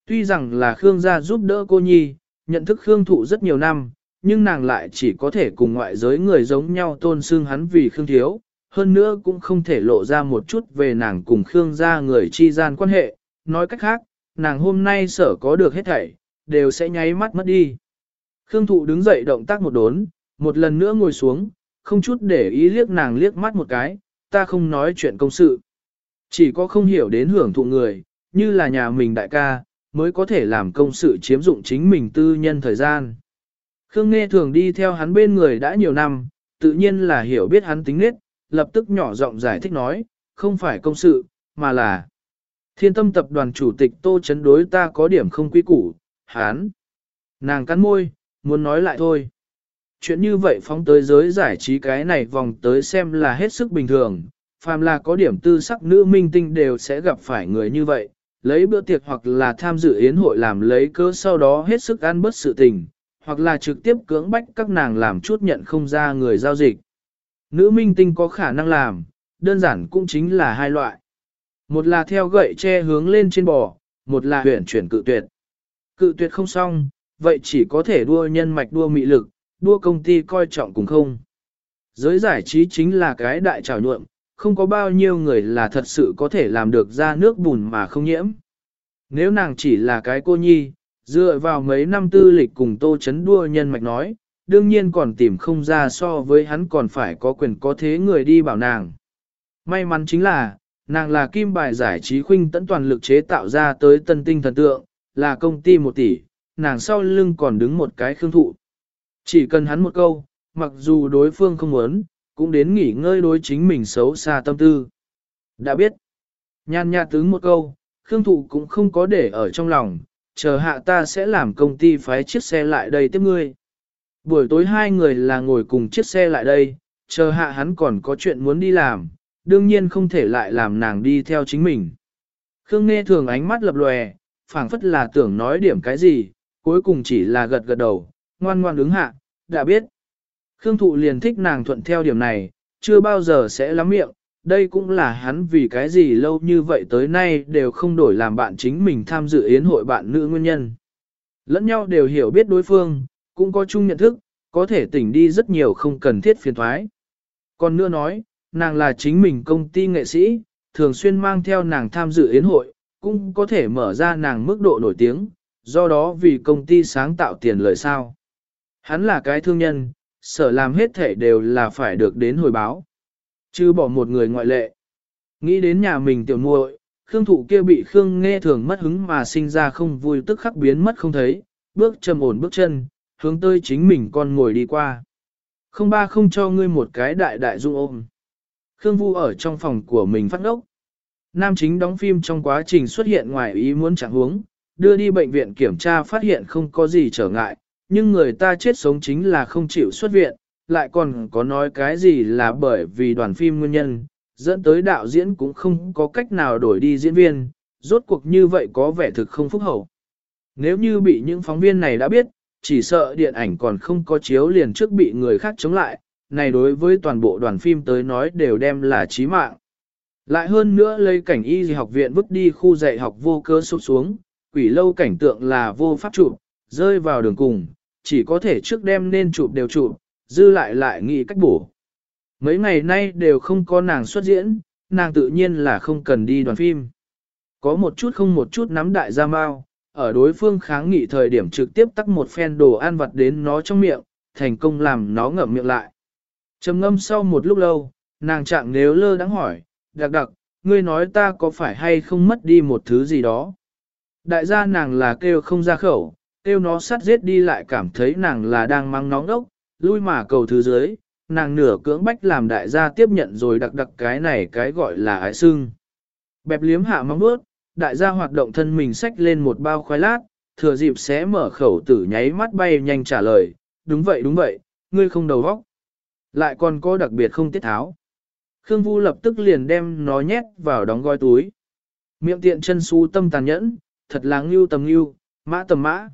Tuy rằng là Khương gia giúp đỡ cô nhi, nhận thức Khương Thụ rất nhiều năm, nhưng nàng lại chỉ có thể cùng ngoại giới người giống nhau tôn xưng hắn vì Khương Thiếu, hơn nữa cũng không thể lộ ra một chút về nàng cùng Khương gia người chi gian quan hệ, nói cách khác, nàng hôm nay sở có được hết thảy, đều sẽ nháy mắt mất đi. Khương Thụ đứng dậy động tác một đốn, một lần nữa ngồi xuống, không chút để ý liếc nàng liếc mắt một cái, ta không nói chuyện công sự. Chỉ có không hiểu đến hưởng thụ người, như là nhà mình đại ca, mới có thể làm công sự chiếm dụng chính mình tư nhân thời gian. Khương Nghe thường đi theo hắn bên người đã nhiều năm, tự nhiên là hiểu biết hắn tính nết, lập tức nhỏ giọng giải thích nói, không phải công sự, mà là Thiên Tâm tập đoàn chủ tịch Tô Chấn đối ta có điểm không quý củ, hắn. Nàng cắn môi, muốn nói lại thôi. Chuyện như vậy phóng tới giới giải trí cái này vòng tới xem là hết sức bình thường, phàm là có điểm tư sắc nữ minh tinh đều sẽ gặp phải người như vậy, lấy bữa tiệc hoặc là tham dự yến hội làm lấy cớ sau đó hết sức ăn bớt sự tình, hoặc là trực tiếp cưỡng bách các nàng làm chút nhận không ra người giao dịch. Nữ minh tinh có khả năng làm, đơn giản cũng chính là hai loại. Một là theo gậy che hướng lên trên bò, một là huyển chuyển cự tuyệt. Cự tuyệt không xong, vậy chỉ có thể đua nhân mạch đua mị lực, đua công ty coi trọng cùng không. Giới giải trí chính là cái đại trào nhuộm, không có bao nhiêu người là thật sự có thể làm được ra nước bùn mà không nhiễm. Nếu nàng chỉ là cái cô nhi, dựa vào mấy năm tư lịch cùng Tô Chấn đua nhân mạch nói, đương nhiên còn tìm không ra so với hắn còn phải có quyền có thế người đi bảo nàng. May mắn chính là, nàng là kim bài giải trí khuynh tẫn toàn lực chế tạo ra tới tân tinh thần tượng, là công ty 1 tỷ, nàng sau lưng còn đứng một cái Khương Thụ. Chỉ cần hắn một câu, mặc dù đối phương không muốn, cũng đến nghỉ ngơi đối chính mình xấu xa tâm tư. Đã biết, nhàn nhạt tướng một câu, Khương Thụ cũng không có để ở trong lòng, chờ hạ ta sẽ làm công ty phái chiếc xe lại đây tiếp ngươi. Buổi tối hai người là ngồi cùng chiếc xe lại đây, chờ hạ hắn còn có chuyện muốn đi làm, đương nhiên không thể lại làm nàng đi theo chính mình. Khương Nghe thường ánh mắt lập lòe, phảng phất là tưởng nói điểm cái gì, cuối cùng chỉ là gật gật đầu, ngoan ngoan ứng hạ, đã biết. Khương Thụ liền thích nàng thuận theo điểm này, chưa bao giờ sẽ lắm miệng, đây cũng là hắn vì cái gì lâu như vậy tới nay đều không đổi làm bạn chính mình tham dự yến hội bạn nữ nguyên nhân. Lẫn nhau đều hiểu biết đối phương, cũng có chung nhận thức, có thể tỉnh đi rất nhiều không cần thiết phiền thoái. Còn nữa nói, nàng là chính mình công ty nghệ sĩ, thường xuyên mang theo nàng tham dự yến hội, cũng có thể mở ra nàng mức độ nổi tiếng, do đó vì công ty sáng tạo tiền lợi sao. Hắn là cái thương nhân, sở làm hết thể đều là phải được đến hồi báo. Chứ bỏ một người ngoại lệ. Nghĩ đến nhà mình tiểu muội, Khương Thụ kia bị Khương Nghe thường mất hứng mà sinh ra không vui tức khắc biến mất không thấy, bước trầm ổn bước chân, hướng tới chính mình con ngồi đi qua. Không cho ngươi một cái đại đại dung ôm. Khương Vu ở trong phòng của mình phát ngốc. Nam chính đóng phim trong quá trình xuất hiện ngoài ý muốn chẳng huống, đưa đi bệnh viện kiểm tra phát hiện không có gì trở ngại, nhưng người ta chết sống chính là không chịu xuất viện, lại còn có nói cái gì là bởi vì đoàn phim nguyên nhân, dẫn tới đạo diễn cũng không có cách nào đổi đi diễn viên, rốt cuộc như vậy có vẻ thực không phúc hậu. Nếu như bị những phóng viên này đã biết, chỉ sợ điện ảnh còn không có chiếu liền trước bị người khác chống lại, này đối với toàn bộ đoàn phim tới nói đều đem là chí mạng. Lại hơn nữa lấy cảnh y học viện vứt đi khu dạy học vô cơ sụp xuống, quỷ lâu cảnh tượng là vô pháp chụp, rơi vào đường cùng, chỉ có thể trước đem nên chụp đều chụp, dư lại nghĩ cách bổ. Mấy ngày nay đều không có nàng xuất diễn, nàng tự nhiên là không cần đi đoàn phim. Có một chút không một chút nắm đại gia mao, ở đối phương kháng nghị thời điểm trực tiếp tắc một phen đồ ăn vặt đến nó trong miệng, thành công làm nó ngậm miệng lại. Trầm ngâm sau một lúc lâu, nàng trạng nếu lơ đắng hỏi, đặc, ngươi nói ta có phải hay không mất đi một thứ gì đó. Đại gia nàng là kêu không ra khẩu, kêu nó sát giết đi lại cảm thấy nàng là đang mang nóng đốc, lui mà cầu thứ dưới, nàng nửa cưỡng bách làm đại gia tiếp nhận rồi đặc cái này cái gọi là ái sưng. Bẹp liếm hạ móng bước, đại gia hoạt động thân mình xách lên một bao khoai lát, thừa dịp xé mở khẩu tử nháy mắt bay nhanh trả lời, đúng vậy, ngươi không đầu óc. Lại còn có đặc biệt không tiết tháo. Khương Vu lập tức liền đem nó nhét vào đóng gói túi. Miệng tiện chân xú tâm tàn nhẫn, thật là ngưu tầm ngưu, mã tầm mã.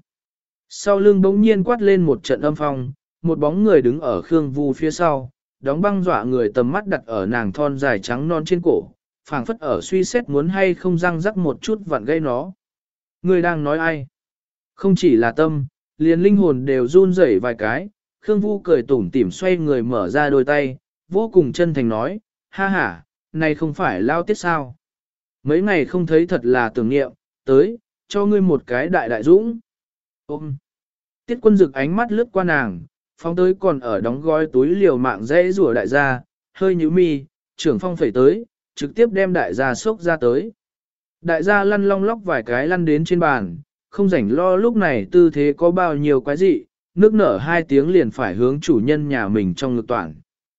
Sau lưng bỗng nhiên quát lên một trận âm phong, một bóng người đứng ở Khương Vu phía sau, đóng băng dọa người tầm mắt đặt ở nàng thon dài trắng non trên cổ, phảng phất ở suy xét muốn hay không răng rắc một chút vặn gây nó. Ngươi đang nói ai? Không chỉ là tâm, liền linh hồn đều run rẩy vài cái, Khương Vu cười tủm tỉm xoay người mở ra đôi tay, vô cùng chân thành nói, ha ha, này không phải lao tiết sao? Mấy ngày không thấy thật là tưởng niệm, tới, cho ngươi một cái đại đại dũng. Ôm. Tiết quân dực ánh mắt lướt qua nàng, phóng tới còn ở đóng gói túi liều mạng dễ rủa đại gia, hơi nhíu mi, trưởng phong phẩy tới, trực tiếp đem đại gia xốc ra tới. Đại gia lăn long lóc vài cái lăn đến trên bàn, không rảnh lo lúc này tư thế có bao nhiêu quái dị, nước nở 2 tiếng liền phải hướng chủ nhân nhà mình trong ngực toàn.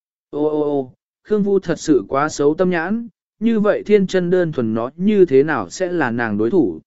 Ô ô ô, Khương Vu thật sự quá xấu tâm nhãn, như vậy thiên chân đơn thuần nó như thế nào sẽ là nàng đối thủ.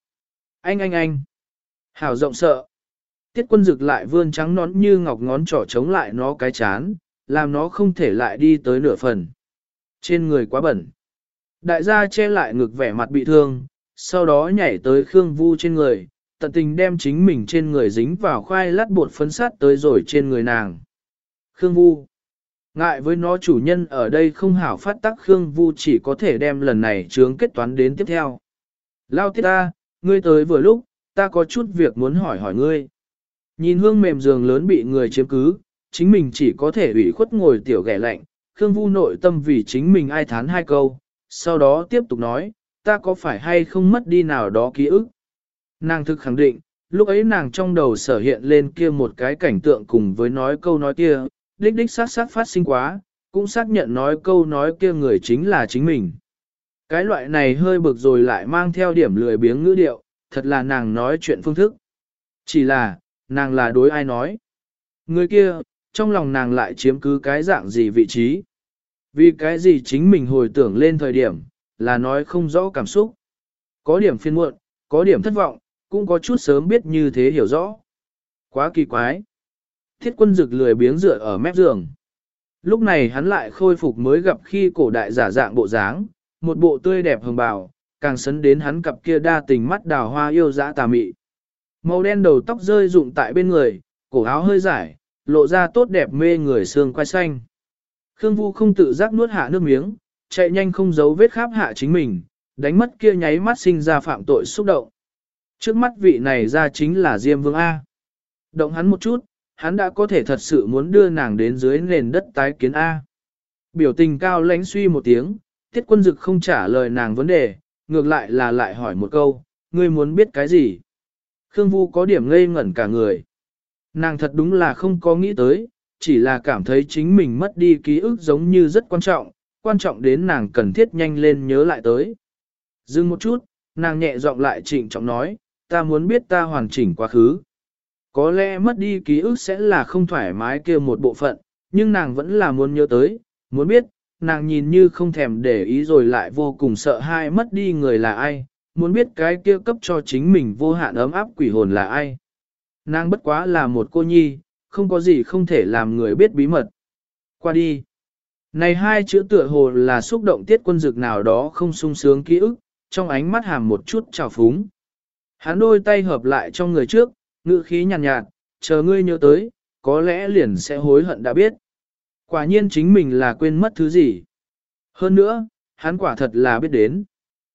Anh. Hảo rộng sợ. Tiết quân dực lại vươn trắng nón như ngọc ngón trỏ chống lại nó cái chán, làm nó không thể lại đi tới nửa phần. Trên người quá bẩn. Đại gia che lại ngực vẻ mặt bị thương, sau đó nhảy tới Khương Vu trên người, tận tình đem chính mình trên người dính vào khoai lát bột phấn sát tới rồi trên người nàng. Khương Vu. Ngại với nó chủ nhân ở đây không hảo phát tác, Khương Vu chỉ có thể đem lần này chướng kết toán đến tiếp theo. Lao tiết ta, ngươi tới vừa lúc, ta có chút việc muốn hỏi hỏi ngươi. Nhìn hương mềm giường lớn bị người chiếm cứ, chính mình chỉ có thể ủy khuất ngồi tiểu ghẻ lạnh, Khương Vu nội tâm vì chính mình ai thán 2 câu, sau đó tiếp tục nói, ta có phải hay không mất đi nào đó ký ức. Nàng thực khẳng định, lúc ấy nàng trong đầu sở hiện lên kia một cái cảnh tượng cùng với nói câu nói kia, đích xác phát sinh quá, cũng xác nhận nói câu nói kia người chính là chính mình. Cái loại này hơi bực rồi lại mang theo điểm lười biếng ngữ điệu, thật là nàng nói chuyện phương thức. Chỉ là, nàng là đối ai nói. Người kia, trong lòng nàng lại chiếm cứ cái dạng gì vị trí. Vì cái gì chính mình hồi tưởng lên thời điểm, là nói không rõ cảm xúc. Có điểm phiền muộn, có điểm thất vọng, cũng có chút sớm biết như thế hiểu rõ. Quá kỳ quái. Thiết quân dực lười biếng dựa ở mép giường. Lúc này hắn lại khôi phục mới gặp khi cổ đại giả dạng bộ dáng, một bộ tươi đẹp hồng bào, càng sấn đến hắn cặp kia đa tình mắt đào hoa yêu dã tà mị. Màu đen đầu tóc rơi rụng tại bên người, cổ áo hơi dài, lộ ra tốt đẹp mê người xương quai xanh. Khương Vu không tự giác nuốt hạ nước miếng, chạy nhanh không giấu vết khắp hạ chính mình, đánh mất kia nháy mắt sinh ra phạm tội xúc động. Trước mắt vị này ra chính là Diêm Vương A. Động hắn một chút, hắn đã có thể thật sự muốn đưa nàng đến dưới nền đất tái kiến A. Biểu tình cao lãnh suy một tiếng, Tiết quân dực không trả lời nàng vấn đề, ngược lại là lại hỏi một câu, ngươi muốn biết cái gì? Khương Vu có điểm ngây ngẩn cả người. Nàng thật đúng là không có nghĩ tới, chỉ là cảm thấy chính mình mất đi ký ức giống như rất quan trọng đến nàng cần thiết nhanh lên nhớ lại tới. Dừng một chút, nàng nhẹ giọng lại trịnh trọng nói, ta muốn biết ta hoàn chỉnh quá khứ. Có lẽ mất đi ký ức sẽ là không thoải mái kia một bộ phận, nhưng nàng vẫn là muốn nhớ tới, muốn biết, nàng nhìn như không thèm để ý rồi lại vô cùng sợ hai mất đi người là ai, muốn biết cái kia cấp cho chính mình vô hạn ấm áp quỷ hồn là ai. Nàng bất quá là một cô nhi, không có gì không thể làm người biết bí mật. Qua đi. Này 2 chữ tựa hồ là xúc động Tiết quân dực nào đó không sung sướng ký ức, trong ánh mắt hàm một chút trào phúng. Hắn đôi tay hợp lại trong người trước, ngữ khí nhàn nhạt, chờ ngươi nhớ tới, có lẽ liền sẽ hối hận đã biết. Quả nhiên chính mình là quên mất thứ gì. Hơn nữa, hắn quả thật là biết đến.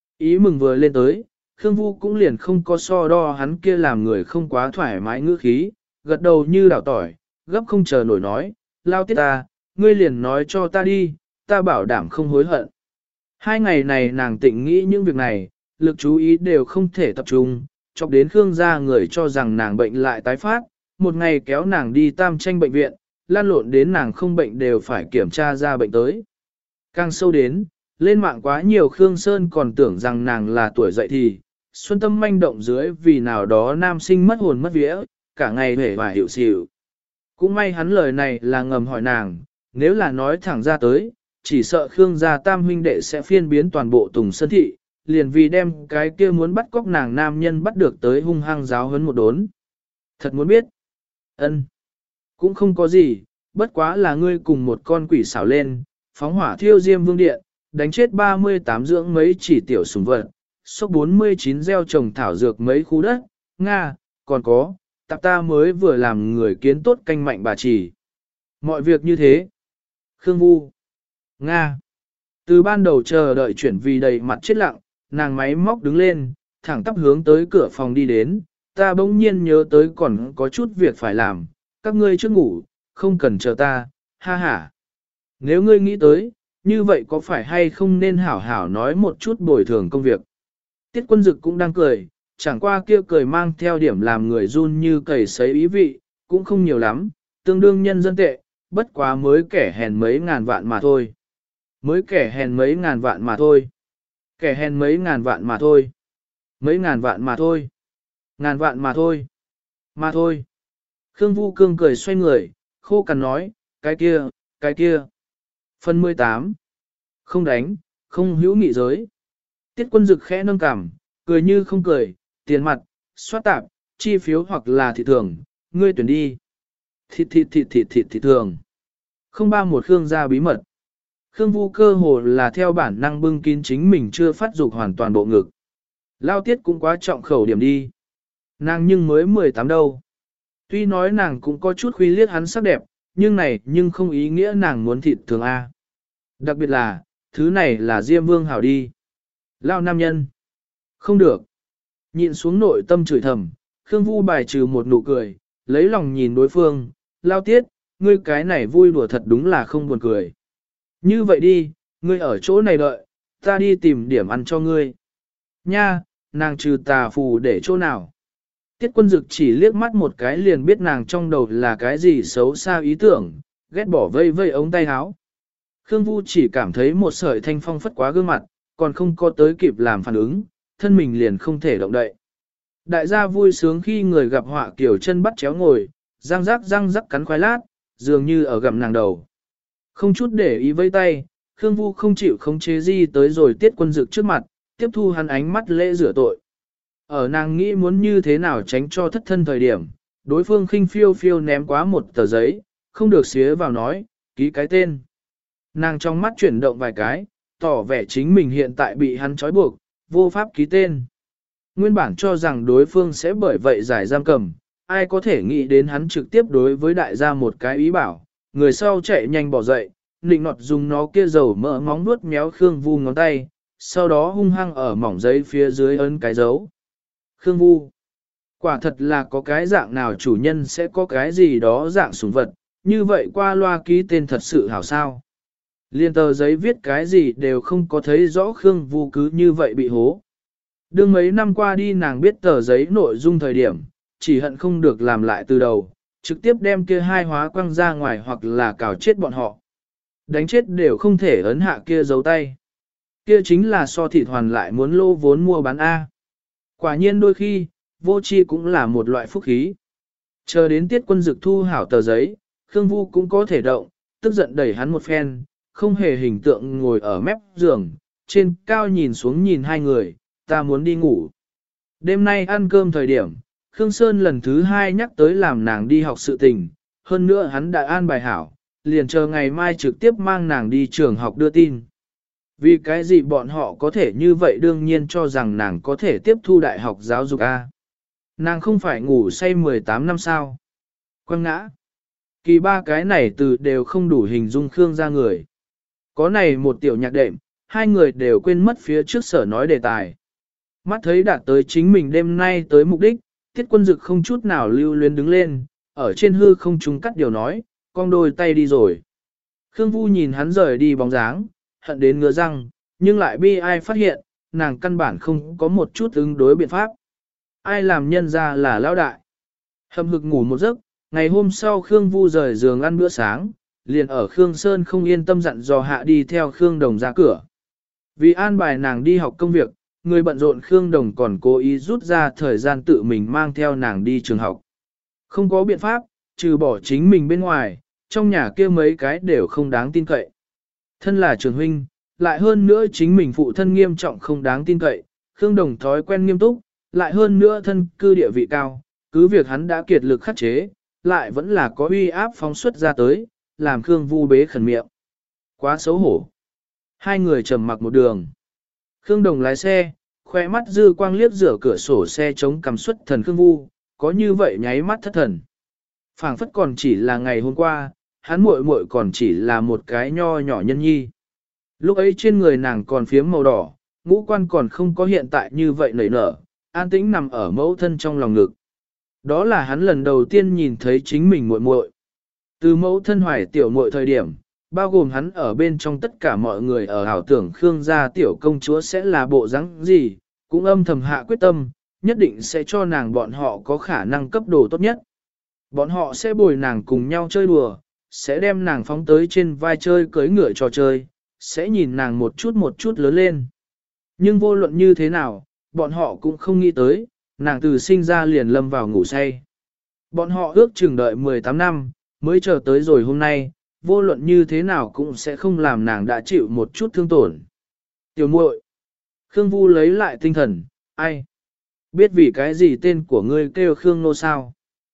Ý mừng vừa lên tới, Khương Vu cũng liền không có so đo hắn kia làm người không quá thoải mái ngữ khí, gật đầu như đảo tỏi, gấp không chờ nổi nói, lao tiết ta, ngươi liền nói cho ta đi, ta bảo đảm không hối hận. 2 ngày này nàng tịnh nghĩ những việc này, lực chú ý đều không thể tập trung, chọc đến Khương gia người cho rằng nàng bệnh lại tái phát, một ngày kéo nàng đi Tam Tranh bệnh viện, lan lộn đến nàng không bệnh đều phải kiểm tra ra bệnh tới. Càng sâu đến, lên mạng quá nhiều Khương Sơn còn tưởng rằng nàng là tuổi dậy thì, xuân tâm manh động dưới vì nào đó nam sinh mất hồn mất vía, cả ngày hể và hiệu xỉu. Cũng may hắn lời này là ngầm hỏi nàng, nếu là nói thẳng ra tới, chỉ sợ Khương gia tam huynh đệ sẽ phiên biến toàn bộ Tùng Sơn thị, liền vì đem cái kia muốn bắt cóc nàng nam nhân bắt được tới hung hăng giáo huấn một đốn. Thật muốn biết. Ân, cũng không có gì, bất quá là ngươi cùng một con quỷ xảo lên, phóng hỏa thiêu Diêm Vương điện, đánh chết 38 dưỡng mấy chỉ tiểu sủng vật, sốc 49 gieo trồng thảo dược mấy khu đất, Nga, còn có, tạp ta mới vừa làm người kiến tốt canh mạnh bà chỉ. Mọi việc như thế. Khương Vu. Nga. Từ ban đầu chờ đợi chuyển vì đầy mặt chết lặng, nàng máy móc đứng lên, thẳng tắp hướng tới cửa phòng đi đến, ta bỗng nhiên nhớ tới còn có chút việc phải làm, các ngươi trước ngủ, không cần chờ ta, ha ha. Nếu ngươi nghĩ tới, như vậy có phải hay không nên hảo hảo nói một chút bồi thường công việc. Tiết Quân Dực cũng đang cười, chẳng qua kia cười mang theo điểm làm người run như cầy sấy ý vị, cũng không nhiều lắm, tương đương nhân dân tệ, bất quá mới kẻ hèn mấy ngàn vạn mà thôi. Mới kẻ hèn mấy ngàn vạn mà thôi. Kẻ hèn mấy ngàn vạn mà thôi. Mấy ngàn vạn mà thôi. Ngàn vạn mà thôi. Mà thôi. Khương Vu Cương cười xoay người, khô cằn nói, cái kia, cái kia. Phần 18. Không đánh, không hữu nghị giới. Tiết Quân Dực khẽ nâng cằm, cười như không cười, tiền mặt, soát tạp, chi phiếu hoặc là thị thường, ngươi tuyển đi. Thị thường. Không ba một Khương gia bí mật. Khương Vu cơ hồ là theo bản năng bưng kín chính mình chưa phát dục hoàn toàn bộ ngực. Lao Tiết cũng quá trọng khẩu điểm đi. Nàng nhưng mới 18 đâu. Tuy nói nàng cũng có chút khuy liếc hắn sắc đẹp, nhưng này nhưng không ý nghĩa nàng muốn thịt thường A. Đặc biệt là, thứ này là Diêm Vương hảo đi. Lao nam nhân. Không được. Nhịn xuống nội tâm chửi thầm, Khương Vu bài trừ một nụ cười, lấy lòng nhìn đối phương, Lao Tiết, ngươi cái này vui đùa thật đúng là không buồn cười. Như vậy đi, ngươi ở chỗ này đợi, ta đi tìm điểm ăn cho ngươi. Nha, nàng trừ tà phù để chỗ nào? Tiết Quân Dực chỉ liếc mắt một cái liền biết nàng trong đầu là cái gì xấu xa ý tưởng, ghét bỏ vây vây ống tay áo. Khương Vu chỉ cảm thấy một sợi thanh phong phất quá gương mặt, còn không có tới kịp làm phản ứng, thân mình liền không thể động đậy. Đại gia vui sướng khi người gặp họa kiểu chân bắt chéo ngồi, răng rắc cắn khoai lát, dường như ở gặm nàng đầu. Không chút để ý với tay, Khương Vu không chịu khống chế gì tới rồi Tiết Quân Dực trước mặt, tiếp thu hắn ánh mắt lễ rửa tội. Ở nàng nghĩ muốn như thế nào tránh cho thất thân thời điểm, đối phương khinh phiêu phiêu ném quá một tờ giấy, không được xía vào nói, ký cái tên. Nàng trong mắt chuyển động vài cái, tỏ vẻ chính mình hiện tại bị hắn trói buộc, vô pháp ký tên. Nguyên bản cho rằng đối phương sẽ bởi vậy giải giam cầm, ai có thể nghĩ đến hắn trực tiếp đối với đại gia một cái ý bảo, người sau chạy nhanh bỏ dậy, nịnh nọt dùng nó kia dầu mỡ móng nuốt méo Khương Vu ngón tay, sau đó hung hăng ở mỏng giấy phía dưới ấn cái dấu. Khương Vu, quả thật là có cái dạng nào chủ nhân sẽ có cái gì đó dạng sủng vật, như vậy qua loa ký tên thật sự hảo sao. Liên tờ giấy viết cái gì đều không có thấy rõ Khương Vu cứ như vậy bị hố. Đương mấy năm qua đi nàng biết tờ giấy nội dung thời điểm, chỉ hận không được làm lại từ đầu, trực tiếp đem kia hai hóa quăng ra ngoài hoặc là cào chết bọn họ. Đánh chết đều không thể ấn hạ kia dấu tay. Kia chính là so thịt hoàn lại muốn lô vốn mua bán A. Quả nhiên đôi khi, vô tri cũng là một loại phúc khí. Chờ đến Tiết Quân Dực thu hảo tờ giấy, Khương Vu cũng có thể động, tức giận đẩy hắn một phen, không hề hình tượng ngồi ở mép giường, trên cao nhìn xuống nhìn hai người, ta muốn đi ngủ. Đêm nay ăn cơm thời điểm, Khương Sơn lần thứ hai nhắc tới làm nàng đi học sự tình, hơn nữa hắn đã an bài hảo, liền chờ ngày mai trực tiếp mang nàng đi trường học đưa tin. Vì cái gì bọn họ có thể như vậy đương nhiên cho rằng nàng có thể tiếp thu đại học giáo dục A. Nàng không phải ngủ say 18 năm sao. Quăng ngã. Kỳ ba cái này từ đều không đủ hình dung Khương ra người. Có này một tiểu nhạc đệm, hai người đều quên mất phía trước sở nói đề tài. Mắt thấy đạt tới chính mình đêm nay tới mục đích, Tiết Quân Dực không chút nào lưu luyến đứng lên, ở trên hư không trung cắt điều nói, cong đôi tay đi rồi. Khương Vu nhìn hắn rời đi bóng dáng, hận đến ngứa răng, nhưng lại bi ai phát hiện, nàng căn bản không có một chút ứng đối biện pháp. Ai làm nhân ra là lão đại. Hầm hực ngủ một giấc, ngày hôm sau Khương Vu rời giường ăn bữa sáng, liền ở Khương Sơn không yên tâm dặn dò hạ đi theo Khương Đồng ra cửa. Vì an bài nàng đi học công việc, người bận rộn Khương Đồng còn cố ý rút ra thời gian tự mình mang theo nàng đi trường học. Không có biện pháp, trừ bỏ chính mình bên ngoài, trong nhà kia mấy cái đều không đáng tin cậy. Thân là trường huynh, lại hơn nữa chính mình phụ thân nghiêm trọng không đáng tin cậy, Khương Đồng thói quen nghiêm túc, lại hơn nữa thân cư địa vị cao, cứ việc hắn đã kiệt lực khắc chế, lại vẫn là có uy áp phóng xuất ra tới, làm Khương Vu bế khẩn miệng. Quá xấu hổ. Hai người trầm mặc một đường. Khương Đồng lái xe, khoe mắt dư quang liếc rửa cửa sổ xe chống cầm xuất thần Khương Vu, có như vậy nháy mắt thất thần. Phảng phất còn chỉ là ngày hôm qua, hắn muội muội còn chỉ là một cái nho nhỏ nhân nhi. Lúc ấy trên người nàng còn phiếm màu đỏ, ngũ quan còn không có hiện tại như vậy nảy nở, an tĩnh nằm ở mẫu thân trong lòng ngực. Đó là hắn lần đầu tiên nhìn thấy chính mình muội muội. Từ mẫu thân hoài tiểu muội thời điểm, bao gồm hắn ở bên trong tất cả mọi người ở ảo tưởng Khương gia tiểu công chúa sẽ là bộ dáng gì, cũng âm thầm hạ quyết tâm, nhất định sẽ cho nàng bọn họ có khả năng cấp đồ tốt nhất. Bọn họ sẽ bồi nàng cùng nhau chơi đùa, sẽ đem nàng phóng tới trên vai chơi cưới ngựa trò chơi, sẽ nhìn nàng một chút lớn lên. Nhưng vô luận như thế nào, bọn họ cũng không nghĩ tới, nàng từ sinh ra liền lâm vào ngủ say. Bọn họ ước chừng đợi 18 năm, mới chờ tới rồi hôm nay, vô luận như thế nào cũng sẽ không làm nàng đã chịu một chút thương tổn. Tiểu muội, Khương Vu lấy lại tinh thần, ai? Biết vì cái gì tên của ngươi kêu Khương Nô sao?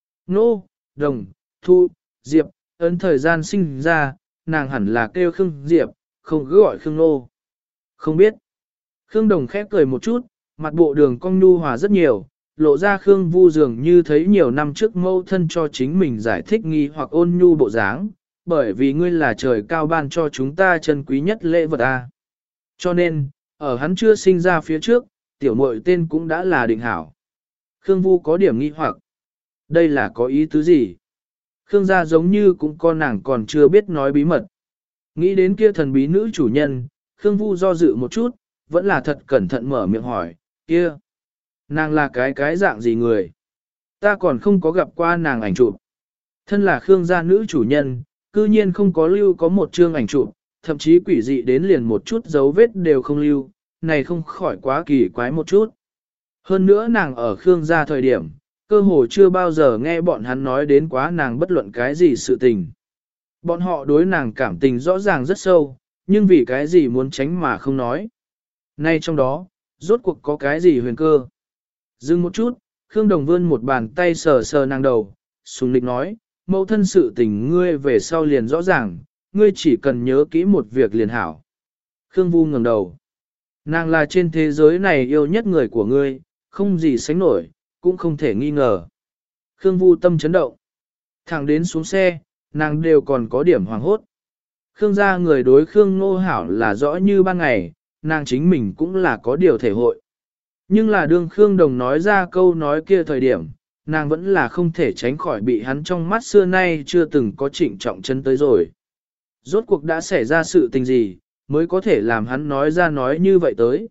Nô, Đồng, Thu, Diệp, ấn thời gian sinh ra, nàng hẳn là kêu Khương Diệp, không cứ gọi Khương Nô. Không biết. Khương Đồng khép cười một chút, mặt bộ đường cong nhu hòa rất nhiều, lộ ra Khương Vu dường như thấy nhiều năm trước mâu thân cho chính mình giải thích nghi hoặc ôn nhu bộ dáng, bởi vì ngươi là trời cao ban cho chúng ta chân quý nhất lễ vật a. Cho nên, ở hắn chưa sinh ra phía trước, tiểu muội tên cũng đã là định hảo. Khương Vu có điểm nghi hoặc, đây là có ý tứ gì? Khương gia giống như cũng con nàng còn chưa biết nói bí mật. Nghĩ đến kia thần bí nữ chủ nhân, Khương Vu do dự một chút, vẫn là thật cẩn thận mở miệng hỏi, kia, nàng là cái dạng gì người? Ta còn không có gặp qua nàng ảnh chụp. Thân là Khương gia nữ chủ nhân, cư nhiên không có lưu có một chương ảnh chụp, thậm chí quỷ dị đến liền một chút dấu vết đều không lưu, này không khỏi quá kỳ quái một chút. Hơn nữa nàng ở Khương gia thời điểm, cơ hồ chưa bao giờ nghe bọn hắn nói đến quá nàng bất luận cái gì sự tình. Bọn họ đối nàng cảm tình rõ ràng rất sâu, nhưng vì cái gì muốn tránh mà không nói. Nay trong đó, rốt cuộc có cái gì huyền cơ? Dừng một chút, Khương Đồng vươn một bàn tay sờ sờ nàng đầu, sùng lịch nói, mẫu thân sự tình ngươi về sau liền rõ ràng, ngươi chỉ cần nhớ kỹ một việc liền hảo. Khương Vu ngẩng đầu. Nàng là trên thế giới này yêu nhất người của ngươi, không gì sánh nổi, cũng không thể nghi ngờ. Khương Vu tâm chấn động. Thẳng đến xuống xe, nàng đều còn có điểm hoàng hốt. Khương gia người đối Khương Ngô Hảo là rõ như ban ngày, nàng chính mình cũng là có điều thể hội. Nhưng là đương Khương Đồng nói ra câu nói kia thời điểm, nàng vẫn là không thể tránh khỏi bị hắn trong mắt xưa nay chưa từng có trịnh trọng chân tới rồi. Rốt cuộc đã xảy ra sự tình gì, mới có thể làm hắn nói ra nói như vậy tới.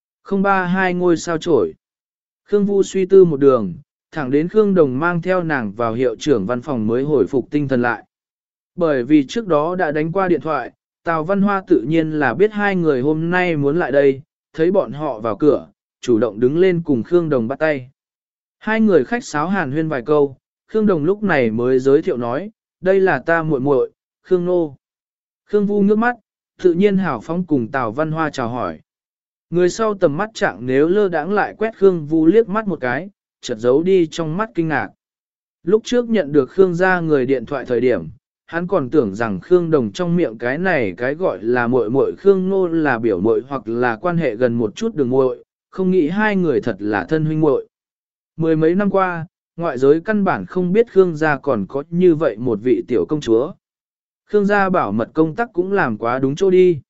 032 ngôi sao chổi. Khương Vu suy tư một đường, thẳng đến Khương Đồng mang theo nàng vào hiệu trưởng văn phòng mới hồi phục tinh thần lại. Bởi vì trước đó đã đánh qua điện thoại, Tào Văn Hoa tự nhiên là biết hai người hôm nay muốn lại đây, thấy bọn họ vào cửa, chủ động đứng lên cùng Khương Đồng bắt tay. Hai người khách sáo hàn huyên vài câu, Khương Đồng lúc này mới giới thiệu nói, đây là ta muội muội, Khương Nô. Khương Vu ngước mắt, tự nhiên hào phóng cùng Tào Văn Hoa chào hỏi. Người sau tầm mắt chẳng nếu lơ đãng lại quét Khương Vu liếc mắt một cái, chợt giấu đi trong mắt kinh ngạc. Lúc trước nhận được Khương gia người điện thoại thời điểm, hắn còn tưởng rằng Khương Đồng trong miệng cái này cái gọi là muội muội Khương Nô là biểu muội hoặc là quan hệ gần một chút đường muội, không nghĩ hai người thật là thân huynh muội. Mười mấy năm qua, ngoại giới căn bản không biết Khương gia còn có như vậy một vị tiểu công chúa. Khương gia bảo mật công tác cũng làm quá đúng chỗ đi.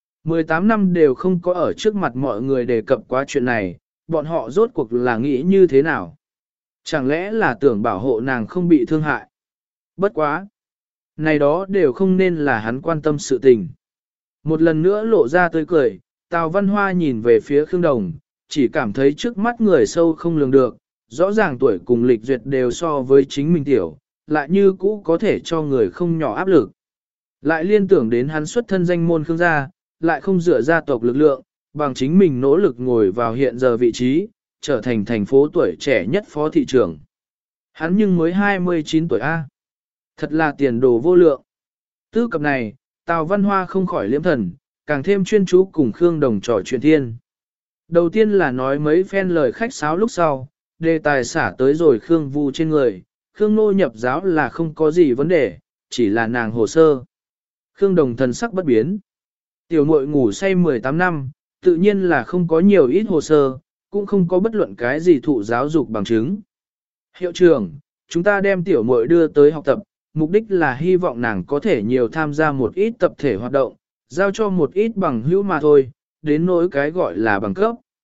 18 năm đều không có ở trước mặt mọi người đề cập qua chuyện này, bọn họ rốt cuộc là nghĩ như thế nào? Chẳng lẽ là tưởng bảo hộ nàng không bị thương hại? Bất quá! Này đó đều không nên là hắn quan tâm sự tình. Một lần nữa lộ ra tươi cười, Tào Văn Hoa nhìn về phía Khương Đồng, chỉ cảm thấy trước mắt người sâu không lường được, rõ ràng tuổi cùng lịch duyệt đều so với chính mình tiểu, lại như cũ có thể cho người không nhỏ áp lực. Lại liên tưởng đến hắn xuất thân danh môn Khương gia, lại không dựa gia tộc lực lượng, bằng chính mình nỗ lực ngồi vào hiện giờ vị trí, trở thành thành phố tuổi trẻ nhất phó thị trưởng. Hắn nhưng mới 29 tuổi A. Thật là tiền đồ vô lượng. Tư cập này, Tào Văn Hoa không khỏi liễm thần, càng thêm chuyên chú cùng Khương Đồng trò chuyện thiên. Đầu tiên là nói mấy phen lời khách sáo lúc sau, đề tài xả tới rồi Khương Vu trên người, Khương Nô nhập giáo là không có gì vấn đề, chỉ là nàng hồ sơ. Khương Đồng thần sắc bất biến. Tiểu muội ngủ say 18 năm, tự nhiên là không có nhiều ít hồ sơ, cũng không có bất luận cái gì thụ giáo dục bằng chứng. Hiệu trưởng, chúng ta đem tiểu muội đưa tới học tập, mục đích là hy vọng nàng có thể nhiều tham gia một ít tập thể hoạt động, giao cho một ít bằng hữu mà thôi, đến nỗi cái gọi là bằng cấp.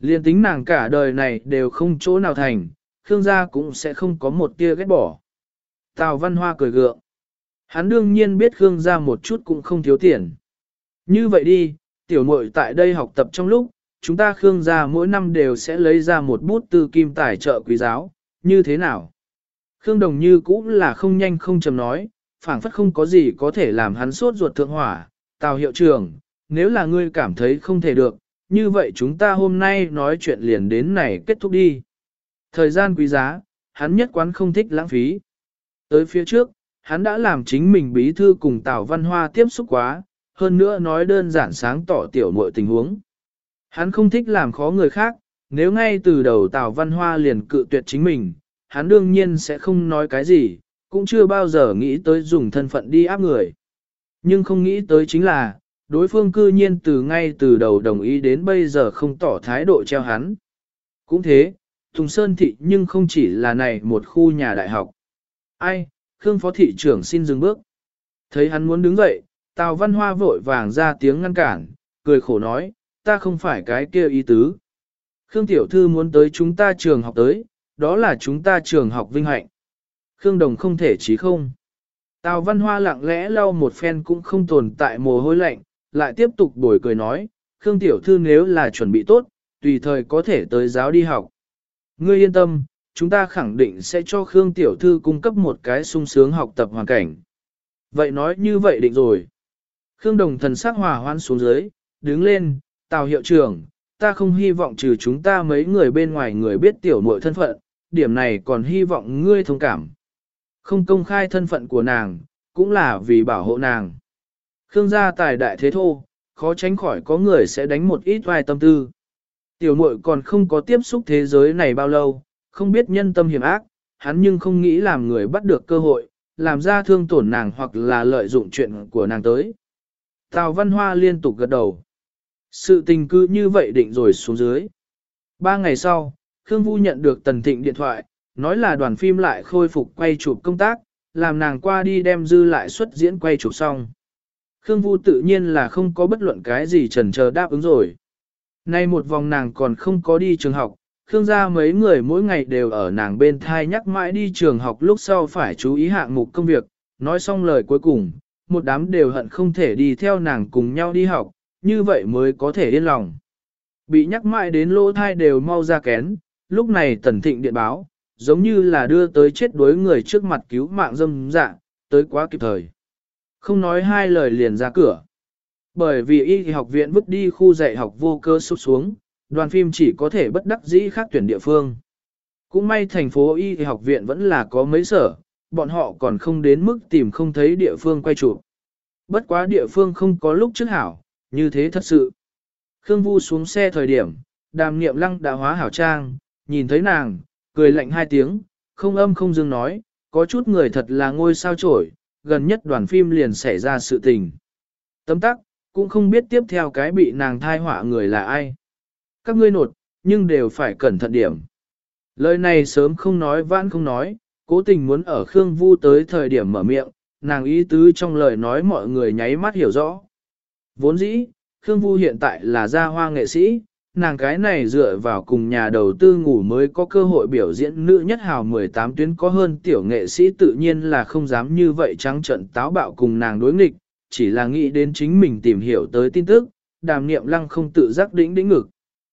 Liên tính nàng cả đời này đều không chỗ nào thành, Khương gia cũng sẽ không có một tia ghét bỏ. Tào Văn Hoa cười gượng. Hắn đương nhiên biết Khương gia một chút cũng không thiếu tiền. Như vậy đi, tiểu muội tại đây học tập trong lúc, chúng ta Khương gia mỗi năm đều sẽ lấy ra một bút tư kim tài trợ quý giáo, như thế nào? Khương Đồng như cũng là không nhanh không chậm nói, phảng phất không có gì có thể làm hắn sốt ruột thượng hỏa. Tào hiệu trưởng, nếu là ngươi cảm thấy không thể được, như vậy chúng ta hôm nay nói chuyện liền đến này kết thúc đi. Thời gian quý giá, hắn nhất quán không thích lãng phí. Tới phía trước, hắn đã làm chính mình bí thư cùng Tào Văn Hoa tiếp xúc quá, hơn nữa nói đơn giản sáng tỏ tiểu muội tình huống. Hắn không thích làm khó người khác, nếu ngay từ đầu Tào Văn Hoa liền cự tuyệt chính mình, hắn đương nhiên sẽ không nói cái gì, cũng chưa bao giờ nghĩ tới dùng thân phận đi áp người. Nhưng không nghĩ tới chính là, đối phương cư nhiên ngay từ đầu đồng ý đến bây giờ không tỏ thái độ treo hắn. Cũng thế, Tùng Sơn Thị nhưng không chỉ là này một khu nhà đại học. Ai, Khương Phó Thị trưởng xin dừng bước. Thấy hắn muốn đứng dậy, Tào Văn Hoa vội vàng ra tiếng ngăn cản, cười khổ nói, ta không phải cái kia ý tứ. Khương Tiểu Thư muốn tới chúng ta trường học tới, đó là chúng ta trường học vinh hạnh. Khương Đồng không thể chí không. Tào Văn Hoa lặng lẽ lau một phen cũng không tồn tại mồ hôi lạnh, lại tiếp tục bồi cười nói, Khương Tiểu Thư nếu là chuẩn bị tốt, tùy thời có thể tới giáo đi học. Ngươi yên tâm, chúng ta khẳng định sẽ cho Khương Tiểu Thư cung cấp một cái sung sướng học tập hoàn cảnh. Vậy nói như vậy định rồi. Khương Đồng thần sắc hòa hoan xuống dưới, đứng lên, Tào hiệu trưởng, ta không hy vọng trừ chúng ta mấy người bên ngoài người biết tiểu muội thân phận, điểm này còn hy vọng ngươi thông cảm. Không công khai thân phận của nàng, cũng là vì bảo hộ nàng. Khương gia tài đại thế thô, khó tránh khỏi có người sẽ đánh một ít vai tâm tư. Tiểu muội còn không có tiếp xúc thế giới này bao lâu, không biết nhân tâm hiểm ác, hắn nhưng không nghĩ làm người bắt được cơ hội, làm ra thương tổn nàng hoặc là lợi dụng chuyện của nàng tới. Tào Văn Hoa liên tục gật đầu. Sự tình cứ như vậy định rồi xuống dưới. 3 ngày sau, Khương Vu nhận được Tần Thịnh điện thoại, nói là đoàn phim lại khôi phục quay chụp công tác, làm nàng qua đi đem dư lại xuất diễn quay chụp xong. Khương Vu tự nhiên là không có bất luận cái gì chần chờ đáp ứng rồi. Nay một vòng nàng còn không có đi trường học, Khương gia mấy người mỗi ngày đều ở nàng bên thai nhắc mãi đi trường học lúc sau phải chú ý hạng mục công việc, nói xong lời cuối cùng, một đám đều hận không thể đi theo nàng cùng nhau đi học, như vậy mới có thể yên lòng. Bị nhắc mãi đến lỗ thai đều mau ra kén, lúc này Tần Thịnh điện báo, giống như là đưa tới chết đuối người trước mặt cứu mạng dâm dạ, tới quá kịp thời. Không nói hai lời liền ra cửa. Bởi vì y học viện vứt đi khu dạy học vô cơ sụp xuống, đoàn phim chỉ có thể bất đắc dĩ khác tuyển địa phương. Cũng may thành phố y học viện vẫn là có mấy sở, bọn họ còn không đến mức tìm không thấy địa phương quay chụp. Bất quá địa phương không có lúc trước hảo, như thế thật sự. Khương Vu xuống xe thời điểm, Đàm Niệm Lăng đã hóa hảo trang, nhìn thấy nàng, cười lạnh 2 tiếng, không âm không dương nói, có chút người thật là ngôi sao trổi, gần nhất đoàn phim liền xảy ra sự tình. Tấm tắc, cũng không biết tiếp theo cái bị nàng thai họa người là ai. Các ngươi nột, nhưng đều phải cẩn thận điểm. Lời này sớm không nói vãn không nói, cố tình muốn ở Khương Vu tới thời điểm mở miệng, nàng ý tứ trong lời nói mọi người nháy mắt hiểu rõ. Vốn dĩ, Khương Vu hiện tại là gia hoa nghệ sĩ, nàng cái này dựa vào cùng nhà đầu tư ngủ mới có cơ hội biểu diễn nữ nhất hào 18 tuyến có hơn tiểu nghệ sĩ tự nhiên là không dám như vậy trắng trận táo bạo cùng nàng đối nghịch, chỉ là nghĩ đến chính mình tìm hiểu tới tin tức, Đàm Niệm Lăng không tự giác đĩnh ngực.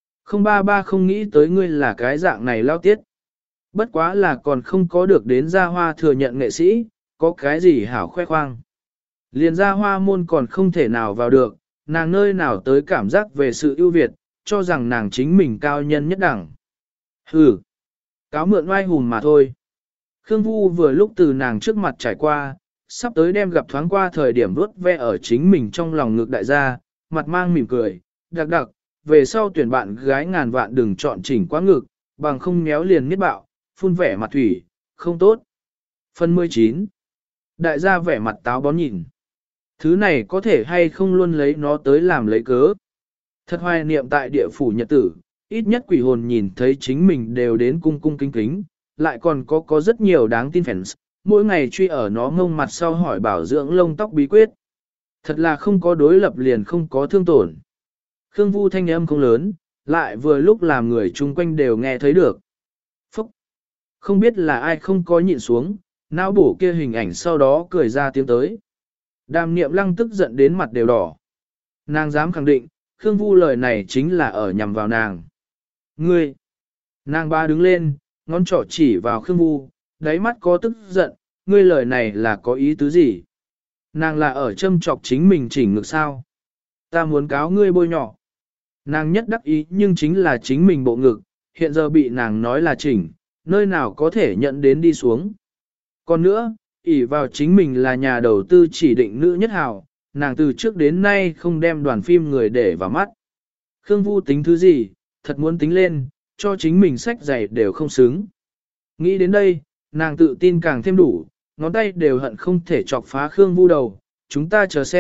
033 không nghĩ tới ngươi là cái dạng này lao tiết. Bất quá là còn không có được đến gia hoa thừa nhận nghệ sĩ, có cái gì hảo khoe khoang. Liền gia hoa môn còn không thể nào vào được, nàng nơi nào tới cảm giác về sự ưu việt, cho rằng nàng chính mình cao nhân nhất đẳng. Hừ, cáo mượn oai hùm mà thôi. Khương Vu vừa lúc từ nàng trước mặt trải qua, sắp tới đem gặp thoáng qua thời điểm vuốt ve ở chính mình trong lòng ngực đại gia, mặt mang mỉm cười, đặc đặc, về sau tuyển bạn gái ngàn vạn đừng chọn chỉnh quá ngực, bằng không méo liền miết bạo, phun vẻ mặt thủy, không tốt. Phần 19. Đại gia vẻ mặt táo bón nhìn. Thứ này có thể hay không luôn lấy nó tới làm lấy cớ. Thật hoài niệm tại địa phủ nhật tử, ít nhất quỷ hồn nhìn thấy chính mình đều đến cung cung kính kính, lại còn có rất nhiều đáng tin fans, mỗi ngày truy ở nó ngông mặt sau hỏi bảo dưỡng lông tóc bí quyết. Thật là không có đối lập liền không có thương tổn. Khương Vu thanh âm không lớn, lại vừa lúc làm người chung quanh đều nghe thấy được. Phúc! Không biết là ai không có nhịn xuống, não bổ kia hình ảnh sau đó cười ra tiếng tới. Đàm Niệm Lăng tức giận đến mặt đều đỏ. Nàng dám khẳng định, Khương Vu lời này chính là ở nhằm vào nàng. Ngươi! Nàng ba đứng lên, ngón trỏ chỉ vào Khương Vu, đáy mắt có tức giận, ngươi lời này là có ý tứ gì? Nàng là ở châm chọc chính mình chỉnh ngược sao? Ta muốn cáo ngươi bôi nhọ. Nàng nhất đắc ý nhưng chính là chính mình bộ ngực, hiện giờ bị nàng nói là chỉnh, nơi nào có thể nhận đến đi xuống. Còn nữa, ỷ vào chính mình là nhà đầu tư chỉ định nữ nhất hào, nàng từ trước đến nay không đem đoàn phim người để vào mắt. Khương Vu tính thứ gì, thật muốn tính lên, cho chính mình sách giày đều không xứng. Nghĩ đến đây, nàng tự tin càng thêm đủ, ngón tay đều hận không thể chọc phá Khương Vu đầu, chúng ta chờ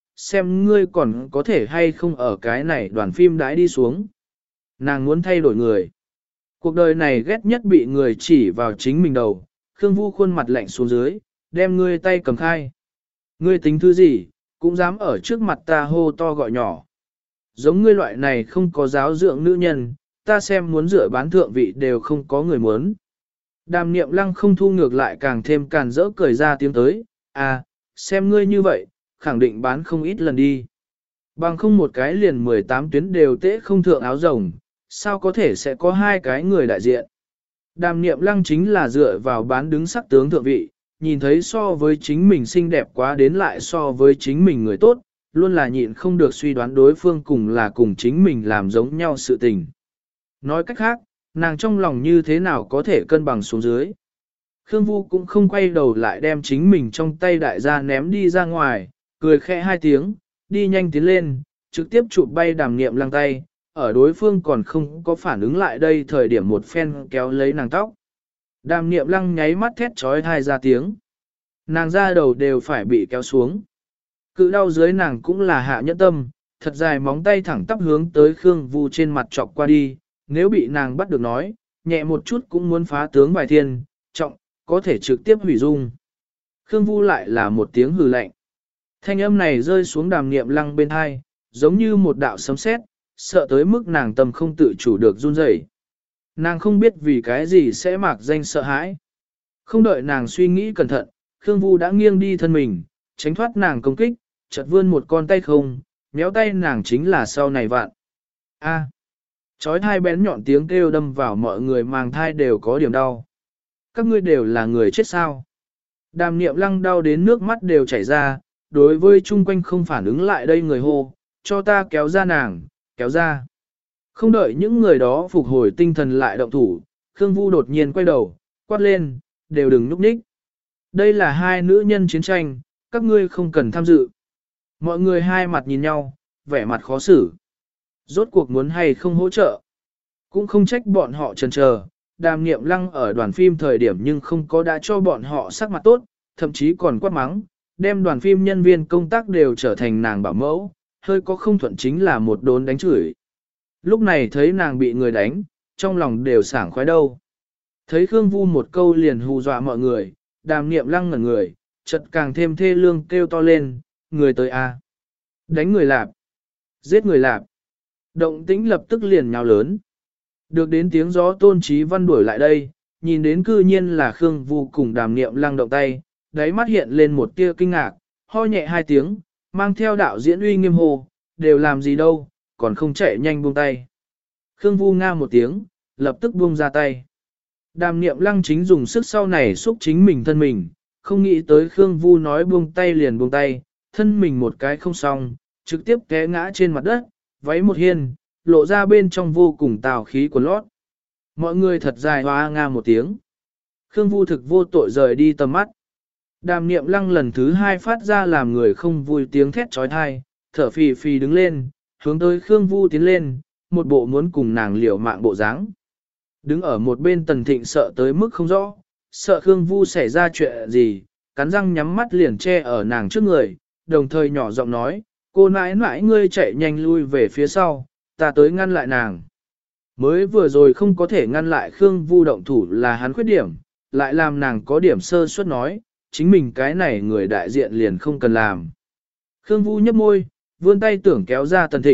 xem ngươi còn có thể hay không ở cái này đoàn phim đãi đi xuống. Nàng muốn thay đổi người. Cuộc đời này ghét nhất bị người chỉ vào chính mình đầu, Khương Vu khuôn mặt lạnh xuống dưới, đem ngươi tay cầm khai. Ngươi tính thứ gì, cũng dám ở trước mặt ta hô to gọi nhỏ. Giống ngươi loại này không có giáo dưỡng nữ nhân, ta xem muốn rửa bán thượng vị đều không có người muốn. Đàm Niệm Lăng không thu ngược lại càng thêm càn rỡ cười ra tiếng tới, à, xem ngươi như vậy, khẳng định bán không ít lần đi. Bằng không một cái liền 18 tuyến đều tễ không thượng áo rồng, sao có thể sẽ có hai cái người đại diện. Đàm Niệm Lăng chính là dựa vào bán đứng sắc tướng thượng vị, nhìn thấy so với chính mình xinh đẹp quá đến lại so với chính mình người tốt, luôn là nhịn không được suy đoán đối phương cùng là cùng chính mình làm giống nhau sự tình. Nói cách khác, nàng trong lòng như thế nào có thể cân bằng xuống dưới. Khương Vu cũng không quay đầu lại đem chính mình trong tay đại gia ném đi ra ngoài, cười khẽ hai tiếng, đi nhanh tiến lên, trực tiếp chụp bay Đàm Niệm Lăng tay, ở đối phương còn không có phản ứng lại đây thời điểm một phen kéo lấy nàng tóc. Đàm Niệm Lăng nháy mắt thét trói thai ra tiếng. Nàng ra đầu đều phải bị kéo xuống. Cự đau dưới nàng cũng là hạ nhẫn tâm, thật dài móng tay thẳng tắp hướng tới Khương Vu trên mặt chọc qua đi, nếu bị nàng bắt được nói, nhẹ một chút cũng muốn phá tướng bài thiên, trọng, có thể trực tiếp hủy dung. Khương Vu lại là một tiếng hừ lạnh. Thanh âm này rơi xuống Đàm Niệm Lăng bên hai, giống như một đạo sấm sét, sợ tới mức nàng tâm không tự chủ được run rẩy. Nàng không biết vì cái gì sẽ mạc danh sợ hãi. Không đợi nàng suy nghĩ cẩn thận, Khương Vu đã nghiêng đi thân mình, tránh thoát nàng công kích, chợt vươn một con tay không, méo tay nàng chính là sau này vạn. A. Chói thai bén nhọn tiếng kêu đâm vào mọi người mang thai đều có điểm đau. Các ngươi đều là người chết sao? Đàm Niệm Lăng đau đến nước mắt đều chảy ra, đối với chung quanh không phản ứng lại đây người hô, cho ta kéo ra nàng, kéo ra. Không đợi những người đó phục hồi tinh thần lại động thủ, Khương Vu đột nhiên quay đầu, quát lên, đều đừng núp ních. Đây là hai nữ nhân chiến tranh, các ngươi không cần tham dự. Mọi người hai mặt nhìn nhau, vẻ mặt khó xử. Rốt cuộc muốn hay không hỗ trợ. Cũng không trách bọn họ chần chờ. Đàm Niệm Lăng ở đoàn phim thời điểm nhưng không có đã cho bọn họ sắc mặt tốt, thậm chí còn quát mắng, đem đoàn phim nhân viên công tác đều trở thành nàng bảo mẫu, hơi có không thuận chính là một đốn đánh chửi. Lúc này thấy nàng bị người đánh, trong lòng đều sảng khoái đâu. Thấy Khương Vu một câu liền hù dọa mọi người, Đàm Niệm Lăng ngẩn người, chợt càng thêm thê lương kêu to lên, người tới a, đánh người lạp, giết người lạp. Động tĩnh lập tức liền nhào lớn. Được đến tiếng gió Tôn Chí Văn đuổi lại đây, nhìn đến cư nhiên là Khương Vu cùng Đàm Niệm Lăng động tay, đáy mắt hiện lên một tia kinh ngạc, ho nhẹ hai tiếng, mang theo đạo diễn uy nghiêm hồ, đều làm gì đâu, còn không chạy nhanh buông tay. Khương Vu nga một tiếng, lập tức buông ra tay. Đàm Niệm Lăng chính dùng sức sau này xúc chính mình thân mình, không nghĩ tới Khương Vu nói buông tay liền buông tay, thân mình một cái không xong, trực tiếp té ngã trên mặt đất, váy một hiên, lộ ra bên trong vô cùng tào khí của lót. Mọi người thật dài hoa nga một tiếng. Khương Vu thực vô tội rời đi tầm mắt. Đàm Niệm Lăng lần thứ hai phát ra làm người không vui tiếng thét trói thai, thở phì phì đứng lên, hướng tới Khương Vu tiến lên, một bộ muốn cùng nàng liều mạng bộ dáng. Đứng ở một bên Tần Thịnh sợ tới mức không rõ, sợ Khương Vu xảy ra chuyện gì, cắn răng nhắm mắt liền che ở nàng trước người, đồng thời nhỏ giọng nói, cô nãi nãi ngươi chạy nhanh lui về phía sau, ta tới ngăn lại nàng. Mới vừa rồi không có thể ngăn lại Khương Vu động thủ là hắn khuyết điểm, lại làm nàng có điểm sơ suất nói, chính mình cái này người đại diện liền không cần làm. Khương Vu nhấp môi, vươn tay tưởng kéo ra Tần Thịnh,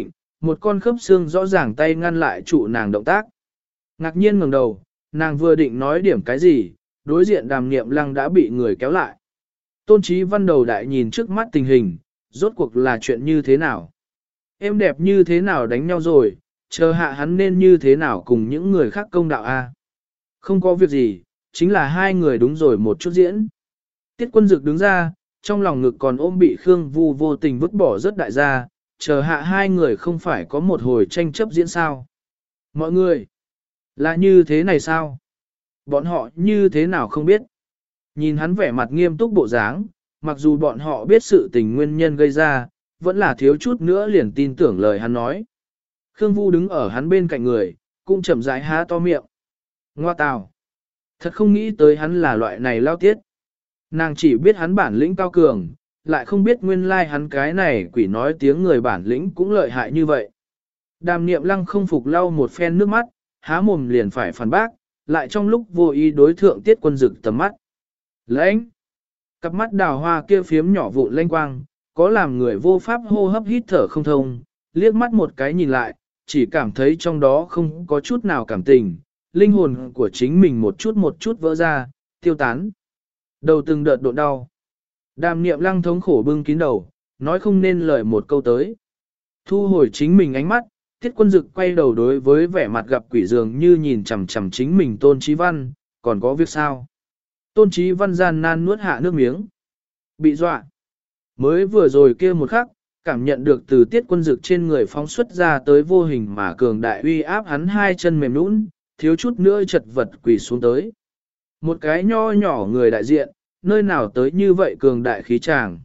Một con khớp xương rõ ràng tay ngăn lại trụ nàng động tác. Ngạc nhiên ngẩng đầu, nàng vừa định nói điểm cái gì, đối diện Đàm Niệm Lăng đã bị người kéo lại. Tôn Chí Văn đầu đại nhìn trước mắt tình hình, rốt cuộc là chuyện như thế nào? Em đẹp như thế nào đánh nhau rồi, chờ hạ hắn nên như thế nào cùng những người khác công đạo a? Không có việc gì, chính là hai người đúng rồi một chút diễn. Tiết Quân Dực đứng ra, trong lòng ngực còn ôm bị Khương Vu vô tình vứt bỏ rất đại gia, chờ hạ hai người không phải có một hồi tranh chấp diễn sao? Mọi người, là như thế này sao? Bọn họ như thế nào không biết? Nhìn hắn vẻ mặt nghiêm túc bộ dáng, mặc dù bọn họ biết sự tình nguyên nhân gây ra, vẫn là thiếu chút nữa liền tin tưởng lời hắn nói. Khương Vu đứng ở hắn bên cạnh người, cũng chậm rãi há to miệng. Ngoa tào! Thật không nghĩ tới hắn là loại này lao tiết. Nàng chỉ biết hắn bản lĩnh cao cường, lại không biết nguyên lai hắn cái này quỷ nói tiếng người bản lĩnh cũng lợi hại như vậy. Đàm Niệm Lăng không phục lau một phen nước mắt, há mồm liền phải phản bác, lại trong lúc vô ý đối thượng Tiết Quân Dực tầm mắt. Lãnh! Cặp mắt đào hoa kia phiếm nhỏ vụn lanh quang, có làm người vô pháp hô hấp hít thở không thông, liếc mắt một cái nhìn lại, chỉ cảm thấy trong đó không có chút nào cảm tình, linh hồn của chính mình một chút vỡ ra, tiêu tán. Đầu từng đợt độ đau. Đàm Niệm Lăng thống khổ bưng kín đầu, nói không nên lời một câu tới. Thu hồi chính mình ánh mắt, Tiết Quân Dực quay đầu đối với vẻ mặt gặp quỷ dường như nhìn chằm chằm chính mình Tôn Chí Văn, còn có việc sao? Tôn Chí Văn gian nan nuốt hạ nước miếng. Bị dọa. Mới vừa rồi kia một khắc, cảm nhận được từ Tiết Quân Dực trên người phóng xuất ra tới vô hình mà cường đại uy áp, hắn hai chân mềm nhũn, thiếu chút nữa chật vật quỳ xuống tới. Một cái nho nhỏ người đại diện, nơi nào tới như vậy cường đại khí tràng.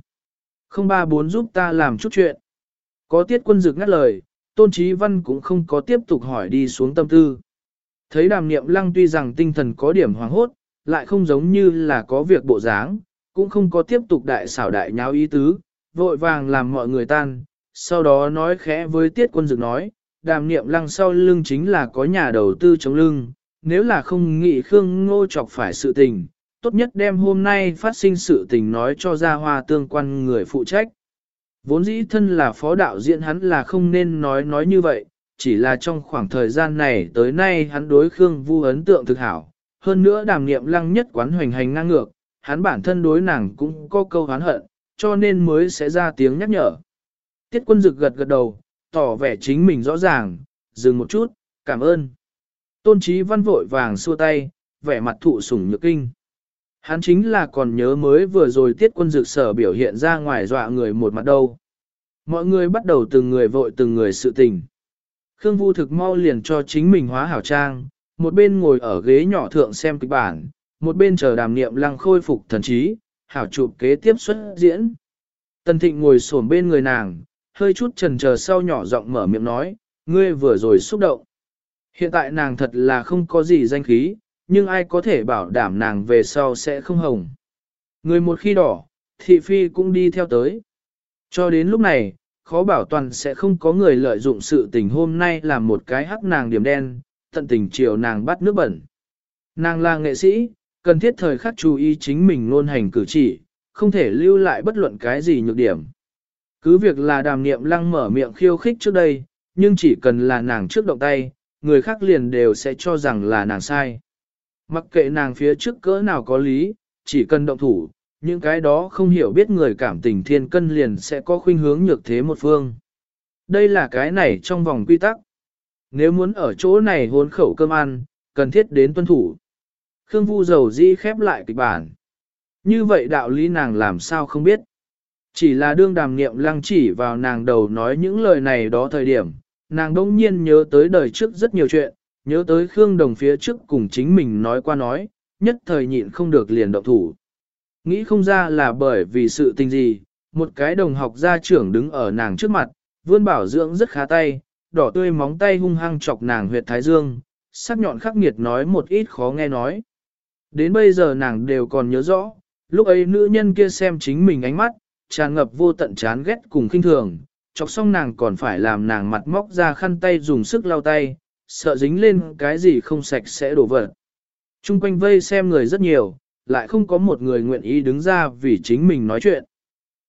034 giúp ta làm chút chuyện. Có Tiết Quân Dực ngắt lời, Tôn Chí Văn cũng không có tiếp tục hỏi đi xuống tâm tư. Thấy Đàm Niệm Lăng tuy rằng tinh thần có điểm hoảng hốt, lại không giống như là có việc bộ dáng, cũng không có tiếp tục đại xảo đại nháo ý tứ, vội vàng làm mọi người tan, sau đó nói khẽ với Tiết Quân Dực nói, Đàm Niệm Lăng sau lưng chính là có nhà đầu tư chống lưng, nếu là không nghĩ Khương Ngô chọc phải sự tình, tốt nhất đem hôm nay phát sinh sự tình nói cho Gia Hoa tương quan người phụ trách. Vốn dĩ thân là phó đạo diễn hắn là không nên nói như vậy, chỉ là trong khoảng thời gian này tới nay hắn đối Khương Vu ấn tượng thực hảo, hơn nữa Đàm Niệm Lăng nhất quán hoành hành ngang ngược, hắn bản thân đối nàng cũng có câu oán hận, cho nên mới sẽ ra tiếng nhắc nhở. Tiết Quân Dực gật gật đầu, tỏ vẻ chính mình rõ ràng, dừng một chút, cảm ơn. Tôn Chí Văn vội vàng xua tay, vẻ mặt thụ sủng nhược kinh. Hắn chính là còn nhớ mới vừa rồi Tiết Quân Dực sở biểu hiện ra ngoài dọa người một mặt đâu. Mọi người bắt đầu từng người vội từng người sự tình. Khương Vu thực mau liền cho chính mình hóa hảo trang, một bên ngồi ở ghế nhỏ thượng xem kịch bản, một bên chờ Đàm Niệm Lăng khôi phục thần trí, hảo chụp kế tiếp xuất diễn. Tần Thịnh ngồi xổm bên người nàng, hơi chút chần chờ sau nhỏ giọng mở miệng nói, ngươi vừa rồi xúc động. Hiện tại nàng thật là không có gì danh khí, nhưng ai có thể bảo đảm nàng về sau sẽ không hồng. Người một khi đỏ, thị phi cũng đi theo tới. Cho đến lúc này, khó bảo toàn sẽ không có người lợi dụng sự tình hôm nay làm một cái hắc nàng điểm đen, tận tình chiều nàng bắt nước bẩn. Nàng là nghệ sĩ, cần thiết thời khắc chú ý chính mình luôn hành cử chỉ, không thể lưu lại bất luận cái gì nhược điểm. Cứ việc là Đàm Niệm Lăng mở miệng khiêu khích trước đây, nhưng chỉ cần là nàng trước động tay, người khác liền đều sẽ cho rằng là nàng sai. Mặc kệ nàng phía trước cỡ nào có lý, chỉ cần động thủ, những cái đó không hiểu biết người cảm tình thiên cân liền sẽ có khuynh hướng nhược thế một phương. Đây là cái này trong vòng quy tắc. Nếu muốn ở chỗ này hôn khẩu cơm ăn, cần thiết đến tuân thủ. Khương Vu dầu dĩ khép lại kịch bản. Như vậy đạo lý nàng làm sao không biết. Chỉ là đương Đàm Niệm Lăng chỉ vào nàng đầu nói những lời này đó thời điểm, nàng đông nhiên nhớ tới đời trước rất nhiều chuyện, nhớ tới Khương Đồng phía trước cùng chính mình nói qua nói, nhất thời nhịn không được liền động thủ. Nghĩ không ra là bởi vì sự tình gì, một cái đồng học gia trưởng đứng ở nàng trước mặt, vươn bảo dưỡng rất khá tay, đỏ tươi móng tay hung hăng chọc nàng huyệt thái dương, sắc nhọn khắc nghiệt nói một ít khó nghe nói. Đến bây giờ nàng đều còn nhớ rõ, lúc ấy nữ nhân kia xem chính mình ánh mắt, tràn ngập vô tận chán ghét cùng khinh thường, chọc xong nàng còn phải làm nàng mặt móc ra khăn tay dùng sức lau tay, sợ dính lên cái gì không sạch sẽ đổ vật. Trung quanh vây xem người rất nhiều, lại không có một người nguyện ý đứng ra vì chính mình nói chuyện.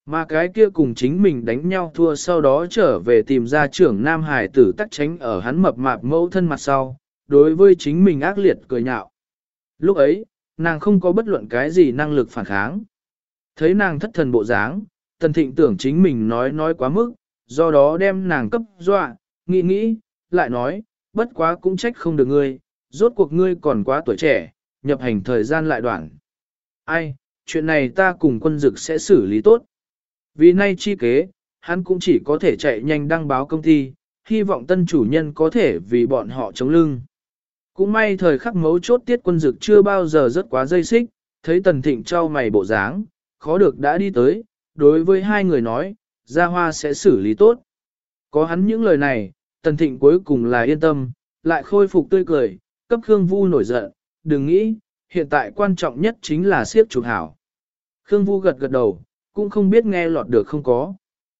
Mà cái kia cùng chính mình đánh nhau thua sau đó trở về tìm ra trưởng Nam Hải tử tắc tránh ở hắn mập mạp mẫu thân mặt sau, đối với chính mình ác liệt cười nhạo. Lúc ấy, nàng không có bất luận cái gì năng lực phản kháng. Thấy nàng thất thần bộ dáng, Tần Thịnh tưởng chính mình nói quá mức, do đó đem nàng cấp dọa, nghĩ, lại nói, bất quá cũng trách không được ngươi, rốt cuộc ngươi còn quá tuổi trẻ, nhập hành thời gian lại đoạn. Ai, chuyện này ta cùng quân dực sẽ xử lý tốt. Vì nay chi kế, hắn cũng chỉ có thể chạy nhanh đăng báo công ty, hy vọng tân chủ nhân có thể vì bọn họ chống lưng. Cũng may thời khắc mấu chốt Tiết Quân Dực chưa bao giờ rất quá dây xích, thấy Tần Thịnh trao mày bộ dáng, khó được đã đi tới, đối với hai người nói, Gia Hoa sẽ xử lý tốt. Có hắn những lời này, Tần Thịnh cuối cùng là yên tâm, lại khôi phục tươi cười, cấp Khương Vu nổi giận, đừng nghĩ, hiện tại quan trọng nhất chính là siếp chụp hảo. Khương Vu gật gật đầu, cũng không biết nghe lọt được không có.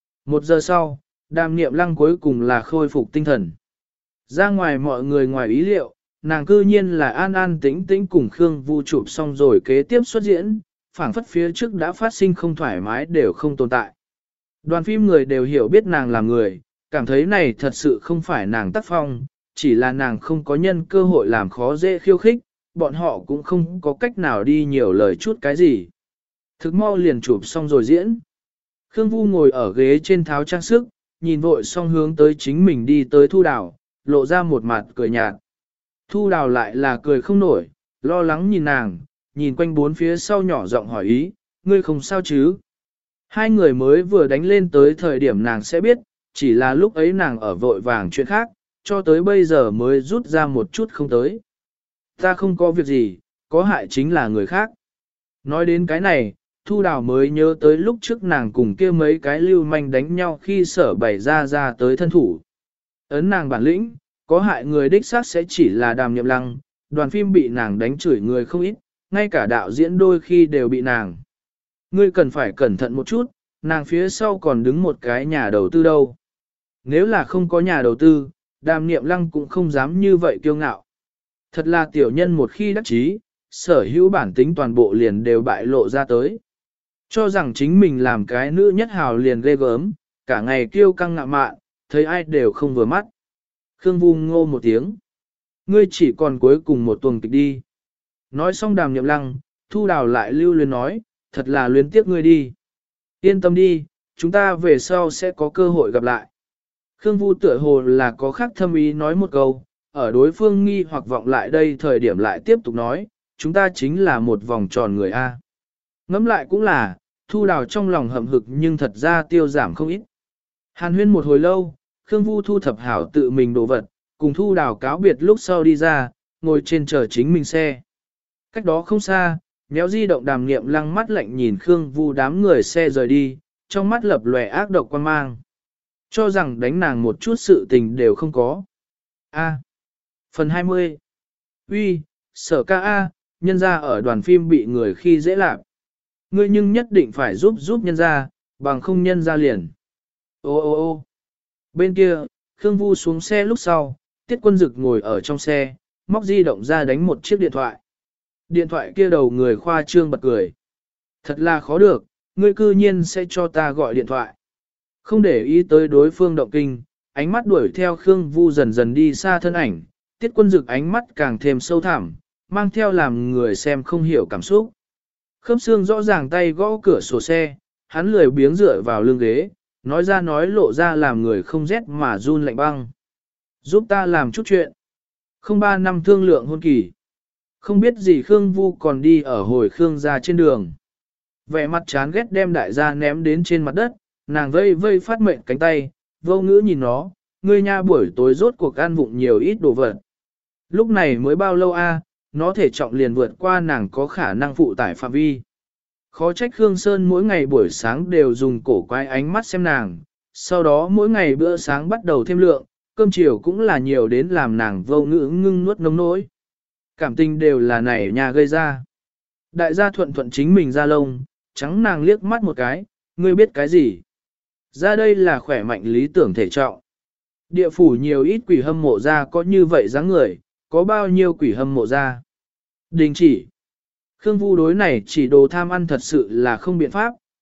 1 giờ sau, Đàm Niệm Lăng cuối cùng là khôi phục tinh thần. Ra ngoài mọi người ngoài ý liệu, nàng cư nhiên là an an tĩnh tĩnh cùng Khương Vu chụp xong rồi kế tiếp xuất diễn, phảng phất phía trước đã phát sinh không thoải mái đều không tồn tại. Đoàn phim người đều hiểu biết nàng là người, cảm thấy này thật sự không phải nàng tác phong, chỉ là nàng không có nhân cơ hội làm khó dễ khiêu khích, bọn họ cũng không có cách nào đi nhiều lời chút cái gì. Thực mau liền chụp xong rồi diễn. Khương Vu ngồi ở ghế trên tháo trang sức, nhìn vội xong hướng tới chính mình đi tới Thu Đào, lộ ra một mặt cười nhạt. Thu Đào lại là cười không nổi, lo lắng nhìn nàng, nhìn quanh bốn phía sau nhỏ giọng hỏi ý, ngươi không sao chứ? Hai người mới vừa đánh lên tới thời điểm nàng sẽ biết, chỉ là lúc ấy nàng ở vội vàng chuyện khác, cho tới bây giờ mới rút ra một chút không tới. Ta không có việc gì, có hại chính là người khác. Nói đến cái này, Thu Đào mới nhớ tới lúc trước nàng cùng kia mấy cái lưu manh đánh nhau khi sở bày ra tới thân thủ. Ấn nàng bản lĩnh, có hại người đích xác sẽ chỉ là Đàm Niệm Lăng, đoàn phim bị nàng đánh chửi người không ít, ngay cả đạo diễn đôi khi đều bị nàng. Ngươi cần phải cẩn thận một chút, nàng phía sau còn đứng một cái nhà đầu tư đâu. Nếu là không có nhà đầu tư, Đàm Niệm Lăng cũng không dám như vậy kiêu ngạo. Thật là tiểu nhân một khi đắc chí, sở hữu bản tính toàn bộ liền đều bại lộ ra tới. Cho rằng chính mình làm cái nữ nhất hào liền ghê gớm, cả ngày kiêu căng ngạo mạn, thấy ai đều không vừa mắt. Khương Vu ngô một tiếng. Ngươi chỉ còn cuối cùng một tuần kịch đi. Nói xong Đàm Niệm Lăng, Thu Đào lại lưu luyến nói, thật là luyến tiếc ngươi đi. Yên tâm đi, chúng ta về sau sẽ có cơ hội gặp lại. Khương Vu tựa hồ là có khác thâm ý nói một câu, ở đối phương nghi hoặc vọng lại đây thời điểm lại tiếp tục nói, chúng ta chính là một vòng tròn người A. Ngẫm lại cũng là, Thu Đào trong lòng hậm hực nhưng thật ra tiêu giảm không ít. Hàn huyên một hồi lâu, Khương Vu thu thập hảo tự mình đồ vật, cùng Thu Đào cáo biệt lúc sau đi ra, ngồi trên chờ chính mình xe. Cách đó không xa, méo di động Đàm Niệm Lăng mắt lạnh nhìn Khương Vu đám người xe rời đi, trong mắt lập lòe ác độc quan mang. Cho rằng đánh nàng một chút sự tình đều không có. A. Phần 20. Uy, Sở ca A, nhân ra ở đoàn phim bị người khi dễ lạc. Ngươi nhưng nhất định phải giúp nhân ra, bằng không nhân ra liền. Ô ô ô. Bên kia, Khương Vu xuống xe lúc sau, Tiết Quân Dực ngồi ở trong xe, móc di động ra đánh một chiếc điện thoại. Điện thoại kia đầu người khoa trương bật cười. Thật là khó được, ngươi cư nhiên sẽ cho ta gọi điện thoại. Không để ý tới đối phương động kinh, ánh mắt đuổi theo Khương Vu dần dần đi xa thân ảnh, Tiết Quân Dực ánh mắt càng thêm sâu thẳm, mang theo làm người xem không hiểu cảm xúc. Khớp xương rõ ràng tay gõ cửa sổ xe, hắn lười biếng dựa vào lưng ghế, nói ra nói lộ ra làm người không rét mà run lạnh băng. Giúp ta làm chút chuyện. Không 3 năm thương lượng hôn kỳ. Không biết gì Khương Vu còn đi ở hồi Khương gia trên đường. Vẻ mặt chán ghét đem đại gia ném đến trên mặt đất, nàng vây vây phát mệnh cánh tay, vô ngữ nhìn nó, ngươi nha buổi tối rốt cuộc ăn vụng nhiều ít đồ vật. Lúc này mới bao lâu a, nó thể trọng liền vượt qua nàng có khả năng phụ tải phạm vi. Khó trách Khương Sơn mỗi ngày buổi sáng đều dùng cổ quái ánh mắt xem nàng, sau đó mỗi ngày bữa sáng bắt đầu thêm lượng, cơm chiều cũng là nhiều đến làm nàng vô ngữ ngưng nuốt nông nỗi. Cảm tình đều là nảy nhà gây ra. Đại gia thuận thuận chính mình ra lông, trắng nàng liếc mắt một cái, ngươi biết cái gì? Ra đây là khỏe mạnh lý tưởng thể trọng. Địa phủ nhiều ít quỷ hâm mộ ra có như vậy dáng người, có bao nhiêu quỷ hâm mộ ra? Đình chỉ. Khương Vu đối này chỉ đồ tham ăn thật sự là không biện pháp,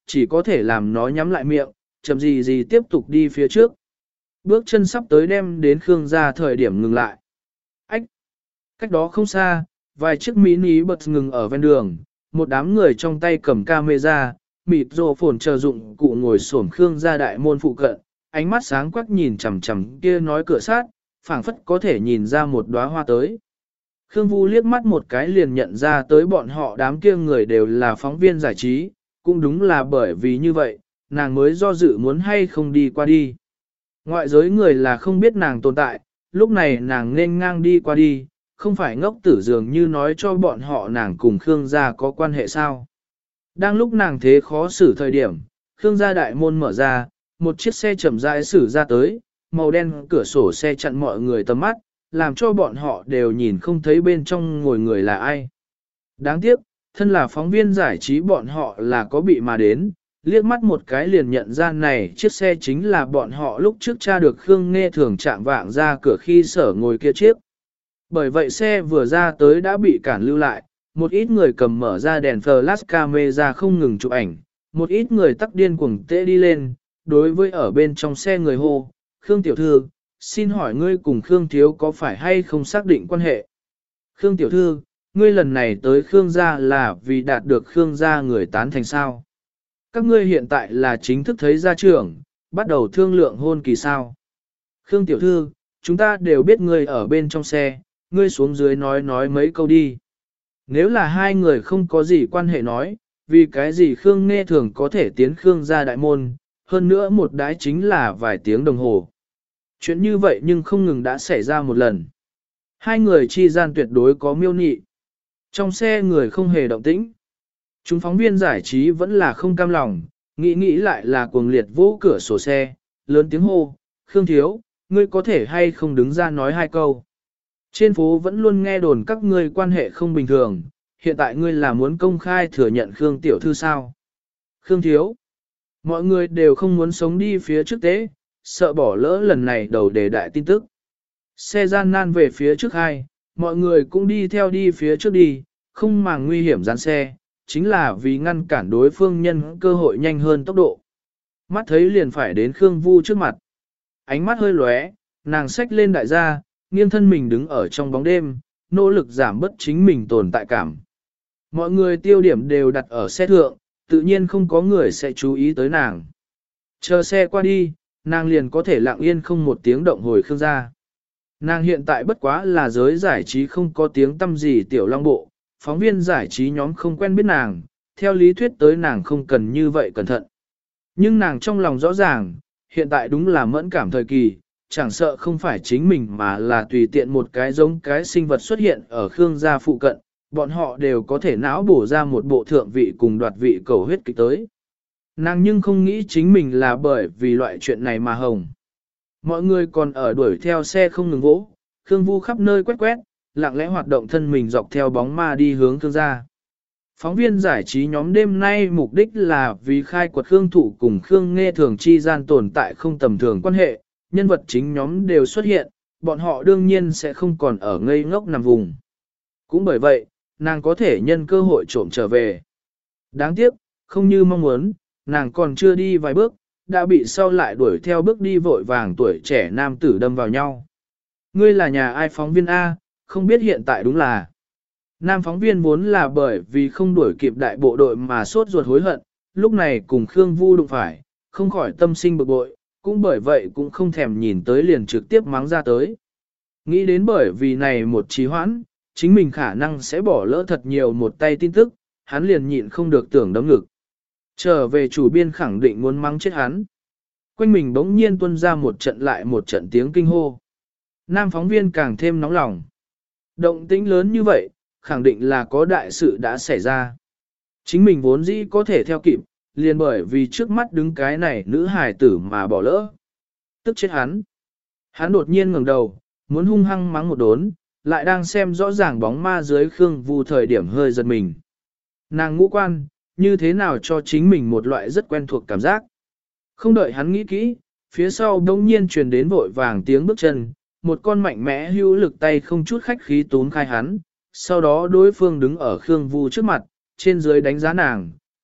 chỉ có thể làm nó nhắm lại miệng, chậm gì gì tiếp tục đi phía trước. Bước chân sắp tới đem đến Khương gia thời điểm ngừng lại. Ách! Cách đó không xa, vài chiếc mini bus ngừng ở ven đường, một đám người trong tay cầm camera, mịt rồ phồn chờ dụng cụ ngồi xổm Khương gia đại môn phụ cận, ánh mắt sáng quắc nhìn chằm chằm kia nói cửa sát, phảng phất có thể nhìn ra một đóa hoa tới. Khương Vu liếc mắt một cái liền nhận ra tới bọn họ đám kia người đều là phóng viên giải trí, cũng đúng là bởi vì như vậy, nàng mới do dự muốn hay không đi qua đi. Ngoại giới người là không biết nàng tồn tại, lúc này nàng nên ngang đi qua đi, không phải ngốc tử dường như nói cho bọn họ nàng cùng Khương gia có quan hệ sao. Đang lúc nàng thế khó xử thời điểm, Khương gia đại môn mở ra, một chiếc xe chậm rãi xử ra tới, màu đen cửa sổ xe chặn mọi người tầm mắt, làm cho bọn họ đều nhìn không thấy bên trong ngồi người là ai. Đáng tiếc, thân là phóng viên giải trí bọn họ là có bị mà đến, liếc mắt một cái liền nhận ra này chiếc xe chính là bọn họ lúc trước tra được Khương Nghe Thường chạm vạng ra cửa khi sở ngồi kia chiếc. Bởi vậy xe vừa ra tới đã bị cản lưu lại, một ít người cầm mở ra đèn flash camera không ngừng chụp ảnh, một ít người tắc điên cuồng tệ đi lên, đối với ở bên trong xe người hô, Khương tiểu thư, xin hỏi ngươi cùng Khương thiếu có phải hay không xác định quan hệ? Khương tiểu thư, ngươi lần này tới Khương gia là vì đạt được Khương gia người tán thành sao? Các ngươi hiện tại là chính thức thấy gia trưởng, bắt đầu thương lượng hôn kỳ sao? Khương tiểu thư, chúng ta đều biết ngươi ở bên trong xe, ngươi xuống dưới nói mấy câu đi. Nếu là hai người không có gì quan hệ nói, vì cái gì Khương Nghe Thường có thể tiến Khương gia đại môn, hơn nữa một đái chính là vài tiếng đồng hồ. Chuyện như vậy nhưng không ngừng đã xảy ra một lần. Hai người chi gian tuyệt đối có miêu nị. Trong xe người không hề động tĩnh. Chúng phóng viên giải trí vẫn là không cam lòng, nghĩ lại là cuồng liệt vỗ cửa sổ xe, lớn tiếng hô, Khương thiếu, ngươi có thể hay không đứng ra nói hai câu. Trên phố vẫn luôn nghe đồn các ngươi quan hệ không bình thường, hiện tại ngươi là muốn công khai thừa nhận Khương tiểu thư sao? Khương thiếu, mọi người đều không muốn sống đi phía trước tế, sợ bỏ lỡ lần này đầu đề đại tin tức. Xe gian nan về phía trước hai, mọi người cũng đi theo đi phía trước đi, không màng nguy hiểm dán xe, chính là vì ngăn cản đối phương nhân cơ hội nhanh hơn tốc độ. Mắt thấy liền phải đến Khương Vu trước mặt. Ánh mắt hơi lóe, nàng xách lên đại gia, nghiêng thân mình đứng ở trong bóng đêm, nỗ lực giảm bớt chính mình tồn tại cảm. Mọi người tiêu điểm đều đặt ở xe thượng, tự nhiên không có người sẽ chú ý tới nàng. Chờ xe qua đi, nàng liền có thể lặng yên không một tiếng động hồi Khương gia. Nàng hiện tại bất quá là giới giải trí không có tiếng tâm gì tiểu long bộ, phóng viên giải trí nhóm không quen biết nàng, theo lý thuyết tới nàng không cần như vậy cẩn thận. Nhưng nàng trong lòng rõ ràng, hiện tại đúng là mẫn cảm thời kỳ, chẳng sợ không phải chính mình mà là tùy tiện một cái giống cái sinh vật xuất hiện ở Khương gia phụ cận, bọn họ đều có thể não bổ ra một bộ thượng vị cùng đoạt vị cầu huyết kịch tới. Nàng nhưng không nghĩ chính mình là bởi vì loại chuyện này mà hồng. Mọi người còn ở đuổi theo xe không ngừng vỗ, Khương Vu khắp nơi quét, lặng lẽ hoạt động thân mình dọc theo bóng ma đi hướng Khương gia. Phóng viên giải trí nhóm đêm nay mục đích là vì khai quật Khương Thụ cùng Khương Nghe Thường chi gian tồn tại không tầm thường quan hệ, nhân vật chính nhóm đều xuất hiện, bọn họ đương nhiên sẽ không còn ở ngây ngốc nằm vùng. Cũng bởi vậy, nàng có thể nhân cơ hội trộm trở về. Đáng tiếc, không như mong muốn, nàng còn chưa đi vài bước, đã bị sau lại đuổi theo bước đi vội vàng tuổi trẻ nam tử đâm vào nhau. Ngươi là nhà ai phóng viên A, không biết hiện tại đúng là. Nam phóng viên vốn là bởi vì không đuổi kịp đại bộ đội mà sốt ruột hối hận, lúc này cùng Khương Vu đụng phải, không khỏi tâm sinh bực bội, cũng bởi vậy cũng không thèm nhìn tới liền trực tiếp mắng ra tới. Nghĩ đến bởi vì này một trì hoãn, chính mình khả năng sẽ bỏ lỡ thật nhiều một tay tin tức, hắn liền nhịn không được tưởng đấm ngực. Trở về chủ biên khẳng định muốn mắng chết hắn. Quanh mình bỗng nhiên tuôn ra một trận lại một trận tiếng kinh hô. Nam phóng viên càng thêm nóng lòng. Động tĩnh lớn như vậy, khẳng định là có đại sự đã xảy ra. Chính mình vốn dĩ có thể theo kịp, liền bởi vì trước mắt đứng cái này nữ hài tử mà bỏ lỡ. Tức chết hắn. Hắn đột nhiên ngẩng đầu, muốn hung hăng mắng một đốn, lại đang xem rõ ràng bóng ma dưới Khương Vu thời điểm hơi giật mình. Nàng ngũ quan, như thế nào cho chính mình một loại rất quen thuộc cảm giác. Không đợi hắn nghĩ kỹ, phía sau đống nhiên truyền đến vội vàng tiếng bước chân, một con mạnh mẽ hữu lực tay không chút khách khí túm khai hắn, sau đó đối phương đứng ở Khương Vu trước mặt, trên dưới đánh giá nàng,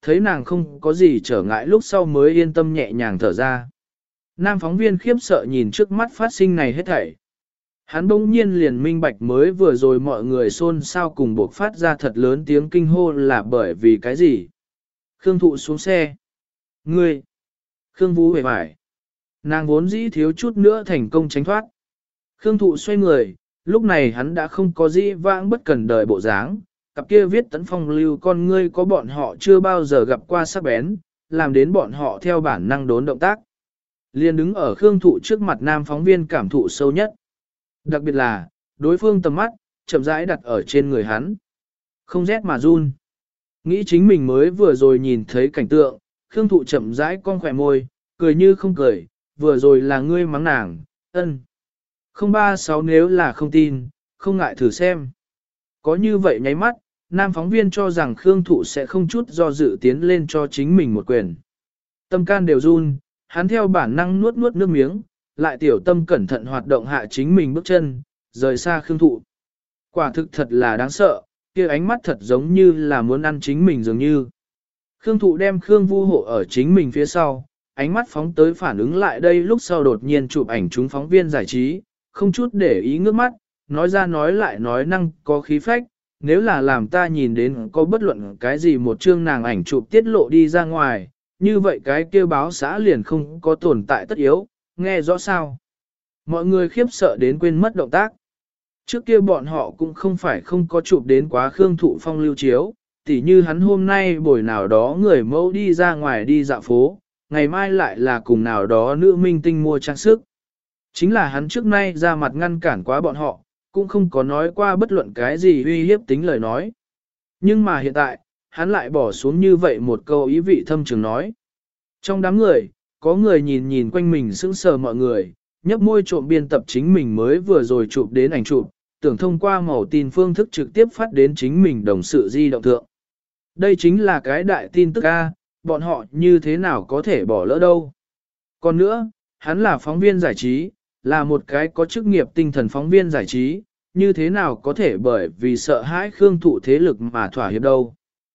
thấy nàng không có gì trở ngại lúc sau mới yên tâm nhẹ nhàng thở ra. Nam phóng viên khiếp sợ nhìn trước mắt phát sinh này hết thảy. Hắn bỗng nhiên liền minh bạch mới vừa rồi mọi người xôn xao cùng buộc phát ra thật lớn tiếng kinh hô là bởi vì cái gì. Khương Thụ xuống xe. Ngươi! Khương Vũ hề phải. Nàng vốn dĩ thiếu chút nữa thành công tránh thoát. Khương Thụ xoay người, lúc này hắn đã không có dĩ vãng bất cần đời bộ dáng, cặp kia viết tấn phong lưu con ngươi có bọn họ chưa bao giờ gặp qua sắc bén, làm đến bọn họ theo bản năng đốn động tác. Liên đứng ở Khương Thụ trước mặt nam phóng viên cảm thụ sâu nhất. Đặc biệt là, đối phương tầm mắt, chậm rãi đặt ở trên người hắn. Không rét mà run. Nghĩ chính mình mới vừa rồi nhìn thấy cảnh tượng, Khương Thụ chậm rãi cong khỏe môi, cười như không cười, vừa rồi là ngươi mắng nàng, ân. 036 nếu là không tin, không ngại thử xem. Có như vậy nháy mắt, nam phóng viên cho rằng Khương Thụ sẽ không chút do dự tiến lên cho chính mình một quyền. Tâm can đều run, hắn theo bản năng nuốt nuốt nước miếng, lại tiểu tâm cẩn thận hoạt động hạ chính mình bước chân, rời xa Khương Thụ. Quả thực thật là đáng sợ, kia ánh mắt thật giống như là muốn ăn chính mình dường như. Khương Thụ đem Khương Vu hộ ở chính mình phía sau, ánh mắt phóng tới phản ứng lại đây lúc sau đột nhiên chụp ảnh chúng phóng viên giải trí, không chút để ý ngước mắt, nói ra nói lại nói năng có khí phách, nếu là làm ta nhìn đến có bất luận cái gì một chương nàng ảnh chụp tiết lộ đi ra ngoài, như vậy cái kêu báo xã liền không có tồn tại tất yếu, nghe rõ sao. Mọi người khiếp sợ đến quên mất động tác. Trước kia bọn họ cũng không phải không có chụp đến quá Khương Thụ phong lưu chiếu, tỉ như hắn hôm nay buổi nào đó người mẫu đi ra ngoài đi dạo phố, ngày mai lại là cùng nào đó nữ minh tinh mua trang sức. Chính là hắn trước nay ra mặt ngăn cản quá bọn họ, cũng không có nói qua bất luận cái gì uy hiếp tính lời nói. Nhưng mà hiện tại, hắn lại bỏ xuống như vậy một câu ý vị thâm trường nói. Trong đám người, có người nhìn nhìn quanh mình sững sờ mọi người, nhấp môi trộm biên tập chính mình mới vừa rồi chụp đến ảnh chụp, tưởng thông qua màu tin phương thức trực tiếp phát đến chính mình đồng sự di động thượng. Đây chính là cái đại tin tức A, bọn họ như thế nào có thể bỏ lỡ đâu. Còn nữa, hắn là phóng viên giải trí, là một cái có chức nghiệp tinh thần phóng viên giải trí, như thế nào có thể bởi vì sợ hãi Khương Thụ thế lực mà thỏa hiệp đâu.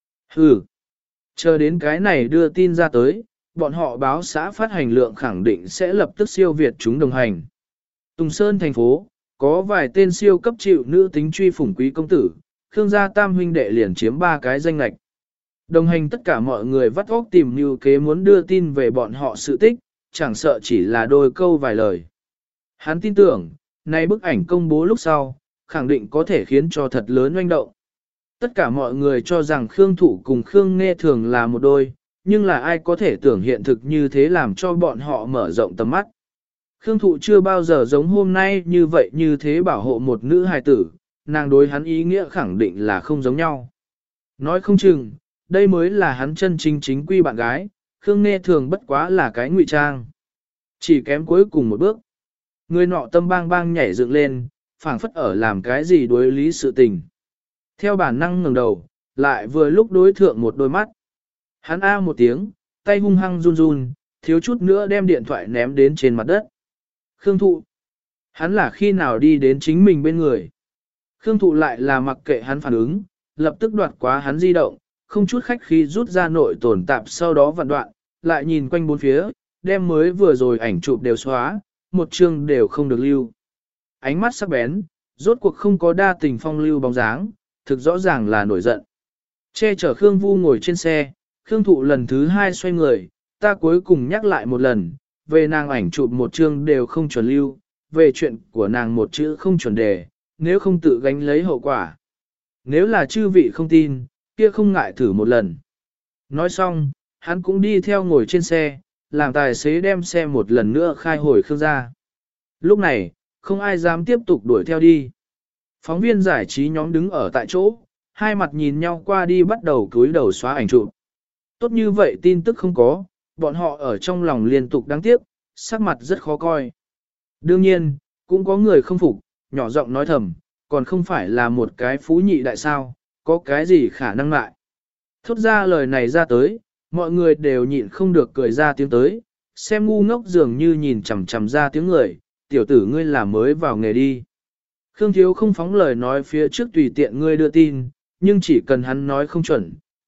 Hừ, chờ đến cái này đưa tin ra tới, bọn họ báo xã phát hành lượng khẳng định sẽ lập tức siêu việt chúng đồng hành. Tùng Sơn thành phố, có vài tên siêu cấp chịu nữ tính truy phủng quý công tử, Khương gia tam huynh đệ liền chiếm 3 cái danh lạch. Đồng hành tất cả mọi người vắt óc tìm như kế muốn đưa tin về bọn họ sự tích, chẳng sợ chỉ là đôi câu vài lời. Hắn tin tưởng, nay bức ảnh công bố lúc sau, khẳng định có thể khiến cho thật lớn oanh động. Tất cả mọi người cho rằng Khương Thụ cùng Khương Nghe Thường là một đôi, nhưng là ai có thể tưởng hiện thực như thế làm cho bọn họ mở rộng tầm mắt. Khương Thụ chưa bao giờ giống hôm nay như vậy như thế bảo hộ một nữ hài tử, nàng đối hắn ý nghĩa khẳng định là không giống nhau. Nói không chừng, đây mới là hắn chân chính chính quy bạn gái, Khương Nghe Thường bất quá là cái ngụy trang. Chỉ kém cuối cùng một bước. Người nọ tâm bang bang nhảy dựng lên, phảng phất ở làm cái gì đối lý sự tình. Theo bản năng ngẩng đầu, lại vừa lúc đối thượng một đôi mắt. Hắn a một tiếng, tay hung hăng run run, thiếu chút nữa đem điện thoại ném đến trên mặt đất. Khương Thụ. Hắn là khi nào đi đến chính mình bên người. Khương Thụ lại là mặc kệ hắn phản ứng, lập tức đoạt quá hắn di động, không chút khách khí rút ra nội tồn tạp sau đó vặn đoạn, lại nhìn quanh bốn phía, đem mới vừa rồi ảnh chụp đều xóa, một chương đều không được lưu. Ánh mắt sắc bén, rốt cuộc không có đa tình phong lưu bóng dáng, thực rõ ràng là nổi giận. Che chở Khương Vu ngồi trên xe, Khương Thụ lần thứ 2 xoay người, ta cuối cùng nhắc lại một lần, về nàng ảnh chụp một chương đều không chuẩn lưu, về chuyện của nàng một chữ không chuẩn đề, nếu không tự gánh lấy hậu quả. Nếu là chư vị không tin, kia không ngại thử một lần. Nói xong, hắn cũng đi theo ngồi trên xe, làm tài xế đem xe một lần nữa khai hồi Khương gia. Lúc này, không ai dám tiếp tục đuổi theo đi. Phóng viên giải trí nhóm đứng ở tại chỗ, hai mặt nhìn nhau qua đi bắt đầu cúi đầu xóa ảnh chụp. Tốt như vậy tin tức không có, bọn họ ở trong lòng liên tục đáng tiếc, sắc mặt rất khó coi. Đương nhiên, cũng có người không phục, nhỏ giọng nói thầm, còn không phải là một cái phú nhị đại sao, có cái gì khả năng lại. Thốt ra lời này ra tới, mọi người đều nhịn không được cười ra tiếng tới, xem ngu ngốc dường như nhìn chằm chằm ra tiếng người, tiểu tử ngươi là mới vào nghề đi. Khương Thiếu không phóng lời nói phía trước tùy tiện ngươi đưa tin, nhưng chỉ cần hắn nói không chuẩn,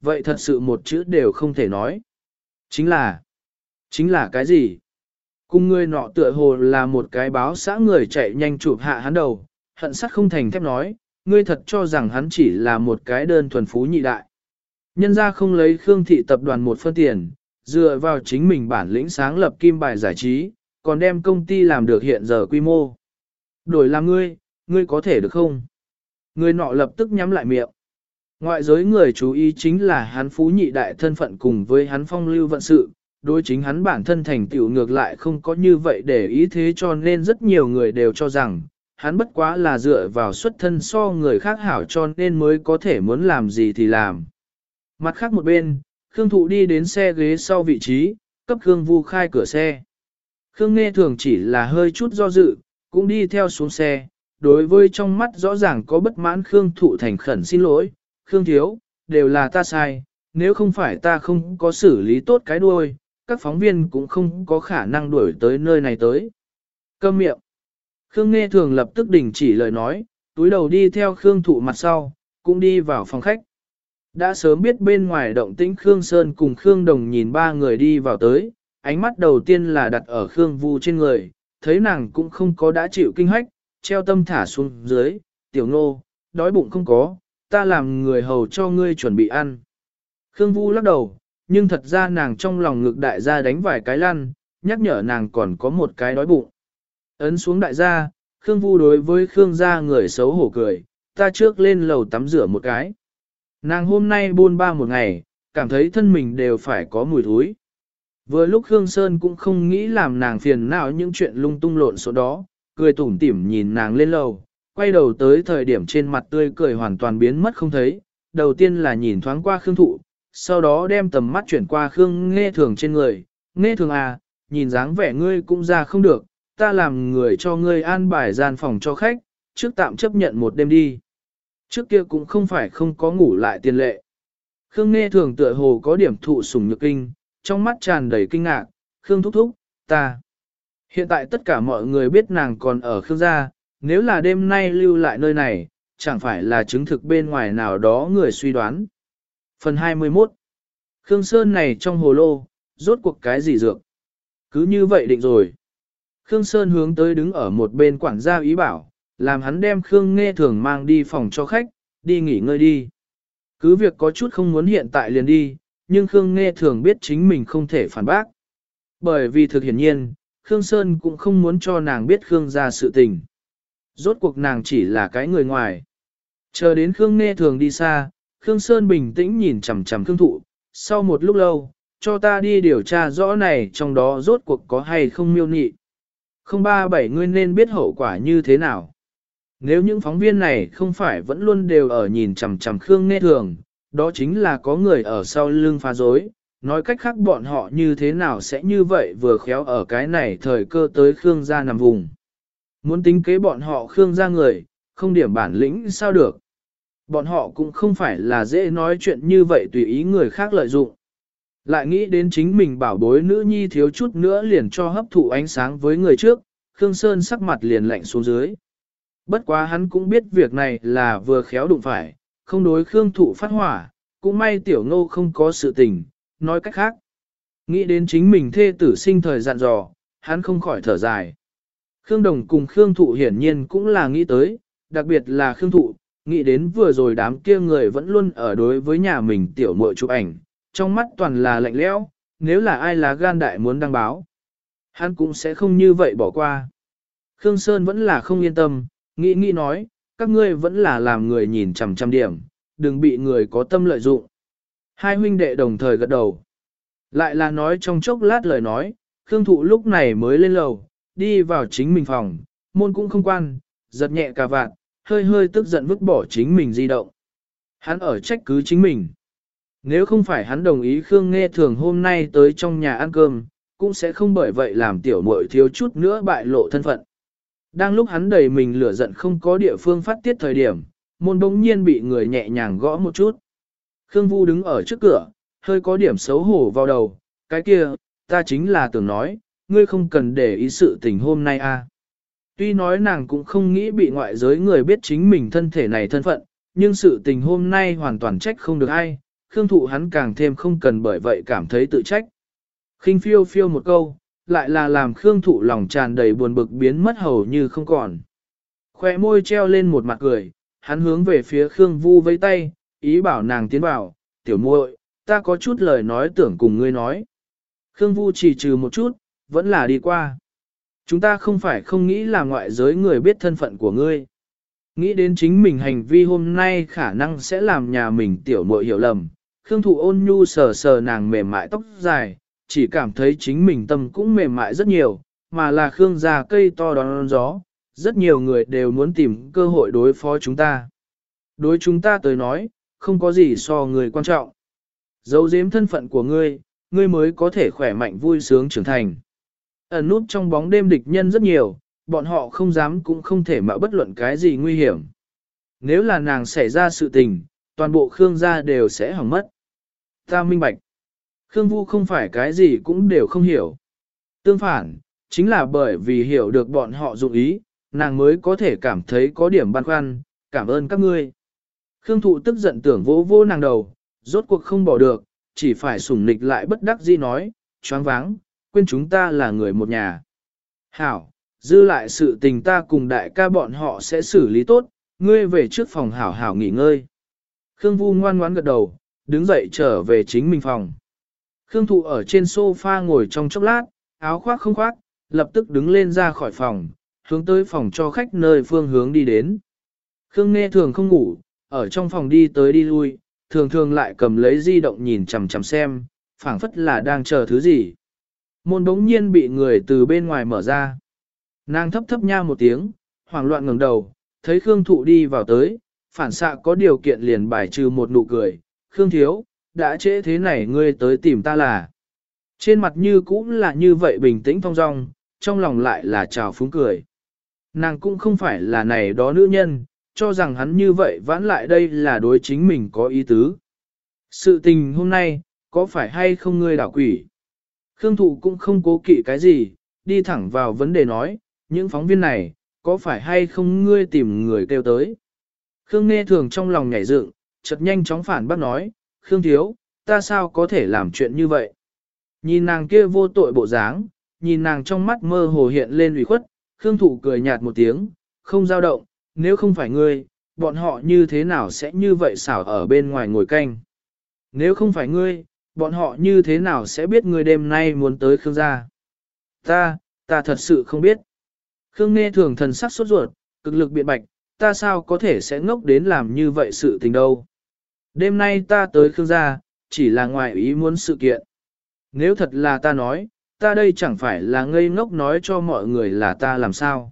vậy thật sự một chữ đều không thể nói. Chính là cái gì? Cùng người nọ tựa hồ là một cái báo xã người chạy nhanh chụp hạ hắn đầu, hận sắt không thành thép nói, ngươi thật cho rằng hắn chỉ là một cái đơn thuần phú nhị đại. Nhân ra không lấy Khương thị tập đoàn một phân tiền, dựa vào chính mình bản lĩnh sáng lập kim bài giải trí, còn đem công ty làm được hiện giờ quy mô. Đổi làm ngươi có thể được không? Người nọ lập tức nhắm lại miệng. Ngoại giới người chú ý chính là hắn phú nhị đại thân phận cùng với hắn phong lưu vận sự, đối chính hắn bản thân thành tựu ngược lại không có như vậy để ý, thế cho nên rất nhiều người đều cho rằng, hắn bất quá là dựa vào xuất thân so người khác hảo cho nên mới có thể muốn làm gì thì làm. Mặt khác một bên, Khương Thụ đi đến xe ghế sau vị trí, cấp Khương Vu khai cửa xe. Khương Nghe Thường chỉ là hơi chút do dự, cũng đi theo xuống xe, đối với trong mắt rõ ràng có bất mãn Khương Thụ thành khẩn xin lỗi, Khương Thiếu, đều là ta sai, nếu không phải ta không có xử lý tốt cái đuôi, các phóng viên cũng không có khả năng đuổi tới nơi này tới. Câm miệng. Khương Nghe Thường lập tức đình chỉ lời nói, túi đầu đi theo Khương Thụ mặt sau, cũng đi vào phòng khách. Đã sớm biết bên ngoài động tĩnh Khương Sơn cùng Khương Đồng nhìn ba người đi vào tới, ánh mắt đầu tiên là đặt ở Khương Vu trên người, thấy nàng cũng không có đã chịu kinh hách, treo tâm thả xuống dưới, tiểu nô, đói bụng không có, ta làm người hầu cho ngươi chuẩn bị ăn. Khương Vu lắc đầu, nhưng thật ra nàng trong lòng ngực đại gia đánh vài cái lăn, nhắc nhở nàng còn có một cái đói bụng. Ấn xuống đại gia, Khương Vu đối với Khương gia người xấu hổ cười, ta trước lên lầu tắm rửa một cái. Nàng hôm nay buôn ba một ngày, cảm thấy thân mình đều phải có mùi thối. Vừa lúc Khương Sơn cũng không nghĩ làm nàng phiền não những chuyện lung tung lộn xộn đó, cười tủm tỉm nhìn nàng lên lầu, quay đầu tới thời điểm trên mặt tươi cười hoàn toàn biến mất không thấy, đầu tiên là nhìn thoáng qua Khương Thụ, sau đó đem tầm mắt chuyển qua Khương Nghe Thường trên người, Nghe Thường à, nhìn dáng vẻ ngươi cũng ra không được, ta làm người cho ngươi an bài gian phòng cho khách, trước tạm chấp nhận một đêm đi. Trước kia cũng không phải không có ngủ lại tiền lệ. Khương Nghe Thường tựa hồ có điểm thụ sủng nhược kinh, trong mắt tràn đầy kinh ngạc, Khương thúc thúc, ta. Hiện tại tất cả mọi người biết nàng còn ở Khương gia, nếu là đêm nay lưu lại nơi này, chẳng phải là chứng thực bên ngoài nào đó người suy đoán. Phần 21. Khương Sơn này trong hồ lô, rốt cuộc cái gì dược? Cứ như vậy định rồi. Khương Sơn hướng tới đứng ở một bên quản gia ý bảo, làm hắn đem Khương Nghe Thường mang đi phòng cho khách, đi nghỉ ngơi đi. Cứ việc có chút không muốn hiện tại liền đi, nhưng Khương Nghe Thường biết chính mình không thể phản bác. Bởi vì thực hiển nhiên, Khương Sơn cũng không muốn cho nàng biết Khương gia sự tình. Rốt cuộc nàng chỉ là cái người ngoài. Chờ đến Khương Nghe Thường đi xa, Khương Sơn bình tĩnh nhìn chằm chằm Khương Thụ, sau một lúc lâu, cho ta đi điều tra rõ này trong đó rốt cuộc có hay không miêu nhị. 037 ngươi nên biết hậu quả như thế nào. Nếu những phóng viên này không phải vẫn luôn đều ở nhìn chằm chằm Khương Nghe Thường, đó chính là có người ở sau lưng phá rối, nói cách khác bọn họ như thế nào sẽ như vậy vừa khéo ở cái này thời cơ tới Khương gia nằm vùng. Muốn tính kế bọn họ Khương gia người, không điểm bản lĩnh sao được. Bọn họ cũng không phải là dễ nói chuyện như vậy tùy ý người khác lợi dụng. Lại nghĩ đến chính mình bảo bối nữ nhi thiếu chút nữa liền cho hấp thụ ánh sáng với người trước, Khương Sơn sắc mặt liền lạnh xuống dưới. Bất quá hắn cũng biết việc này là vừa khéo đụng phải, không đối Khương Thụ phát hỏa, cũng may tiểu ngô không có sự tình, nói cách khác. Nghĩ đến chính mình thê tử sinh thời dặn dò, hắn không khỏi thở dài. Khương Đồng cùng Khương Thụ hiển nhiên cũng là nghĩ tới, đặc biệt là Khương Thụ, nghĩ đến vừa rồi đám kia người vẫn luôn ở đối với nhà mình tiểu muội chụp ảnh, trong mắt toàn là lạnh lẽo, nếu là ai lá gan đại muốn đăng báo, hắn cũng sẽ không như vậy bỏ qua. Khương Sơn vẫn là không yên tâm, nghĩ nói, các ngươi vẫn là làm người nhìn chằm chằm điểm, đừng bị người có tâm lợi dụng. Hai huynh đệ đồng thời gật đầu. Lại là nói trong chốc lát lời nói, Khương Thụ lúc này mới lên lầu, đi vào chính mình phòng, môn cũng không quan, giật nhẹ cà vạt, hơi hơi tức giận vứt bỏ chính mình di động. Hắn ở trách cứ chính mình. Nếu không phải hắn đồng ý Khương Nghe Thường hôm nay tới trong nhà ăn cơm, cũng sẽ không bởi vậy làm tiểu muội thiếu chút nữa bại lộ thân phận. Đang lúc hắn đầy mình lửa giận không có địa phương phát tiết thời điểm, môn bỗng nhiên bị người nhẹ nhàng gõ một chút. Khương Vu đứng ở trước cửa, hơi có điểm xấu hổ vào đầu, cái kia, ta chính là tưởng nói, ngươi không cần để ý sự tình hôm nay a. Tuy nói nàng cũng không nghĩ bị ngoại giới người biết chính mình thân thể này thân phận, nhưng sự tình hôm nay hoàn toàn trách không được ai. Khương Thụ hắn càng thêm không cần bởi vậy cảm thấy tự trách. Khinh phiêu phiêu một câu, lại là làm Khương Thụ lòng tràn đầy buồn bực biến mất hầu như không còn. Khoe môi treo lên một mặt cười, hắn hướng về phía Khương Vu vẫy tay, ý bảo nàng tiến vào, tiểu muội, ta có chút lời nói tưởng cùng ngươi nói. Khương Vu chỉ trừ một chút, vẫn là đi qua. Chúng ta không phải không nghĩ là ngoại giới người biết thân phận của ngươi. Nghĩ đến chính mình hành vi hôm nay khả năng sẽ làm nhà mình tiểu muội hiểu lầm. Khương Thụ ôn nhu sờ sờ nàng mềm mại tóc dài, chỉ cảm thấy chính mình tâm cũng mềm mại rất nhiều, mà là Khương già cây to đón gió. Rất nhiều người đều muốn tìm cơ hội đối phó chúng ta. Đối chúng ta tới nói, không có gì so người quan trọng. Giấu giếm thân phận của ngươi, ngươi mới có thể khỏe mạnh vui sướng trưởng thành. Ẩn nút trong bóng đêm địch nhân rất nhiều, bọn họ không dám cũng không thể mạo bất luận cái gì nguy hiểm. Nếu là nàng xảy ra sự tình, toàn bộ Khương gia đều sẽ hỏng mất. Ta minh bạch. Khương Vu không phải cái gì cũng đều không hiểu. Tương phản, chính là bởi vì hiểu được bọn họ dụng ý, nàng mới có thể cảm thấy có điểm băn khoăn, cảm ơn các ngươi. Khương Thụ tức giận tưởng vỗ vỗ nàng đầu, rốt cuộc không bỏ được, chỉ phải sủng nịch lại bất đắc dĩ nói, choáng váng, quên chúng ta là người một nhà. Hảo, dư lại sự tình ta cùng đại ca bọn họ sẽ xử lý tốt, ngươi về trước phòng hảo hảo nghỉ ngơi. Khương Vu ngoan ngoãn gật đầu, đứng dậy trở về chính mình phòng. Khương Thụ ở trên sofa ngồi trong chốc lát, áo khoác không khoác, lập tức đứng lên ra khỏi phòng, hướng tới phòng cho khách nơi phương hướng đi đến. Khương Nghe thường không ngủ, ở trong phòng đi tới đi lui, thường thường lại cầm lấy di động nhìn chằm chằm xem, phảng phất là đang chờ thứ gì. Môn bỗng nhiên bị người từ bên ngoài mở ra. Nàng thấp thấp nha một tiếng, hoảng loạn ngẩng đầu, thấy Khương Thụ đi vào tới, phản xạ có điều kiện liền bài trừ một nụ cười. Khương thiếu, đã trễ thế này ngươi tới tìm ta là. Trên mặt như cũng là như vậy bình tĩnh thong dong, trong lòng lại là trào phúng cười. Nàng cũng không phải là này đó nữ nhân, cho rằng hắn như vậy vãn lại đây là đối chính mình có ý tứ. Sự tình hôm nay, có phải hay không ngươi đảo quỷ? Khương Thụ cũng không cố kỵ cái gì, đi thẳng vào vấn đề nói, những phóng viên này, có phải hay không ngươi tìm người kêu tới? Khương Nghe thường trong lòng nhảy dựng, chợt nhanh chóng phản bác nói, Khương thiếu, ta sao có thể làm chuyện như vậy? Nhìn nàng kia vô tội bộ dáng, nhìn nàng trong mắt mơ hồ hiện lên ủy khuất, Khương Thụ cười nhạt một tiếng, không dao động, nếu không phải ngươi, bọn họ như thế nào sẽ như vậy xảo ở bên ngoài ngồi canh? Nếu không phải ngươi, bọn họ như thế nào sẽ biết ngươi đêm nay muốn tới Khương gia? Ta thật sự không biết. Khương Nghe thường thần sắc sốt ruột, cực lực biện bạch, ta sao có thể sẽ ngốc đến làm như vậy sự tình đâu. Đêm nay ta tới Khương gia, chỉ là ngoài ý muốn sự kiện. Nếu thật là ta nói, ta đây chẳng phải là ngây ngốc nói cho mọi người là ta làm sao.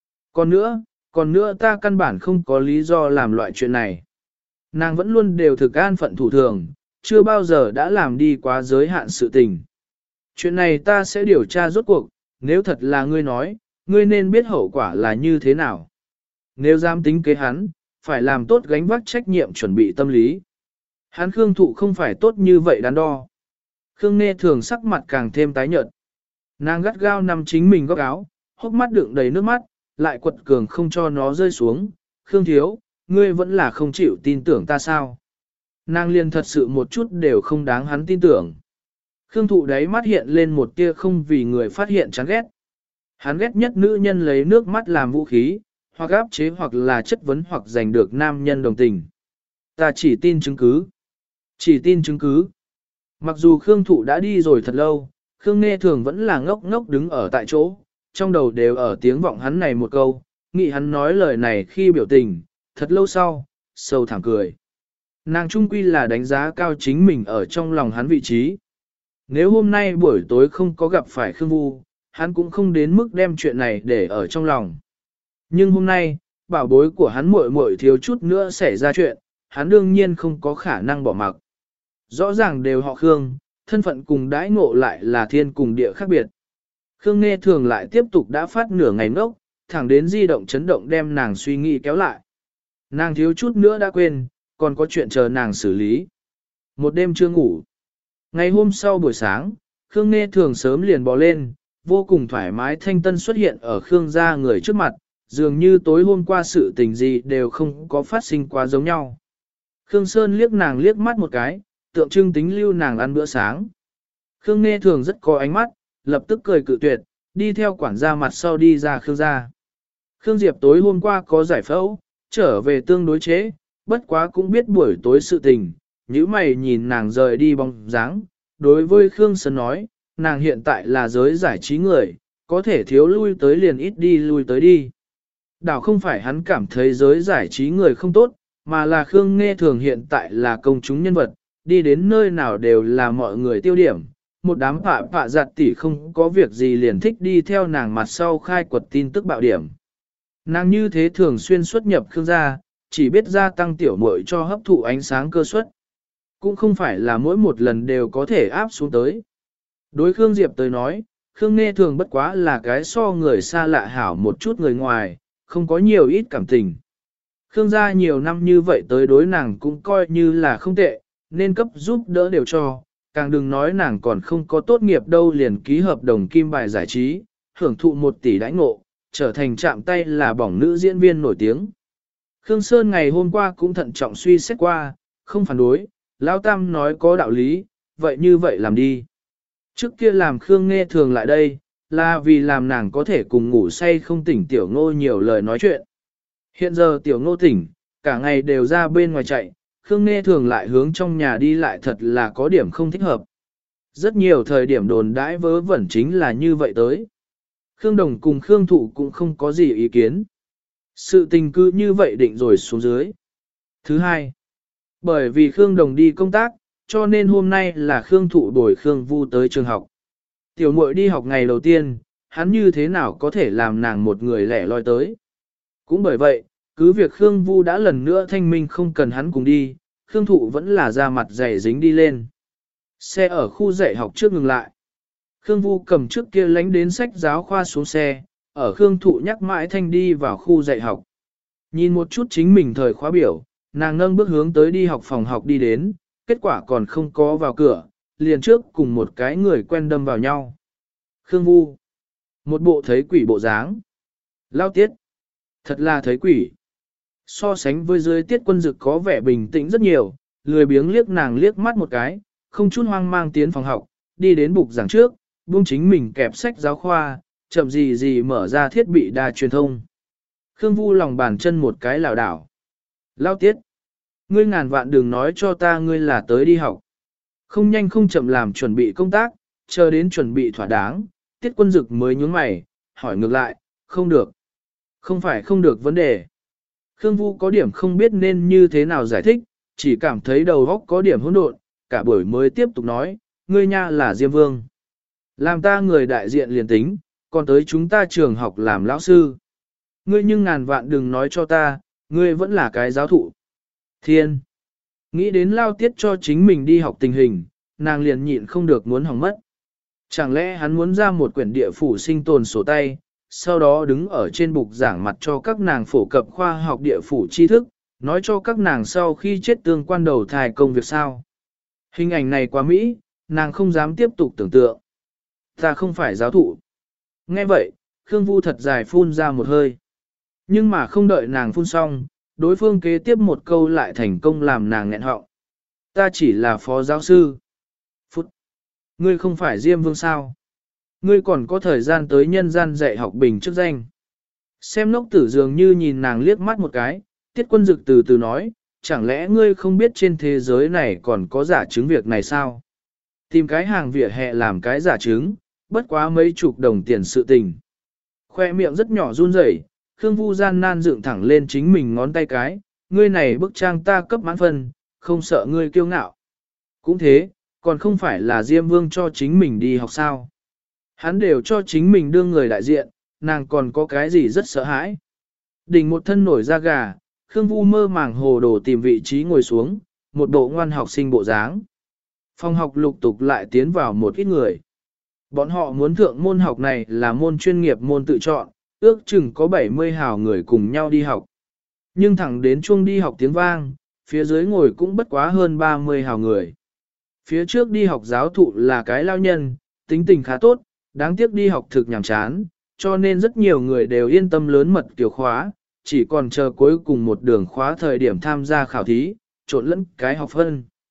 Còn nữa ta căn bản không có lý do làm loại chuyện này. Nàng vẫn luôn đều thực an phận thủ thường, chưa bao giờ đã làm đi quá giới hạn sự tình. Chuyện này ta sẽ điều tra rốt cuộc, nếu thật là ngươi nói, ngươi nên biết hậu quả là như thế nào. Nếu dám tính kế hắn, phải làm tốt gánh vác trách nhiệm chuẩn bị tâm lý. Hắn Khương Thụ không phải tốt như vậy đắn đo. Khương Nghe thường sắc mặt càng thêm tái nhợt. Nàng gắt gao nằm chính mình góc áo, hốc mắt đựng đầy nước mắt, lại quật cường không cho nó rơi xuống. Khương thiếu, ngươi vẫn là không chịu tin tưởng ta sao? Nàng liền thật sự một chút đều không đáng hắn tin tưởng. Khương Thụ đáy mắt hiện lên một tia không vì người phát hiện chán ghét. Hắn ghét nhất nữ nhân lấy nước mắt làm vũ khí, hoặc áp chế hoặc là chất vấn hoặc giành được nam nhân đồng tình. Ta chỉ tin chứng cứ. Chỉ tin chứng cứ. Mặc dù Khương Thụ đã đi rồi thật lâu, Khương Nghe thường vẫn là ngốc ngốc đứng ở tại chỗ, trong đầu đều ở tiếng vọng hắn này một câu, nghĩ hắn nói lời này khi biểu tình, thật lâu sau, sâu thảm cười. Nàng trung quy là đánh giá cao chính mình ở trong lòng hắn vị trí. Nếu hôm nay buổi tối không có gặp phải Khương Vu, hắn cũng không đến mức đem chuyện này để ở trong lòng. Nhưng hôm nay, bảo bối của hắn muội muội thiếu chút nữa xảy ra chuyện, hắn đương nhiên không có khả năng bỏ mặc. Rõ ràng đều họ Khương, thân phận cùng đãi ngộ lại là thiên cùng địa khác biệt. Khương Nghe thường lại tiếp tục đã phát nửa ngày ngốc, thẳng đến di động chấn động đem nàng suy nghĩ kéo lại. Nàng thiếu chút nữa đã quên, còn có chuyện chờ nàng xử lý. Một đêm chưa ngủ. Ngày hôm sau buổi sáng, Khương Nghe thường sớm liền bò lên, vô cùng thoải mái thanh tân xuất hiện ở Khương gia người trước mặt, dường như tối hôm qua sự tình gì đều không có phát sinh quá giống nhau. Khương Sơn liếc nàng liếc mắt một cái, tượng trưng tính lưu nàng ăn bữa sáng. Khương Nghe Thường rất có ánh mắt, lập tức cười cự tuyệt, đi theo quản gia mặt sau đi ra Khương gia. Khương Diệp tối hôm qua có giải phẫu, trở về tương đối chế, bất quá cũng biết buổi tối sự tình, nhíu mày nhìn nàng rời đi bóng dáng. Đối với Khương Sơn nói, nàng hiện tại là giới giải trí người, có thể thiếu lui tới liền ít đi lui tới đi. Đảo không phải hắn cảm thấy giới giải trí người không tốt, mà là Khương Nghe Thường hiện tại là công chúng nhân vật, đi đến nơi nào đều là mọi người tiêu điểm. Một đám phạ giặt tỉ không có việc gì liền thích đi theo nàng mặt sau khai quật tin tức bạo điểm. Nàng như thế thường xuyên xuất nhập Khương gia, chỉ biết gia tăng tiểu muội cho hấp thụ ánh sáng cơ suất. Cũng không phải là mỗi một lần đều có thể áp xuống tới. Đối Khương Diệp tới nói, Khương Nghe Thường bất quá là cái so người xa lạ hảo một chút người ngoài, không có nhiều ít cảm tình. Khương gia nhiều năm như vậy tới đối nàng cũng coi như là không tệ, nên cấp giúp đỡ đều cho, càng đừng nói nàng còn không có tốt nghiệp đâu liền ký hợp đồng kim bài giải trí, hưởng thụ 1 tỷ đãi ngộ, trở thành chạm tay là bỏng nữ diễn viên nổi tiếng. Khương Sơn ngày hôm qua cũng thận trọng suy xét qua, không phản đối, Lão Tam nói có đạo lý, vậy như vậy làm đi. Trước kia làm Khương Nghe Thường lại đây, là vì làm nàng có thể cùng ngủ say không tỉnh Tiểu Ngô nhiều lời nói chuyện. Hiện giờ Tiểu Ngô tỉnh, cả ngày đều ra bên ngoài chạy, Khương Nghe Thường lại hướng trong nhà đi lại thật là có điểm không thích hợp. Rất nhiều thời điểm đồn đãi vớ vẩn chính là như vậy tới. Khương Đồng cùng Khương Thụ cũng không có gì ý kiến. Sự tình cứ như vậy định rồi xuống dưới. Thứ hai, bởi vì Khương Đồng đi công tác, cho nên hôm nay là Khương Thụ đổi Khương Vu tới trường học. Tiểu muội đi học ngày đầu tiên, hắn như thế nào có thể làm nàng một người lẻ loi tới. Cũng bởi vậy, cứ việc Khương Vu đã lần nữa thanh minh không cần hắn cùng đi, Khương Thụ vẫn là ra mặt dày dính đi lên. Xe ở khu dạy học trước ngừng lại. Khương Vu cầm trước kia lánh đến sách giáo khoa xuống xe, ở Khương Thụ nhắc mãi thanh đi vào khu dạy học. Nhìn một chút chính mình thời khóa biểu, nàng nâng bước hướng tới đi học phòng học đi đến, kết quả còn không có vào cửa, liền trước cùng một cái người quen đâm vào nhau. Khương Vu. Một bộ thấy quỷ bộ dáng. Lao Tiết. Thật là thấy quỷ. So sánh với dưới Tiết Quân Dực có vẻ bình tĩnh rất nhiều, lười biếng liếc nàng liếc mắt một cái, không chút hoang mang tiến phòng học, đi đến bục giảng trước, buông chính mình kẹp sách giáo khoa, chậm gì gì mở ra thiết bị đa truyền thông. Khương Vu lòng bàn chân một cái lảo đảo. Lao Tiết. Ngươi ngàn vạn đừng nói cho ta ngươi là tới đi học. Không nhanh không chậm làm chuẩn bị công tác, chờ đến chuẩn bị thỏa đáng, Tiết Quân Dực mới nhướng mày, hỏi ngược lại, không được. Không phải không được vấn đề. Khương Vu có điểm không biết nên như thế nào giải thích, chỉ cảm thấy đầu óc có điểm hỗn độn, cả buổi mới tiếp tục nói, ngươi nha là Diêm Vương. Làm ta người đại diện liền tính, còn tới chúng ta trường học làm lão sư. Ngươi nhưng ngàn vạn đừng nói cho ta, ngươi vẫn là cái giáo thụ. Thiên. Nghĩ đến Lao Tiết cho chính mình đi học tình hình, nàng liền nhịn không được muốn hỏng mất. Chẳng lẽ hắn muốn ra một quyển địa phủ sinh tồn sổ tay, sau đó đứng ở trên bục giảng mặt cho các nàng phổ cập khoa học địa phủ tri thức, nói cho các nàng sau khi chết tương quan đầu thai công việc sao. Hình ảnh này quá mỹ, nàng không dám tiếp tục tưởng tượng. Ta không phải giáo thụ. Nghe vậy, Khương Vu thật dài phun ra một hơi. Nhưng mà không đợi nàng phun xong, đối phương kế tiếp một câu lại thành công làm nàng nghẹn họng. Ta chỉ là phó giáo sư. Phút. Ngươi không phải Diêm Vương sao? Ngươi còn có thời gian tới nhân gian dạy học bình chức danh. Xem Ngốc Tử dường như nhìn nàng liếc mắt một cái, Tiết Quân Dực từ từ nói, chẳng lẽ ngươi không biết trên thế giới này còn có giả chứng việc này sao? Tìm cái hàng vỉa hè làm cái giả chứng, bất quá mấy chục đồng tiền sự tình. Khoe miệng rất nhỏ run rẩy, Khương Vu gian nan dựng thẳng lên chính mình ngón tay cái, ngươi này bức trang ta cấp mãn phân, không sợ ngươi kiêu ngạo. Cũng thế, còn không phải là Diêm Vương cho chính mình đi học sao. Hắn đều cho chính mình đương người đại diện, nàng còn có cái gì rất sợ hãi. Đỉnh một thân nổi da gà, Khương Vu mơ màng hồ đồ tìm vị trí ngồi xuống, một bộ ngoan học sinh bộ dáng. Phòng học lục tục lại tiến vào một ít người. Bọn họ muốn thượng môn học này là môn chuyên nghiệp môn tự chọn, ước chừng có 70 hào người cùng nhau đi học. Nhưng thẳng đến chuông đi học tiếng vang, phía dưới ngồi cũng bất quá hơn 30 hào người. Phía trước đi học giáo thụ là cái lao nhân, tính tình khá tốt, đáng tiếc đi học thực nhàm chán, cho nên rất nhiều người đều yên tâm lớn mật kiểu khóa, chỉ còn chờ cuối cùng một đường khóa thời điểm tham gia khảo thí, trộn lẫn cái học phân.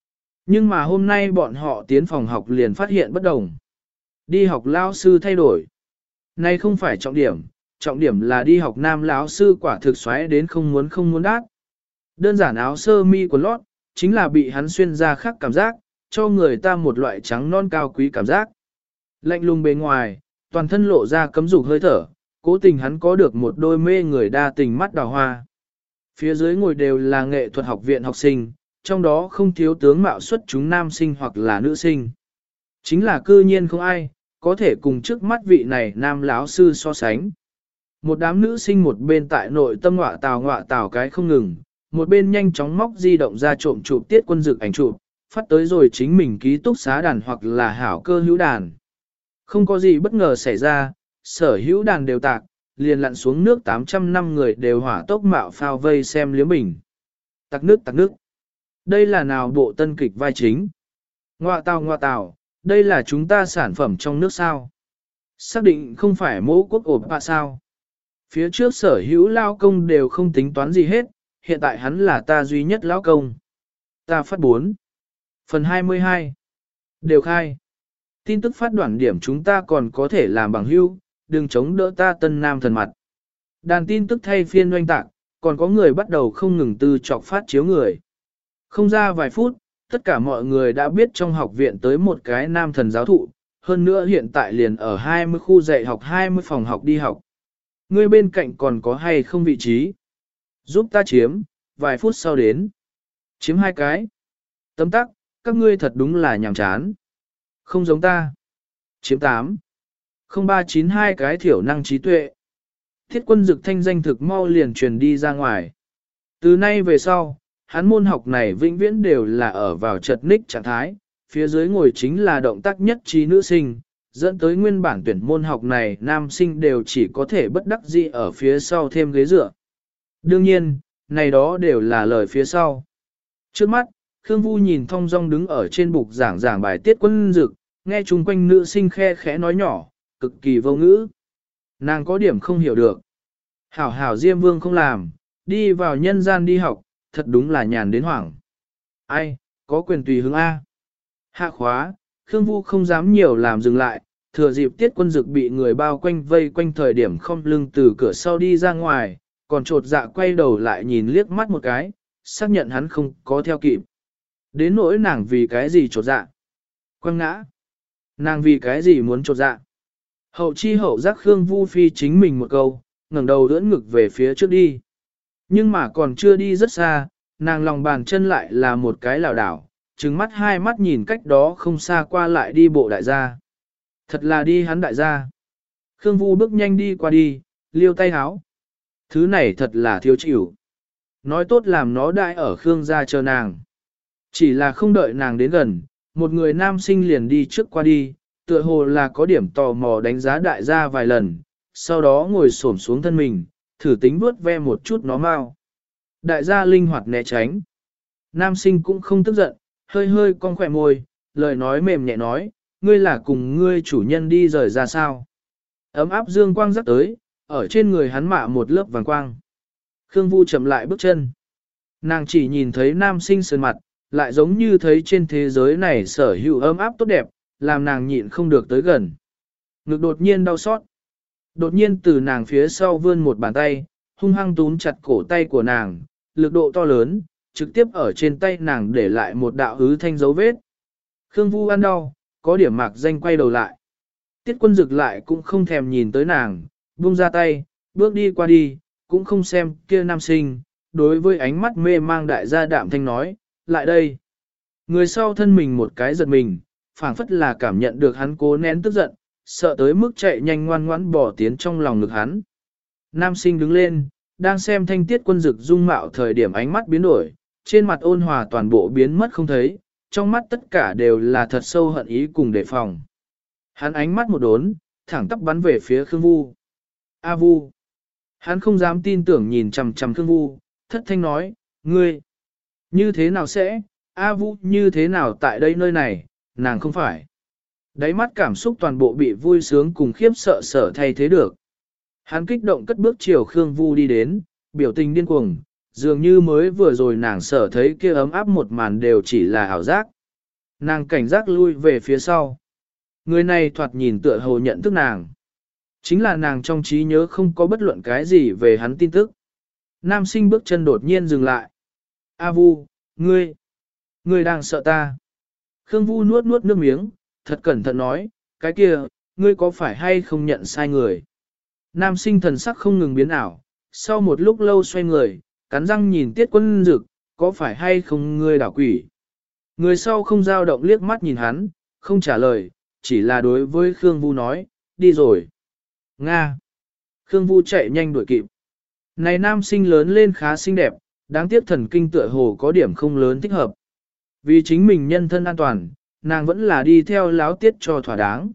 Nhưng mà hôm nay bọn họ tiến phòng học liền phát hiện bất đồng. Đi học lao sư thay đổi. Này không phải trọng điểm là đi học nam lão sư quả thực xoáy đến không muốn đát. Đơn giản áo sơ mi quần lót, chính là bị hắn xuyên ra khác cảm giác, cho người ta một loại trắng non cao quý cảm giác. Lạnh lùng bề ngoài, toàn thân lộ ra cấm dục hơi thở, cố tình hắn có được một đôi mê người đa tình mắt đào hoa. Phía dưới ngồi đều là nghệ thuật học viện học sinh, trong đó không thiếu tướng mạo xuất chúng nam sinh hoặc là nữ sinh. Chính là cư nhiên không ai, có thể cùng trước mắt vị này nam lão sư so sánh. Một đám nữ sinh một bên tại nội tâm ngọa tào cái không ngừng, một bên nhanh chóng móc di động ra trộm chụp Tiết Quân Dực ảnh chụp, phát tới rồi chính mình ký túc xá đàn hoặc là hảo cơ hữu đàn. Không có gì bất ngờ xảy ra, sở hữu đàn đều tạc, liền lặn xuống nước 800 năm người đều hỏa tốc mạo phao vây xem liếm bình. Tạc nước. Đây là nào bộ tân kịch vai chính? Ngoạ tào, đây là chúng ta sản phẩm trong nước sao? Xác định không phải mẫu quốc ổn bạ sao? Phía trước sở hữu lao công đều không tính toán gì hết, hiện tại hắn là ta duy nhất lão công. Ta phát 4. Phần 22. Đều khai. Tin tức phát đoạn điểm chúng ta còn có thể làm bằng hữu, đừng chống đỡ ta tân nam thần mặt. Đàn tin tức thay phiên oanh tạc, còn có người bắt đầu không ngừng từ chọc phát chiếu người. Không ra vài phút, tất cả mọi người đã biết trong học viện tới một cái nam thần giáo thụ, hơn nữa hiện tại liền ở 20 khu dạy học 20 phòng học đi học. Người bên cạnh còn có hay không vị trí? Giúp ta chiếm, vài phút sau đến. Chiếm 2 cái. Tấm tắc, các ngươi thật đúng là nhàm chán. Không giống ta. Chiếm 8. 0392 cái thiểu năng trí tuệ. Thiết Quân Dực thanh danh thực mau liền truyền đi ra ngoài. Từ nay về sau, hắn môn học này vĩnh viễn đều là ở vào chật ních trạng thái, phía dưới ngồi chính là động tác nhất trí nữ sinh, dẫn tới nguyên bản tuyển môn học này nam sinh đều chỉ có thể bất đắc dĩ ở phía sau thêm ghế dựa. Đương nhiên, này đó đều là lời phía sau. Trước mắt, Khương Vu nhìn thong dong đứng ở trên bục giảng bài Tiết Quân Dực, nghe chung quanh nữ sinh khe khẽ nói nhỏ, cực kỳ vô ngữ. Nàng có điểm không hiểu được. Hảo Diêm Vương không làm, đi vào nhân gian đi học, thật đúng là nhàn đến hoảng. Ai, có quyền tùy hứng A. Hạ khóa, Khương Vu không dám nhiều làm dừng lại, thừa dịp Tiết Quân Dực bị người bao quanh vây quanh thời điểm không lưng từ cửa sau đi ra ngoài, còn trột dạ quay đầu lại nhìn liếc mắt một cái, xác nhận hắn không có theo kịp. Đến nỗi nàng vì cái gì trột dạ? Quăng ngã. Nàng vì cái gì muốn trột dạ? Hậu chi hậu giác Khương Vu phi chính mình một câu, ngẩng đầu đỡ ngực về phía trước đi. Nhưng mà còn chưa đi rất xa, nàng lòng bàn chân lại là một cái lảo đảo, trừng mắt hai mắt nhìn cách đó không xa qua lại đi bộ đại gia. Thật là đi hắn đại gia. Khương Vu bước nhanh đi qua đi, liêu tay háo. Thứ này thật là thiếu chịu. Nói tốt làm nó đại ở Khương gia chờ nàng. Chỉ là không đợi nàng đến gần, một người nam sinh liền đi trước qua đi, tựa hồ là có điểm tò mò đánh giá đại gia vài lần, sau đó ngồi xổm xuống thân mình, thử tính vuốt ve một chút nó mau. Đại gia linh hoạt né tránh. Nam sinh cũng không tức giận, hơi hơi cong khỏe môi, lời nói mềm nhẹ nói, ngươi là cùng ngươi chủ nhân đi rời ra sao. Ấm áp dương quang rắc tới, ở trên người hắn mạ một lớp vàng quang. Khương Vu chậm lại bước chân. Nàng chỉ nhìn thấy nam sinh sườn mặt, lại giống như thấy trên thế giới này sở hữu ấm áp tốt đẹp, làm nàng nhịn không được tới gần. Ngực đột nhiên đau xót. Đột nhiên từ nàng phía sau vươn một bàn tay, hung hăng túm chặt cổ tay của nàng, lực độ to lớn, trực tiếp ở trên tay nàng để lại một đạo hứ thanh dấu vết. Khương Vu ăn đau, có điểm mạc danh quay đầu lại. Tiết Quân Dực lại cũng không thèm nhìn tới nàng, buông ra tay, bước đi qua đi, cũng không xem kia nam sinh, đối với ánh mắt mê mang đại gia đạm thanh nói, lại đây. Người sau thân mình một cái giật mình, phảng phất là cảm nhận được hắn cố nén tức giận, sợ tới mức chạy nhanh ngoan ngoãn bỏ tiến trong lòng ngực hắn. Nam sinh đứng lên, đang xem thanh Tiết Quân Dực dung mạo thời điểm ánh mắt biến đổi, trên mặt ôn hòa toàn bộ biến mất không thấy, trong mắt tất cả đều là thật sâu hận ý cùng đề phòng. Hắn ánh mắt một đốn, thẳng tắp bắn về phía Khương Vu. A Vu. Hắn không dám tin tưởng nhìn chằm chằm Khương Vu, thất thanh nói, ngươi, như thế nào sẽ, A Vu như thế nào tại đây nơi này, nàng không phải. Đáy mắt cảm xúc toàn bộ bị vui sướng cùng khiếp sợ sở thay thế được. Hắn kích động cất bước chiều Khương Vu đi đến, biểu tình điên cuồng, dường như mới vừa rồi nàng sở thấy kia ấm áp một màn đều chỉ là ảo giác. Nàng cảnh giác lui về phía sau. Người này thoạt nhìn tựa hồ nhận thức nàng. Chính là nàng trong trí nhớ không có bất luận cái gì về hắn tin tức. Nam sinh bước chân đột nhiên dừng lại. A Vu, ngươi đang sợ ta. Khương Vu nuốt nuốt nước miếng, thật cẩn thận nói, cái kia, ngươi có phải hay không nhận sai người. Nam sinh thần sắc không ngừng biến ảo, sau một lúc lâu xoay người, cắn răng nhìn Tiết Quân Dực, có phải hay không ngươi đảo quỷ. Người sau không dao động liếc mắt nhìn hắn, không trả lời, chỉ là đối với Khương Vu nói, đi rồi. Nga. Khương Vu chạy nhanh đuổi kịp. Này nam sinh lớn lên khá xinh đẹp, đáng tiếc thần kinh tựa hồ có điểm không lớn thích hợp. Vì chính mình nhân thân an toàn, nàng vẫn là đi theo láo tiết cho thỏa đáng.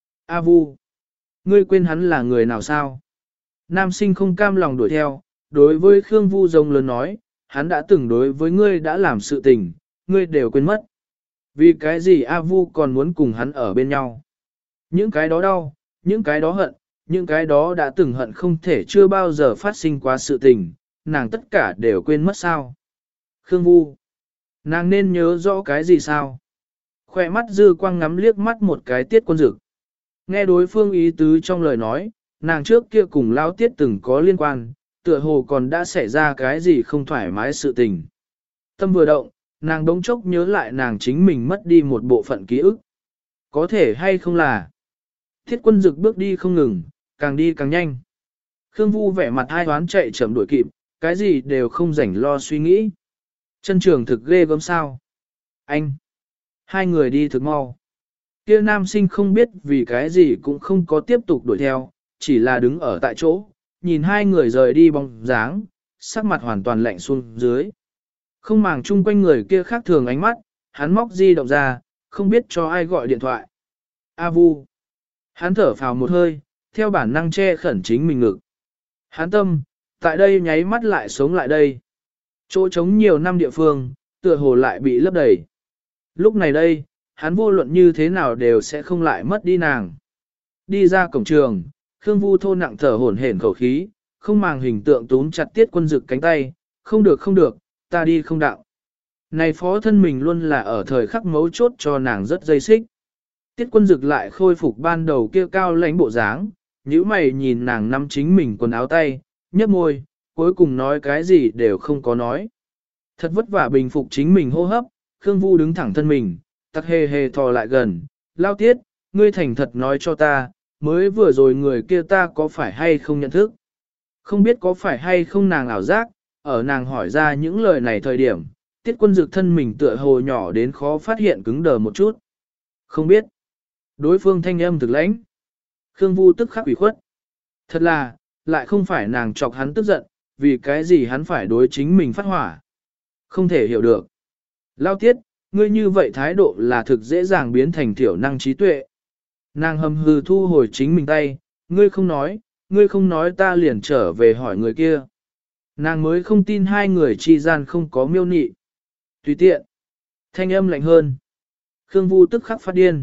A Vu, ngươi quên hắn là người nào sao? Nam sinh không cam lòng đuổi theo, đối với Khương Vu rồng lớn nói, hắn đã từng đối với ngươi đã làm sự tình, ngươi đều quên mất. Vì cái gì A Vu còn muốn cùng hắn ở bên nhau? Những cái đó đau, những cái đó hận, những cái đó đã từng hận không thể chưa bao giờ phát sinh quá sự tình, nàng tất cả đều quên mất sao. Khương Vu, nàng nên nhớ rõ cái gì sao? Khoe mắt dư quang ngắm liếc mắt một cái Tiết Quân Dực. Nghe đối phương ý tứ trong lời nói, nàng trước kia cùng Lao Tiết từng có liên quan, tựa hồ còn đã xảy ra cái gì không thoải mái sự tình. Tâm vừa động, nàng đống chốc nhớ lại nàng chính mình mất đi một bộ phận ký ức. Có thể hay không là... Tiết Quân Dực bước đi không ngừng, càng đi càng nhanh. Khương Vu vẻ mặt hai hoán chạy chậm đuổi kịp, cái gì đều không rảnh lo suy nghĩ. Chân trường thực ghê gớm sao. Anh! Hai người đi thực mau. Kia nam sinh không biết vì cái gì cũng không có tiếp tục đuổi theo, chỉ là đứng ở tại chỗ, nhìn hai người rời đi bóng dáng, sắc mặt hoàn toàn lạnh xuống dưới. Không màng chung quanh người kia khác thường ánh mắt, hắn móc di động ra, không biết cho ai gọi điện thoại. A Vu! Hắn thở phào một hơi, theo bản năng che khẩn chính mình ngực. Hắn tâm, tại đây nháy mắt lại sống lại đây. Chỗ trống nhiều năm địa phương, tựa hồ lại bị lấp đầy. Lúc này đây, hắn vô luận như thế nào đều sẽ không lại mất đi nàng. Đi ra cổng trường, Khương Vu thô nặng thở hổn hển khẩu khí, không màng hình tượng túm chặt Tiết Quân Dực cánh tay, không được không được, ta đi không đạo. Này phó thân mình luôn là ở thời khắc mấu chốt cho nàng rất dây xích. Tiết Quân Dực lại khôi phục ban đầu kia cao lãnh bộ dáng, nhíu mày nhìn nàng nắm chính mình quần áo tay, nhấp môi, cuối cùng nói cái gì đều không có nói. Thật vất vả bình phục chính mình hô hấp, Khương Vu đứng thẳng thân mình, tắc hề hề thò lại gần, Lao Tiết, ngươi thành thật nói cho ta, mới vừa rồi người kia ta có phải hay không nhận thức. Không biết có phải hay không nàng ảo giác, ở nàng hỏi ra những lời này thời điểm, Tiết Quân Dực thân mình tựa hồ nhỏ đến khó phát hiện cứng đờ một chút. Không biết. Đối phương thanh âm thực lãnh. Khương Vu tức khắc ủy khuất. Thật là, lại không phải nàng chọc hắn tức giận, vì cái gì hắn phải đối chính mình phát hỏa. Không thể hiểu được. Lao Tiết, ngươi như vậy thái độ là thực dễ dàng biến thành thiểu năng trí tuệ. Nàng hầm hừ thu hồi chính mình tay, ngươi không nói ta liền trở về hỏi người kia. Nàng mới không tin hai người chi gian không có miêu nị. Tùy tiện. Thanh âm lạnh hơn. Khương Vu tức khắc phát điên.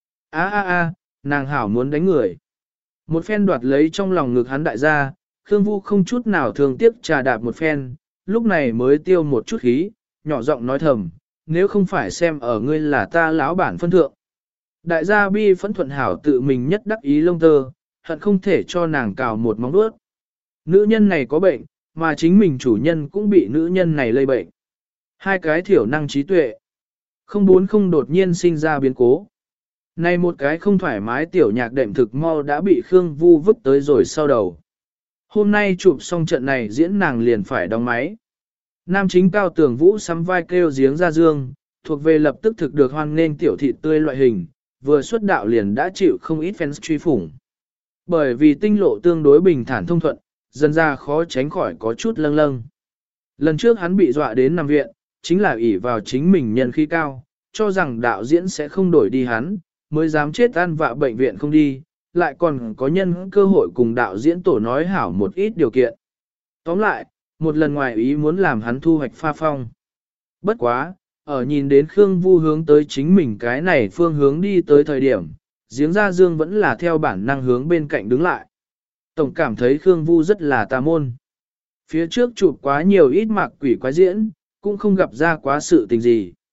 Nàng hảo muốn đánh người. Một phen đoạt lấy trong lòng ngực hắn đại gia, Khương Vu không chút nào thường tiếc trà đạp một phen, lúc này mới tiêu một chút khí, nhỏ giọng nói thầm, nếu không phải xem ở ngươi là ta lão bản phân thượng. Đại gia bi phẫn thuận hảo tự mình nhất đắc ý lông tơ, hận không thể cho nàng cào một móng vuốt. Nữ nhân này có bệnh, mà chính mình chủ nhân cũng bị nữ nhân này lây bệnh. Hai cái thiểu năng trí tuệ. Không đột nhiên sinh ra biến cố. Này một cái không thoải mái tiểu nhạc đệm thực mau đã bị Khương Vu vứt tới rồi sau đầu. Hôm nay chụp xong trận này diễn nàng liền phải đóng máy. Nam chính Cao Tường Vũ sắm vai kêu giếng ra dương, thuộc về lập tức thực được hoan nghênh tiểu thịt tươi loại hình, vừa xuất đạo liền đã chịu không ít fans truy phủng. Bởi vì tinh lộ tương đối bình thản thông thuận, dần ra khó tránh khỏi có chút lâng lâng. Lần trước hắn bị dọa đến nằm viện, chính là ỷ vào chính mình nhân khí cao, cho rằng đạo diễn sẽ không đổi đi hắn, mới dám chết ăn vạ bệnh viện không đi, lại còn có nhân cơ hội cùng đạo diễn tổ nói hảo một ít điều kiện. Tóm lại, một lần ngoài ý muốn làm hắn thu hoạch pha phong. Bất quá, ở nhìn đến Khương Vu hướng tới chính mình cái này phương hướng đi tới thời điểm, giếng ra dương vẫn là theo bản năng hướng bên cạnh đứng lại. Tổng cảm thấy Khương Vu rất là tà môn. Phía trước chụp quá nhiều ít mạc quỷ quái diễn, cũng không gặp ra quá sự tình gì.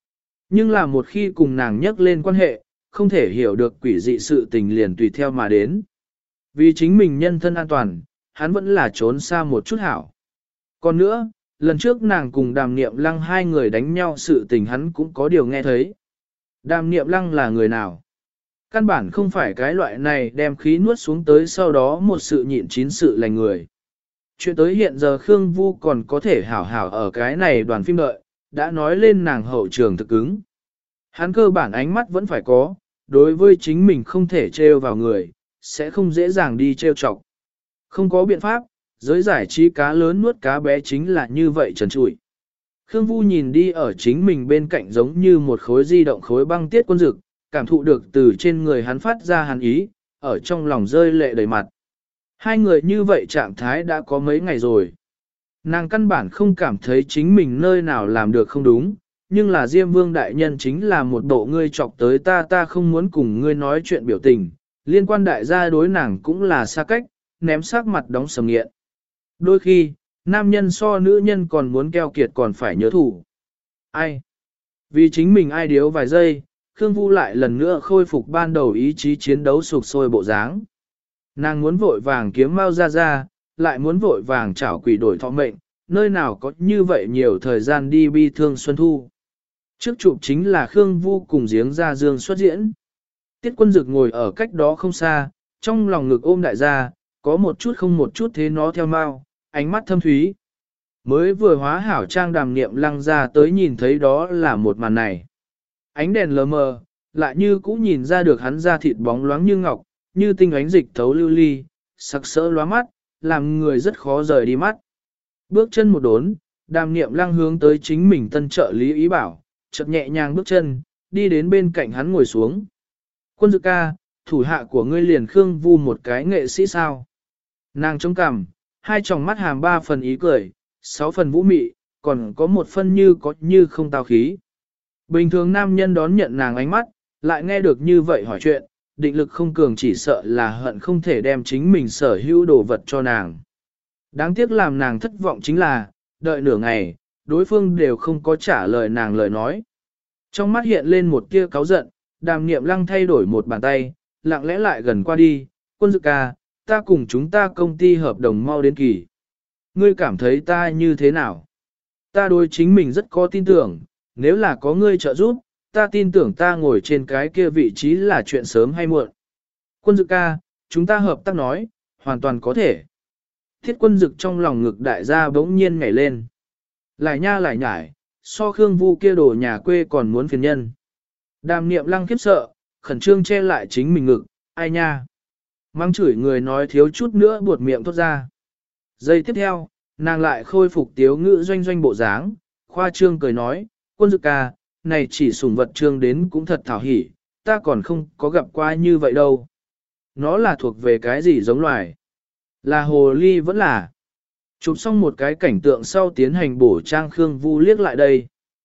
Nhưng là một khi cùng nàng nhắc lên quan hệ, không thể hiểu được quỷ dị sự tình liền tùy theo mà đến. Vì chính mình nhân thân an toàn, hắn vẫn là trốn xa một chút hảo. Còn nữa, lần trước nàng cùng Đàm Niệm Lăng hai người đánh nhau sự tình hắn cũng có điều nghe thấy. Đàm Niệm Lăng là người nào? Căn bản không phải cái loại này đem khí nuốt xuống tới sau đó một sự nhịn chín sự lành người. Chuyện tới hiện giờ Khương Vu còn có thể hảo hảo ở cái này đoàn phim đợi, đã nói lên nàng hậu trường thực ứng. Hắn cơ bản ánh mắt vẫn phải có, đối với chính mình không thể trêu vào người, sẽ không dễ dàng đi trêu chọc. Không có biện pháp, giới giải trí cá lớn nuốt cá bé chính là như vậy trần trụi. Khương Vu nhìn đi ở chính mình bên cạnh giống như một khối di động khối băng tiết quân dực, cảm thụ được từ trên người hắn phát ra hàn ý, ở trong lòng rơi lệ đầy mặt. Hai người như vậy trạng thái đã có mấy ngày rồi. Nàng căn bản không cảm thấy chính mình nơi nào làm được không đúng, nhưng là Diêm Vương đại nhân chính là một bộ ngươi chọc tới ta không muốn cùng ngươi nói chuyện biểu tình, liên quan đại gia đối nàng cũng là xa cách, ném sắc mặt đóng sầm nghiện. Đôi khi, nam nhân so nữ nhân còn muốn keo kiệt còn phải nhớ thủ. Ai? Vì chính mình ai điếu vài giây, Khương Vu lại lần nữa khôi phục ban đầu ý chí chiến đấu sục sôi bộ dáng. Nàng muốn vội vàng kiếm mau ra, lại muốn vội vàng chảo quỷ đổi thọ mệnh, nơi nào có như vậy nhiều thời gian đi bi thương xuân thu. Trước chụp chính là Khương Vu cùng giếng ra dương xuất diễn. Tiết Quân Dực ngồi ở cách đó không xa, trong lòng ngực ôm đại gia, có một chút không một chút thế nó theo mau, ánh mắt thâm thúy. Mới vừa hóa hảo trang Đàm Niệm Lăng ra tới nhìn thấy đó là một màn này. Ánh đèn lờ mờ, lại như cũ nhìn ra được hắn da thịt bóng loáng như ngọc, như tinh ánh dịch thấu lưu ly, sặc sỡ lóa mắt, làm người rất khó rời đi mắt. Bước chân một đốn, Đàm Niệm Lăng hướng tới chính mình tân trợ lý ý bảo, chợt nhẹ nhàng bước chân, đi đến bên cạnh hắn ngồi xuống. Quân Dực ca, thủ hạ của ngươi liền Khương Vu một cái nghệ sĩ sao? Nàng trông cằm, hai tròng mắt hàm 3 phần ý cười, 6 phần vũ mị, còn có một phân như có như không tao khí. Bình thường nam nhân đón nhận nàng ánh mắt, lại nghe được như vậy hỏi chuyện, định lực không cường chỉ sợ là hận không thể đem chính mình sở hữu đồ vật cho nàng. Đáng tiếc làm nàng thất vọng chính là, đợi nửa ngày, đối phương đều không có trả lời nàng lời nói. Trong mắt hiện lên một tia cáu giận, Đàm Niệm Lăng thay đổi một bàn tay, lặng lẽ lại gần qua đi, Quân Dực ca, ta cùng chúng ta công ty hợp đồng mau đến kỳ. Ngươi cảm thấy ta như thế nào? Ta đối chính mình rất có tin tưởng, nếu là có ngươi trợ giúp, ta tin tưởng ta ngồi trên cái kia vị trí là chuyện sớm hay muộn. Quân Dực ca, chúng ta hợp tác nói, hoàn toàn có thể. Thiết Quân Dực trong lòng ngực đại gia bỗng nhiên nhảy lên. Lại nha lại nhải, so Khương Vu kia đồ nhà quê còn muốn phiền nhân. Đàm Niệm Lăng khiếp sợ, khẩn trương che lại chính mình ngực, ai nha. Mang chửi người nói thiếu chút nữa buột miệng thốt ra. Giây tiếp theo, nàng lại khôi phục tiếu ngữ doanh doanh bộ dáng, khoa trương cười nói, Quân Dực ca, này chỉ sủng vật trương đến cũng thật thảo hỉ, ta còn không có gặp qua như vậy đâu. Nó là thuộc về cái gì giống loài? Là hồ ly vẫn là. Chụp xong một cái cảnh tượng sau tiến hành bổ trang Khương Vu liếc lại đây.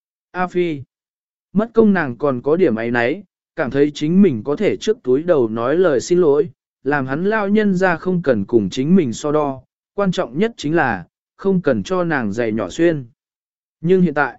A Phi. Mất công nàng còn có điểm ấy nấy, cảm thấy chính mình có thể trước túi đầu nói lời xin lỗi, làm hắn lao nhân ra không cần cùng chính mình so đo, quan trọng nhất chính là, không cần cho nàng giày nhỏ xuyên. Nhưng hiện tại,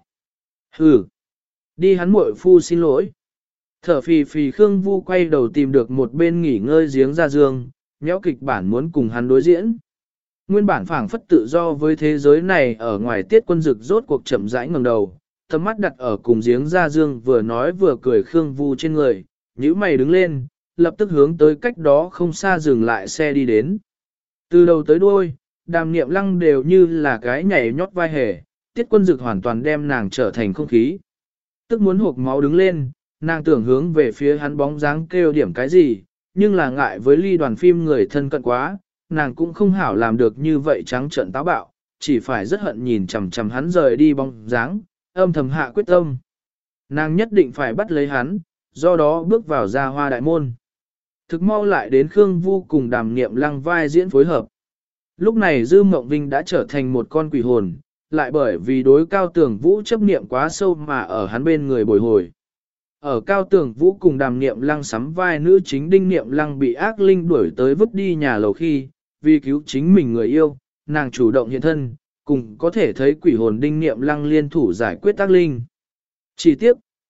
đi hắn muội phu xin lỗi. Thở phì phì Khương Vu quay đầu tìm được một bên nghỉ ngơi giếng ra dương, nhéo kịch bản muốn cùng hắn đối diễn. Nguyên bản phảng phất tự do với thế giới này ở ngoài Tiết Quân Dực rốt cuộc chậm rãi ngẩng đầu, tầm mắt đặt ở cùng giếng ra dương vừa nói vừa cười Khương Vu trên người, nhíu mày đứng lên, lập tức hướng tới cách đó không xa dừng lại xe đi đến. Từ đầu tới đuôi, Đàm Niệm Lăng đều như là cái nhảy nhót vai hề, Tiết Quân Dực hoàn toàn đem nàng trở thành không khí. Tức muốn hộp máu đứng lên, nàng tưởng hướng về phía hắn bóng dáng kêu điểm cái gì, nhưng là ngại với ly đoàn phim người thân cận quá, nàng cũng không hảo làm được như vậy trắng trợn táo bạo, chỉ phải rất hận nhìn chằm chằm hắn rời đi bóng dáng, âm thầm hạ quyết tâm. Nàng nhất định phải bắt lấy hắn, do đó bước vào Gia Hoa đại môn. Thực mau lại đến Khương Vu cùng Đàm Niệm Lăng vai diễn phối hợp. Lúc này Dư Mộng Vinh đã trở thành một con quỷ hồn, lại bởi vì đối Cao Tường Vũ chấp niệm quá sâu mà ở hắn bên người bồi hồi. Ở Cao Tường Vũ cùng Đàm Niệm Lăng sắm vai nữ chính Đinh Niệm Lăng bị ác linh đuổi tới vứt đi nhà lầu khi, vì cứu chính mình người yêu, nàng chủ động hiện thân, cùng có thể thấy quỷ hồn Đinh Niệm Lăng liên thủ giải quyết ác linh. Chỉ tiếc,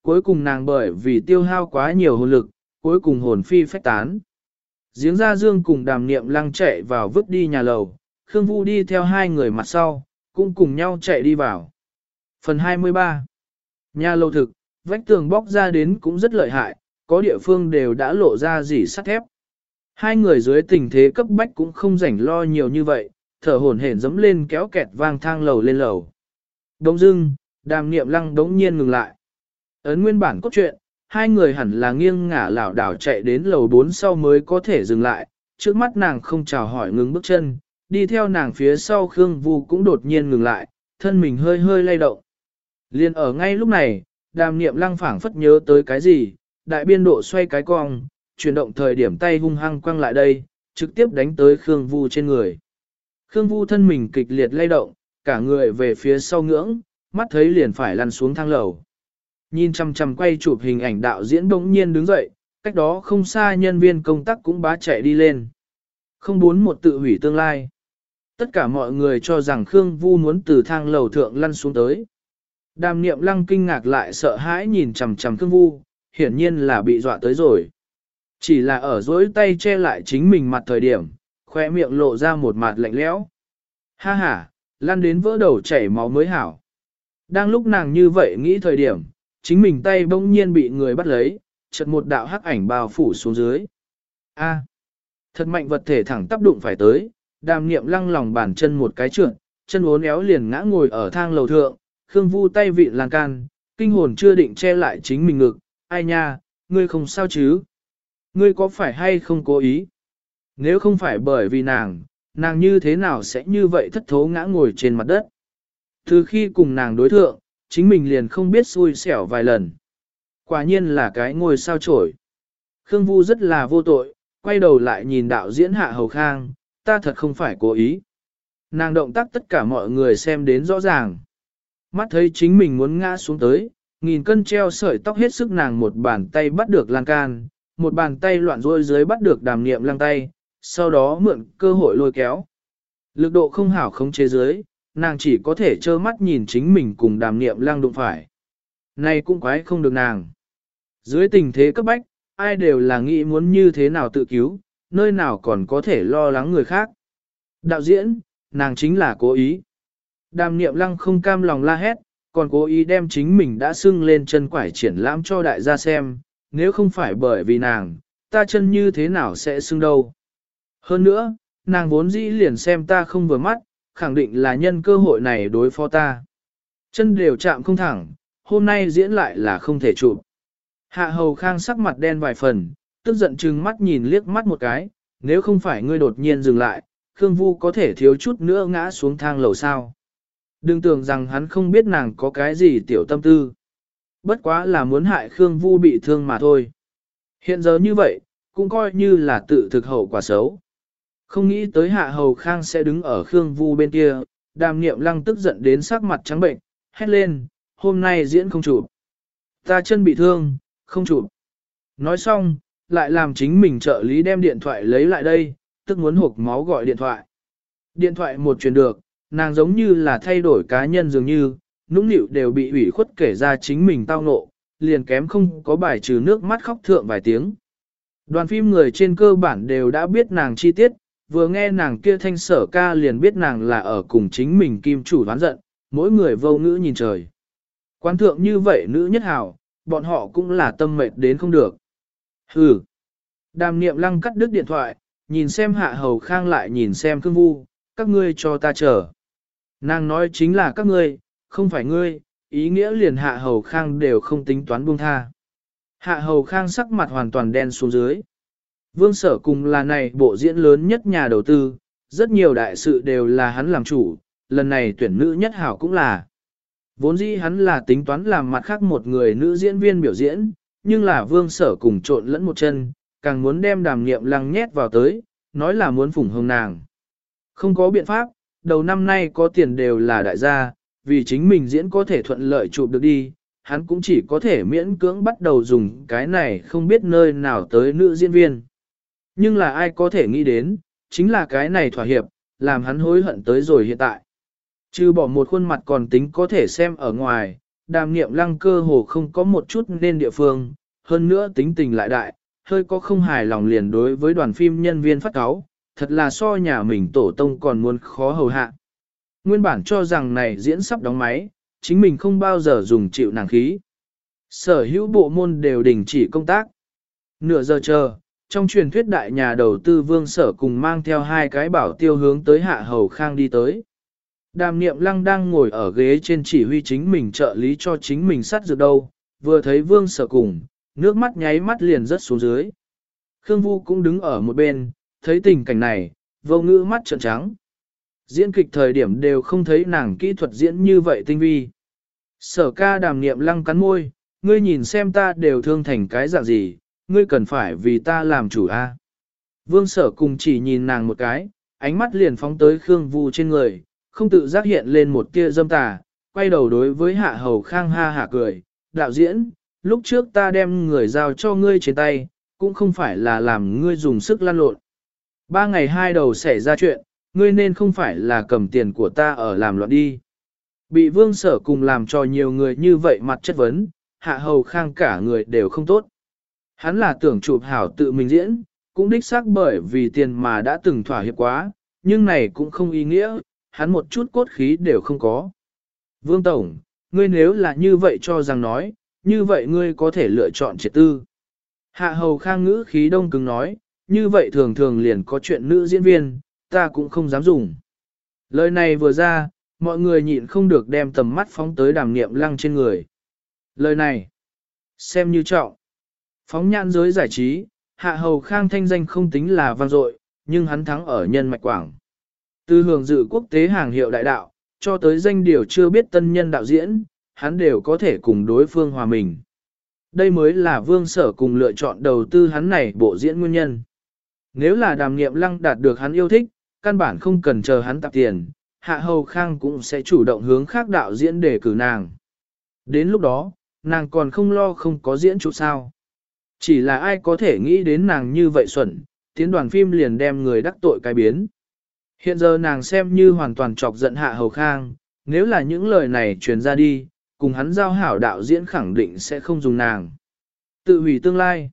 cuối cùng nàng bởi vì tiêu hao quá nhiều hồn lực, cuối cùng hồn phi phách tán. Giếng Gia Dương cùng Đàm Niệm Lăng chạy vào vứt đi nhà lầu, Khương Vu đi theo hai người mặt sau, cũng cùng nhau chạy đi vào. Phần 23. Nhà lầu thực, vách tường bóc ra đến cũng rất lợi hại, có địa phương đều đã lộ ra rỉ sắt thép. Hai người dưới tình thế cấp bách cũng không rảnh lo nhiều như vậy, thở hổn hển dẫm lên kéo kẹt vang thang lầu lên lầu. Đông dưng, Đàm Niệm Lăng đống nhiên ngừng lại. Ấn nguyên bản cốt truyện, hai người hẳn là nghiêng ngả lảo đảo chạy đến lầu 4 sau mới có thể dừng lại, trước mắt nàng không chào hỏi ngừng bước chân, đi theo nàng phía sau Khương Vu cũng đột nhiên ngừng lại, thân mình hơi hơi lay động. Liên ở ngay lúc này, Đàm Niệm Lăng phảng phất nhớ tới cái gì, đại biên độ xoay cái cong, chuyển động thời điểm tay hung hăng quăng lại đây, trực tiếp đánh tới Khương Vu trên người. Khương Vu thân mình kịch liệt lay động, cả người về phía sau ngưỡng, mắt thấy liền phải lăn xuống thang lầu. Nhìn chằm chằm quay chụp hình ảnh đạo diễn bỗng nhiên đứng dậy, cách đó không xa nhân viên công tác cũng bá chạy đi lên. Không muốn một tự hủy tương lai. Tất cả mọi người cho rằng Khương Vu muốn từ thang lầu thượng lăn xuống tới. Đàm Niệm Lăng kinh ngạc lại sợ hãi nhìn chằm chằm Khương Vu, hiển nhiên là bị dọa tới rồi. Chỉ là ở dối tay che lại chính mình mặt thời điểm, khoe miệng lộ ra một mặt lạnh lẽo. Ha ha, lăn đến vỡ đầu chảy máu mới hảo. Đang lúc nàng như vậy nghĩ thời điểm, chính mình tay bỗng nhiên bị người bắt lấy, chợt một đạo hắc ảnh bao phủ xuống dưới. A, thật mạnh vật thể thẳng tác đụng phải tới, Đàm Niệm Lăng lòng bàn chân một cái trượt, chân uốn éo liền ngã ngồi ở thang lầu thượng, Khương Vu tay vịn lan can, kinh hồn chưa định che lại chính mình ngực, ai nha, ngươi không sao chứ? Ngươi có phải hay không cố ý? Nếu không phải bởi vì nàng như thế nào sẽ như vậy thất thố ngã ngồi trên mặt đất? Từ khi cùng nàng đối thượng, chính mình liền không biết xui xẻo vài lần. Quả nhiên là cái ngôi sao chổi. Khương Vu rất là vô tội, quay đầu lại nhìn đạo diễn Hạ Hầu Khang, ta thật không phải cố ý. Nàng động tác tất cả mọi người xem đến rõ ràng. Mắt thấy chính mình muốn ngã xuống tới, nghìn cân treo sợi tóc hết sức nàng một bàn tay bắt được lan can, một bàn tay loạn rôi dưới bắt được Đàm Niệm Lăng tay, sau đó mượn cơ hội lôi kéo. Lực độ không hảo khống chế dưới, nàng chỉ có thể trơ mắt nhìn chính mình cùng Đàm Niệm Lăng đụng phải. Này cũng quái không được nàng. Dưới tình thế cấp bách, ai đều là nghĩ muốn như thế nào tự cứu, nơi nào còn có thể lo lắng người khác. Đạo diễn, nàng chính là cố ý. Đàm Niệm Lăng không cam lòng la hét, còn cố ý đem chính mình đã sưng lên chân quải triển lãm cho đại gia xem, nếu không phải bởi vì nàng, ta chân như thế nào sẽ sưng đâu. Hơn nữa, nàng vốn dĩ liền xem ta không vừa mắt, khẳng định là nhân cơ hội này đối phó ta. Chân đều chạm không thẳng, hôm nay diễn lại là không thể chụp. Hạ Hầu Khang sắc mặt đen vài phần, tức giận chừng mắt nhìn liếc mắt một cái, nếu không phải ngươi đột nhiên dừng lại, Khương Vu có thể thiếu chút nữa ngã xuống thang lầu sao. Đừng tưởng rằng hắn không biết nàng có cái gì tiểu tâm tư. Bất quá là muốn hại Khương Vu bị thương mà thôi. Hiện giờ như vậy, cũng coi như là tự thực hậu quả xấu. Không nghĩ tới Hạ Hầu Khang sẽ đứng ở Khương Vu bên kia, Đàm Niệm Lăng tức giận đến sắc mặt trắng bệnh, hét lên, hôm nay diễn không chụp. Ta chân bị thương, không chụp. Nói xong, lại làm chính mình trợ lý đem điện thoại lấy lại đây, tức muốn hộc máu gọi điện thoại. Điện thoại một truyền được, nàng giống như là thay đổi cá nhân dường như, nũng nịu đều bị ủy khuất kể ra chính mình tao ngộ, liền kém không có bài trừ nước mắt khóc thượng vài tiếng. Đoàn phim người trên cơ bản đều đã biết nàng chi tiết, vừa nghe nàng kia thanh sở ca liền biết nàng là ở cùng chính mình kim chủ đoán giận, mỗi người vô ngữ nhìn trời. Quán thượng như vậy nữ nhất hảo, bọn họ cũng là tâm mệt đến không được. Hừ. Đàm Niệm Lăng cắt đứt điện thoại, nhìn xem Hạ Hầu Khang lại nhìn xem Khương Vu, các ngươi cho ta chờ. Nàng nói chính là các ngươi, không phải ngươi, ý nghĩa liền Hạ Hầu Khang đều không tính toán buông tha. Hạ Hầu Khang sắc mặt hoàn toàn đen xuống dưới. Vương Sở cùng là này bộ diễn lớn nhất nhà đầu tư, rất nhiều đại sự đều là hắn làm chủ, lần này tuyển nữ nhất hảo cũng là. Vốn dĩ hắn là tính toán làm mặt khác một người nữ diễn viên biểu diễn, nhưng là Vương Sở cùng trộn lẫn một chân, càng muốn đem Đàm Niệm Lăng nhét vào tới, nói là muốn phủng hồng nàng. Không có biện pháp, đầu năm nay có tiền đều là đại gia, vì chính mình diễn có thể thuận lợi chụp được đi, hắn cũng chỉ có thể miễn cưỡng bắt đầu dùng cái này không biết nơi nào tới nữ diễn viên. Nhưng là ai có thể nghĩ đến, chính là cái này thỏa hiệp, làm hắn hối hận tới rồi hiện tại. Trừ bỏ một khuôn mặt còn tính có thể xem ở ngoài, Đàm Niệm Lăng cơ hồ không có một chút nên địa phương, hơn nữa tính tình lại đại, hơi có không hài lòng liền đối với đoàn phim nhân viên phát cáo, thật là so nhà mình tổ tông còn muốn khó hầu hạ. Nguyên bản cho rằng này diễn sắp đóng máy, chính mình không bao giờ dùng chịu nàng khí. Sở hữu bộ môn đều đình chỉ công tác. Nửa giờ chờ, trong truyền thuyết đại nhà đầu tư Vương Sở cùng mang theo hai cái bảo tiêu hướng tới Hạ Hầu Khang đi tới. Đàm Niệm Lăng đang ngồi ở ghế trên chỉ huy chính mình trợ lý cho chính mình sát dược đâu, vừa thấy Vương Sở cùng, nước mắt nháy mắt liền rớt xuống dưới. Khương Vu cũng đứng ở một bên, thấy tình cảnh này, vô ngữ mắt trợn trắng. Diễn kịch thời điểm đều không thấy nàng kỹ thuật diễn như vậy tinh vi. Sở ca Đàm Niệm Lăng cắn môi, ngươi nhìn xem ta đều thương thành cái dạng gì, ngươi cần phải vì ta làm chủ a. Vương Sở cùng chỉ nhìn nàng một cái, ánh mắt liền phóng tới Khương Vu trên người, không tự giác hiện lên một tia dâm tà, quay đầu đối với Hạ Hầu Khang ha hả cười, đạo diễn, lúc trước ta đem người giao cho ngươi trên tay, cũng không phải là làm ngươi dùng sức lăn lộn. 3 ngày 2 đầu xảy ra chuyện, ngươi nên không phải là cầm tiền của ta ở làm loạn đi. Bị Vương Sở cùng làm cho nhiều người như vậy mặt chất vấn, Hạ Hầu Khang cả người đều không tốt. Hắn là tưởng chụp hảo tự mình diễn, cũng đích xác bởi vì tiền mà đã từng thỏa hiệp quá, nhưng này cũng không ý nghĩa, hắn một chút cốt khí đều không có. Vương Tổng, ngươi nếu là như vậy cho rằng nói, như vậy ngươi có thể lựa chọn triệt tư. Hạ Hầu Khang ngữ khí đông cứng nói, như vậy thường thường liền có chuyện nữ diễn viên, ta cũng không dám dùng. Lời này vừa ra, mọi người nhịn không được đem tầm mắt phóng tới Đàm Niệm Lăng trên người. Lời này, xem như trọng. Phóng nhãn giới giải trí, Hạ Hầu Khang thanh danh không tính là vang dội, nhưng hắn thắng ở nhân mạch quảng. Từ hưởng dự quốc tế hàng hiệu đại đạo, cho tới danh điều chưa biết tân nhân đạo diễn, hắn đều có thể cùng đối phương hòa mình. Đây mới là Vương Sở cùng lựa chọn đầu tư hắn này bộ diễn nguyên nhân. Nếu là Đàm Niệm Lăng đạt được hắn yêu thích, căn bản không cần chờ hắn tạp tiền, Hạ Hầu Khang cũng sẽ chủ động hướng khác đạo diễn để cử nàng. Đến lúc đó, nàng còn không lo không có diễn chụp sao. Chỉ là ai có thể nghĩ đến nàng như vậy xuẩn, tiến đoàn phim liền đem người đắc tội cái biến. Hiện giờ nàng xem như hoàn toàn chọc giận Hạ Hầu Khang, nếu là những lời này truyền ra đi, cùng hắn giao hảo đạo diễn khẳng định sẽ không dùng nàng. Tự hủy tương lai.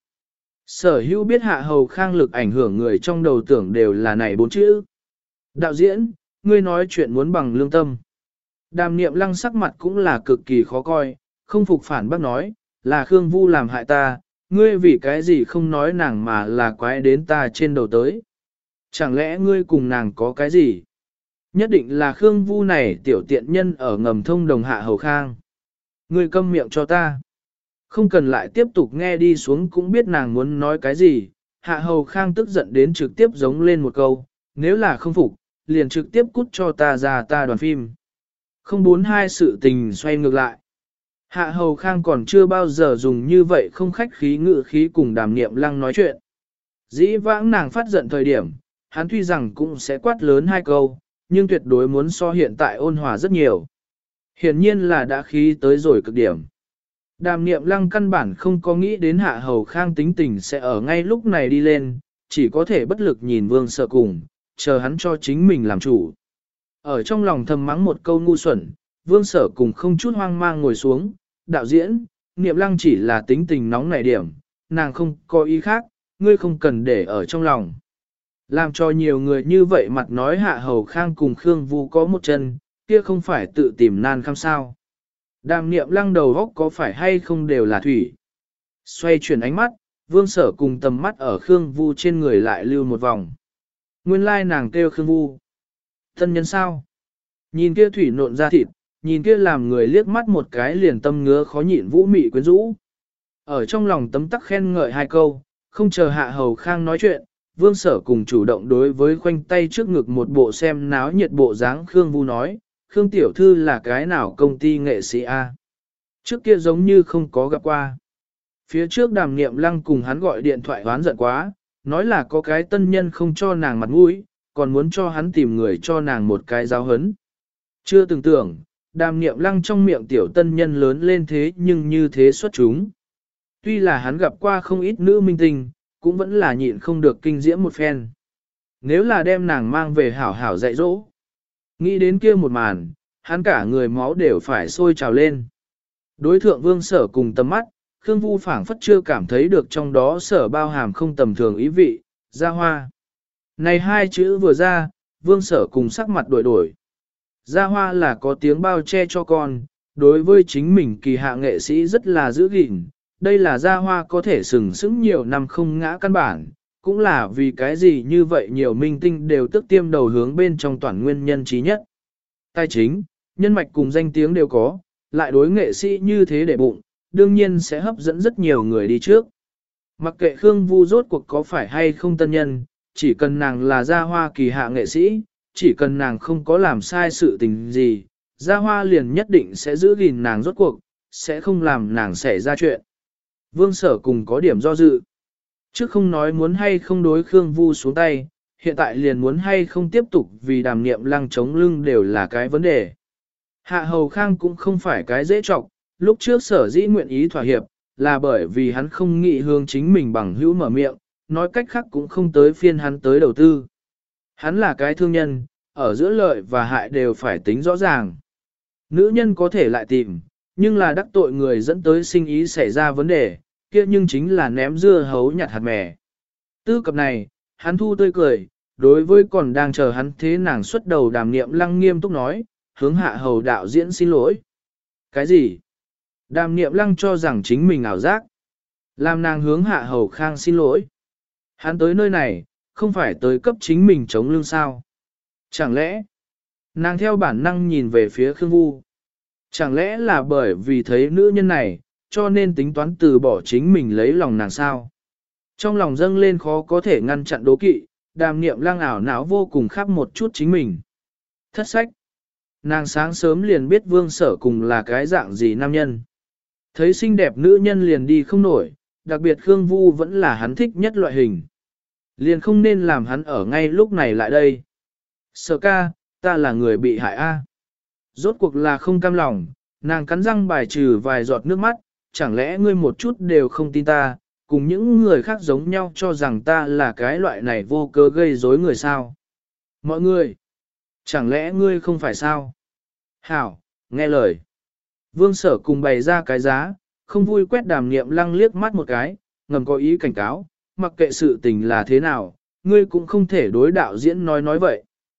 Sở hữu biết Hạ Hầu Khang lực ảnh hưởng người trong đầu tưởng đều là này 4 chữ. Đạo diễn, ngươi nói chuyện muốn bằng lương tâm. Đàm Niệm Lăng sắc mặt cũng là cực kỳ khó coi, không phục phản bác nói, là Khương Vu làm hại ta, ngươi vì cái gì không nói nàng mà là quái đến ta trên đầu tới. Chẳng lẽ ngươi cùng nàng có cái gì? Nhất định là Khương Vu này tiểu tiện nhân ở ngầm thông đồng Hạ Hầu Khang. Ngươi câm miệng cho ta. Không cần lại tiếp tục nghe đi xuống cũng biết nàng muốn nói cái gì. Hạ Hầu Khang tức giận đến trực tiếp giống lên một câu, nếu là không phục, liền trực tiếp cút cho ta ra ta đoàn phim. Không bốn hai sự tình xoay ngược lại. Hạ Hầu Khang còn chưa bao giờ dùng như vậy không khách khí ngự khí cùng Đàm Niệm Lăng nói chuyện. Dĩ vãng nàng phát giận thời điểm, hắn tuy rằng cũng sẽ quát lớn 2 câu, nhưng tuyệt đối muốn so hiện tại ôn hòa rất nhiều. Hiển nhiên là đã khí tới rồi cực điểm. Đàm Niệm Lăng căn bản không có nghĩ đến Hạ Hầu Khang tính tình sẽ ở ngay lúc này đi lên, chỉ có thể bất lực nhìn Vương Sở cùng, chờ hắn cho chính mình làm chủ. Ở trong lòng thầm mắng một câu ngu xuẩn, Vương Sở cùng không chút hoang mang ngồi xuống, đạo diễn, Niệm Lăng chỉ là tính tình nóng nảy điểm, nàng không có ý khác, ngươi không cần để ở trong lòng. Làm cho nhiều người như vậy mặt nói Hạ Hầu Khang cùng Khương Vu có một chân, kia không phải tự tìm nan khăm sao. Đàm Niệm Lăng đầu góc có phải hay không đều là thủy. Xoay chuyển ánh mắt, Vương Sở cùng tầm mắt ở Khương Vu trên người lại lưu một vòng. Nguyên lai nàng kêu Khương Vu. Thân nhân sao? Nhìn kia thủy nộn ra thịt, nhìn kia làm người liếc mắt một cái liền tâm ngứa khó nhịn vũ mị quyến rũ. Ở trong lòng tấm tắc khen ngợi 2 câu, không chờ Hạ Hầu Khang nói chuyện, Vương Sở cùng chủ động đối với khoanh tay trước ngực một bộ xem náo nhiệt bộ dáng Khương Vu nói, Khương Tiểu Thư là cái nào công ty nghệ sĩ A. Trước kia giống như không có gặp qua. Phía trước Đàm Niệm Lăng cùng hắn gọi điện thoại oán giận quá, nói là có cái tân nhân không cho nàng mặt mũi, còn muốn cho hắn tìm người cho nàng một cái giáo hấn. Chưa từng tưởng, Đàm Niệm Lăng trong miệng tiểu tân nhân lớn lên thế nhưng như thế xuất chúng. Tuy là hắn gặp qua không ít nữ minh tinh, cũng vẫn là nhịn không được kinh diễm một phen. Nếu là đem nàng mang về hảo hảo dạy dỗ. Nghĩ đến kia một màn, hắn cả người máu đều phải sôi trào lên. Đối thượng Vương Sở cùng tầm mắt, Khương Vu phảng phất chưa cảm thấy được trong đó sở bao hàm không tầm thường ý vị, Gia Hoa. Này hai chữ vừa ra, Vương Sở cùng sắc mặt đổi đổi. Gia Hoa là có tiếng bao che cho con, đối với chính mình kỳ hạ nghệ sĩ rất là giữ gìn. Đây là Gia Hoa có thể sừng sững nhiều năm không ngã căn bản, cũng là vì cái gì như vậy nhiều minh tinh đều tức tiêm đầu hướng bên trong toàn nguyên nhân trí nhất. Tài chính, nhân mạch cùng danh tiếng đều có, lại đối nghệ sĩ như thế để bụng, đương nhiên sẽ hấp dẫn rất nhiều người đi trước. Mặc kệ Khương Vu rốt cuộc có phải hay không tân nhân, chỉ cần nàng là Gia Hoa kỳ hạ nghệ sĩ, chỉ cần nàng không có làm sai sự tình gì, Gia Hoa liền nhất định sẽ giữ gìn nàng rốt cuộc, sẽ không làm nàng xảy ra chuyện. Vương Sở cùng có điểm do dự. Trước không nói muốn hay không đối Khương Vu xuống tay, hiện tại liền muốn hay không tiếp tục vì Đàm Niệm Lăng chống lưng đều là cái vấn đề. Hạ Hầu Khang cũng không phải cái dễ trọng, lúc trước Sở dĩ nguyện ý thỏa hiệp, là bởi vì hắn không nghĩ hướng chính mình bằng hữu mở miệng, nói cách khác cũng không tới phiên hắn tới đầu tư. Hắn là cái thương nhân, ở giữa lợi và hại đều phải tính rõ ràng. Nữ nhân có thể lại tìm, nhưng là đắc tội người dẫn tới sinh ý xảy ra vấn đề, kia nhưng chính là ném dưa hấu nhặt hạt mè. Tư cập này, hắn thu tươi cười, đối với còn đang chờ hắn thế nàng xuất đầu Đàm Niệm Lăng nghiêm túc nói, hướng Hạ Hầu đạo diễn xin lỗi. Cái gì? Đàm Niệm Lăng cho rằng chính mình ảo giác. Làm nàng hướng Hạ Hầu Khang xin lỗi. Hắn tới nơi này, không phải tới cấp chính mình chống lưng sao. Chẳng lẽ, nàng theo bản năng nhìn về phía Khương Vu. Chẳng lẽ là bởi vì thấy nữ nhân này, cho nên tính toán từ bỏ chính mình lấy lòng nàng sao. Trong lòng dâng lên khó có thể ngăn chặn đố kỵ, Đàm Niệm Lăng ảo não vô cùng khắp một chút chính mình. Thất sách. Nàng sáng sớm liền biết Vương Sở cùng là cái dạng gì nam nhân. Thấy xinh đẹp nữ nhân liền đi không nổi, đặc biệt Khương Vu vẫn là hắn thích nhất loại hình. Liền không nên làm hắn ở ngay lúc này lại đây. Sở ca, ta là người bị hại a. Rốt cuộc là không cam lòng, nàng cắn răng bài trừ vài giọt nước mắt, chẳng lẽ ngươi một chút đều không tin ta, cùng những người khác giống nhau cho rằng ta là cái loại này vô cớ gây rối người sao. Mọi người, chẳng lẽ ngươi không phải sao? Hảo, nghe lời. Vương Sở cùng bày ra cái giá, không vui quét Đàm Niệm Lăng liếc mắt một cái, ngầm có ý cảnh cáo, mặc kệ sự tình là thế nào, ngươi cũng không thể đối đạo diễn nói vậy.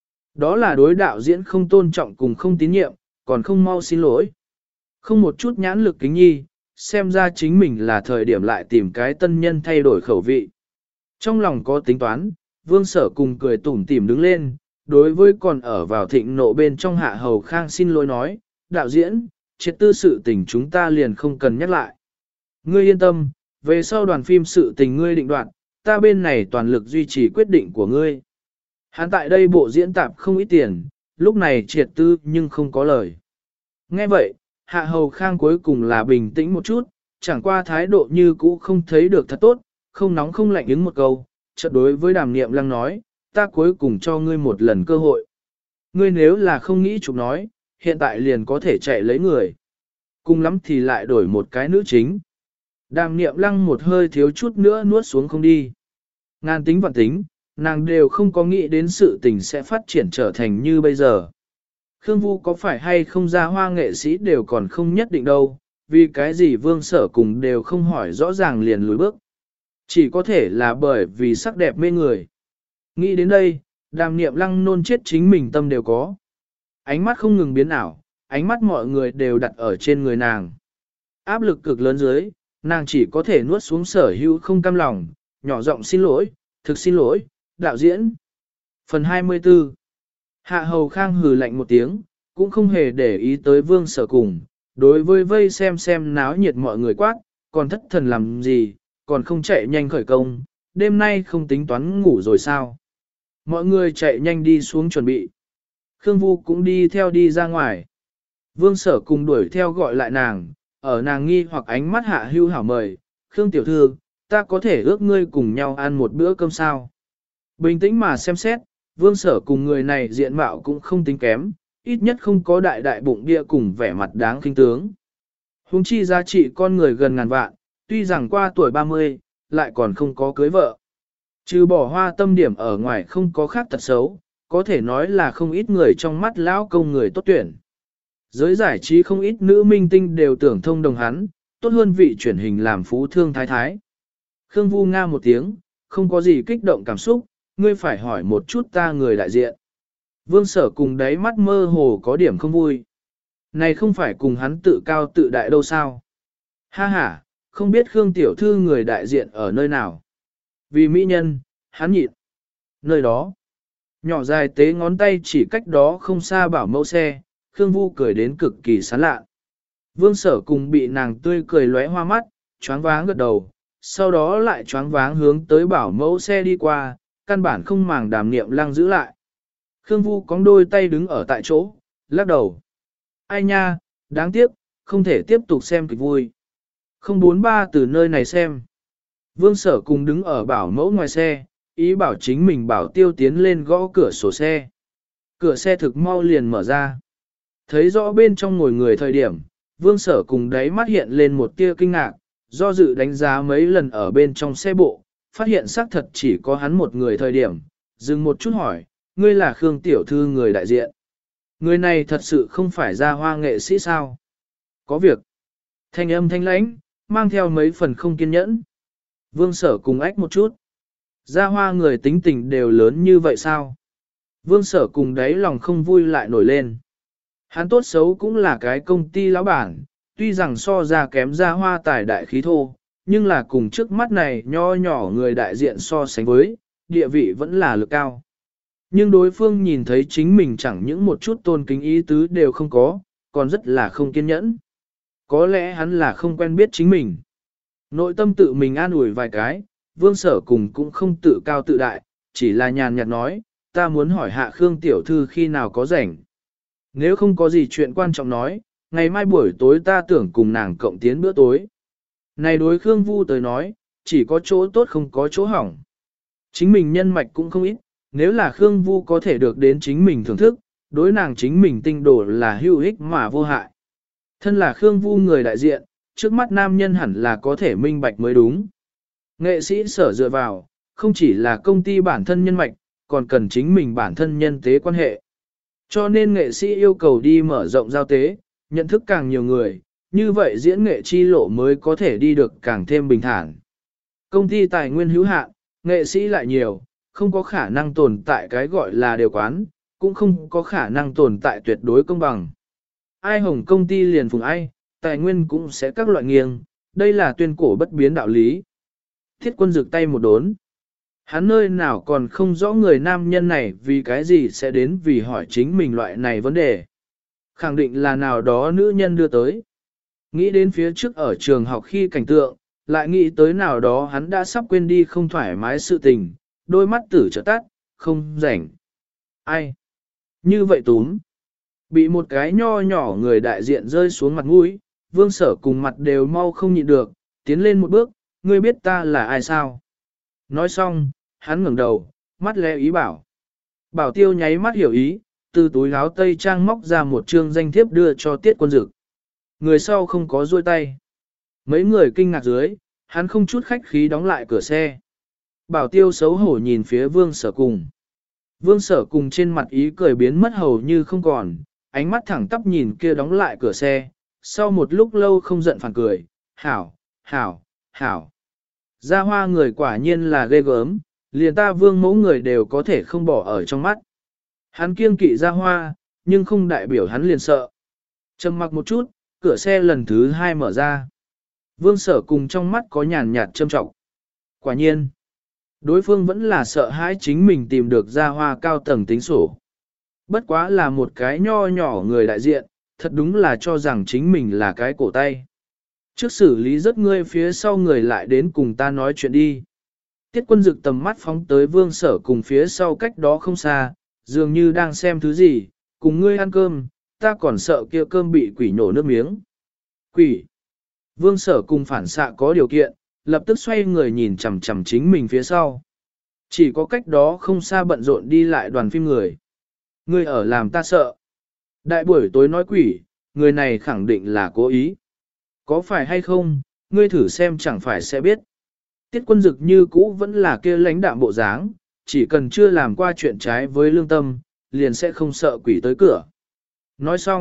Đó là đối đạo diễn không tôn trọng cùng không tín nhiệm, còn không mau xin lỗi. Không một chút nhãn lực kính nhi, xem ra chính mình là thời điểm lại tìm cái tân nhân thay đổi khẩu vị. Trong lòng có tính toán, Vương Sở cùng cười tủm tỉm đứng lên, đối với còn ở vào thịnh nộ bên trong Hạ Hầu Khang xin lỗi nói, đạo diễn, triệt tư sự tình chúng ta liền không cần nhắc lại. Ngươi yên tâm, về sau đoàn phim sự tình ngươi định đoạt, ta bên này toàn lực duy trì quyết định của ngươi. Hắn tại đây bộ diễn tạp không ít tiền, lúc này triệt tư nhưng không có lời. Nghe vậy, Hạ Hầu Khang cuối cùng là bình tĩnh một chút, chẳng qua thái độ như cũ không thấy được thật tốt, không nóng không lạnh ứng một câu, chợt đối với Đàm Niệm Lăng nói, ta cuối cùng cho ngươi một lần cơ hội. Ngươi nếu là không nghĩ chụp nói, hiện tại liền có thể chạy lấy người. Cùng lắm thì lại đổi một cái nữ chính. Đàm Niệm Lăng một hơi thiếu chút nữa nuốt xuống không đi. Ngàn tính vạn tính, nàng đều không có nghĩ đến sự tình sẽ phát triển trở thành như bây giờ. Khương Vu có phải hay không Gia Hoa nghệ sĩ đều còn không nhất định đâu, vì cái gì Vương Sở cùng đều không hỏi rõ ràng liền lùi bước. Chỉ có thể là bởi vì sắc đẹp mê người. Nghĩ đến đây, Đàm Niệm Lăng nôn chết chính mình tâm đều có. Ánh mắt không ngừng biến ảo, ánh mắt mọi người đều đặt ở trên người nàng. Áp lực cực lớn dưới, nàng chỉ có thể nuốt xuống sở hữu không cam lòng, nhỏ giọng xin lỗi, thực xin lỗi, đạo diễn. Phần 24 Hạ Hầu Khang hừ lạnh một tiếng, cũng không hề để ý tới Vương Sở cùng, đối với vây xem náo nhiệt mọi người quát, còn thất thần làm gì, còn không chạy nhanh khởi công, đêm nay không tính toán ngủ rồi sao. Mọi người chạy nhanh đi xuống chuẩn bị. Khương Vu cũng đi theo đi ra ngoài. Vương Sở cùng đuổi theo gọi lại nàng, ở nàng nghi hoặc ánh mắt hạ hưu hảo mời, Khương tiểu thư, ta có thể ước ngươi cùng nhau ăn một bữa cơm sao. Bình tĩnh mà xem xét, Vương Sở cùng người này diện mạo cũng không tính kém, ít nhất không có đại đại bụng địa cùng vẻ mặt đáng khinh tướng. Hùng chi giá trị con người gần ngàn vạn, tuy rằng qua tuổi 30, lại còn không có cưới vợ. Trừ bỏ hoa tâm điểm ở ngoài không có khác tật xấu, có thể nói là không ít người trong mắt lão công người tốt tuyển. Giới giải trí không ít nữ minh tinh đều tưởng thông đồng hắn, tốt hơn vị chuyển hình làm phú thương thái thái. Khương Vu nga một tiếng, không có gì kích động cảm xúc, ngươi phải hỏi một chút ta người đại diện. Vương Sở cùng đáy mắt mơ hồ có điểm không vui. Này không phải cùng hắn tự cao tự đại đâu sao? Ha ha, không biết Khương tiểu thư người đại diện ở nơi nào. Vì mỹ nhân, hắn nhịn. Nơi đó, nhỏ dài tế ngón tay chỉ cách đó không xa bảo mẫu xe, Khương Vu cười đến cực kỳ sán lạ. Vương Sở cùng bị nàng tươi cười lóe hoa mắt, choáng váng gật đầu, sau đó lại choáng váng hướng tới bảo mẫu xe đi qua, căn bản không màng đàm niệm lăng giữ lại. Khương Vu cong đôi tay đứng ở tại chỗ, lắc đầu. Ai nha, đáng tiếc, không thể tiếp tục xem kịch vui. 043 từ nơi này xem. Vương Sở cùng đứng ở bảo mẫu ngoài xe, ý bảo chính mình bảo tiêu tiến lên gõ cửa sổ xe. Cửa xe thực mau liền mở ra. Thấy rõ bên trong ngồi người thời điểm, Vương Sở cùng đáy mắt hiện lên một tia kinh ngạc, do dự đánh giá mấy lần ở bên trong xe bộ, phát hiện xác thật chỉ có hắn một người thời điểm, dừng một chút hỏi, ngươi là Khương tiểu thư người đại diện. Người này thật sự không phải Gia Hoa nghệ sĩ sao? Có việc. Thanh âm thanh lãnh, mang theo mấy phần không kiên nhẫn. Vương Sở cùng ách một chút. Gia Hoa người tính tình đều lớn như vậy sao? Vương Sở cùng đáy lòng không vui lại nổi lên. Hắn tốt xấu cũng là cái công ty lão bản, tuy rằng so ra kém Gia Hoa tài đại khí thô, nhưng là cùng trước mắt này nho nhỏ người đại diện so sánh với, địa vị vẫn là lực cao. Nhưng đối phương nhìn thấy chính mình chẳng những một chút tôn kính ý tứ đều không có, còn rất là không kiên nhẫn. Có lẽ hắn là không quen biết chính mình. Nội tâm tự mình an ủi vài cái, Vương Sở cùng cũng không tự cao tự đại, chỉ là nhàn nhạt nói, ta muốn hỏi hạ Khương tiểu thư khi nào có rảnh. Nếu không có gì chuyện quan trọng nói, ngày mai buổi tối ta tưởng cùng nàng cộng tiến bữa tối. Này đối Khương Vu tới nói, chỉ có chỗ tốt không có chỗ hỏng. Chính mình nhân mạch cũng không ít, nếu là Khương Vu có thể được đến chính mình thưởng thức, đối nàng chính mình tinh đổ là hữu ích mà vô hại. Thân là Khương Vu người đại diện, trước mắt nam nhân hẳn là có thể minh bạch mới đúng. Nghệ sĩ Sở dựa vào, không chỉ là công ty bản thân nhân mạch, còn cần chính mình bản thân nhân tế quan hệ. Cho nên nghệ sĩ yêu cầu đi mở rộng giao tế, nhận thức càng nhiều người, như vậy diễn nghệ chi lộ mới có thể đi được càng thêm bình thản. Công ty tài nguyên hữu hạn, nghệ sĩ lại nhiều, không có khả năng tồn tại cái gọi là điều quán, cũng không có khả năng tồn tại tuyệt đối công bằng. Ai hồng công ty liền phùng ai, tài nguyên cũng sẽ các loại nghiêng, đây là tuyên cổ bất biến đạo lý. Thiết Quân giựt tay một đốn. Hắn nơi nào còn không rõ người nam nhân này vì cái gì sẽ đến vì hỏi chính mình loại này vấn đề. Khẳng định là nào đó nữ nhân đưa tới. Nghĩ đến phía trước ở trường học khi cảnh tượng, lại nghĩ tới nào đó hắn đã sắp quên đi không thoải mái sự tình, đôi mắt tử trợ tắt, không rảnh. Ai? Như vậy túm. Bị một cái nho nhỏ người đại diện rơi xuống mặt mũi, Vương Sở cùng mặt đều mau không nhịn được, tiến lên một bước, ngươi biết ta là ai sao? Nói xong, hắn ngẩng đầu, mắt lẽ ý bảo. Bảo Tiêu nháy mắt hiểu ý, từ túi áo tây trang móc ra một trương danh thiếp đưa cho Tiết Quân Dực. Người sau không có duỗi tay. Mấy người kinh ngạc dưới, hắn không chút khách khí đóng lại cửa xe. Bảo Tiêu xấu hổ nhìn phía Vương Sở cùng. Vương Sở cùng trên mặt ý cười biến mất hầu như không còn, ánh mắt thẳng tắp nhìn kia đóng lại cửa xe, sau một lúc lâu không giận phản cười, hảo, hảo, hảo. Gia Hoa người quả nhiên là ghê gớm, liền ta Vương mẫu người đều có thể không bỏ ở trong mắt. Hắn kiêng kỵ Gia Hoa, nhưng không đại biểu hắn liền sợ. Trầm mặc một chút, cửa xe lần thứ 2 mở ra. Vương Sở cùng trong mắt có nhàn nhạt châm trọng. Quả nhiên, đối phương vẫn là sợ hãi chính mình tìm được Gia Hoa cao tầng tính sổ. Bất quá là một cái nho nhỏ người đại diện, thật đúng là cho rằng chính mình là cái cổ tay. Trước xử lý rất ngươi phía sau người lại đến cùng ta nói chuyện đi. Tiết Quân Dực tầm mắt phóng tới Vương Sở cùng phía sau cách đó không xa, dường như đang xem thứ gì, cùng ngươi ăn cơm, ta còn sợ kia cơm bị quỷ nổ nước miếng. Quỷ! Vương Sở cùng phản xạ có điều kiện, lập tức xoay người nhìn chằm chằm chính mình phía sau. Chỉ có cách đó không xa bận rộn đi lại đoàn phim người. Ngươi ở làm ta sợ. Đại buổi tối nói quỷ, người này khẳng định là cố ý. Có phải hay không, ngươi thử xem chẳng phải sẽ biết. Tiết Quân Dực như cũ vẫn là kia lãnh đạm bộ dáng, chỉ cần chưa làm qua chuyện trái với lương tâm, liền sẽ không sợ quỷ tới cửa. Nói xong,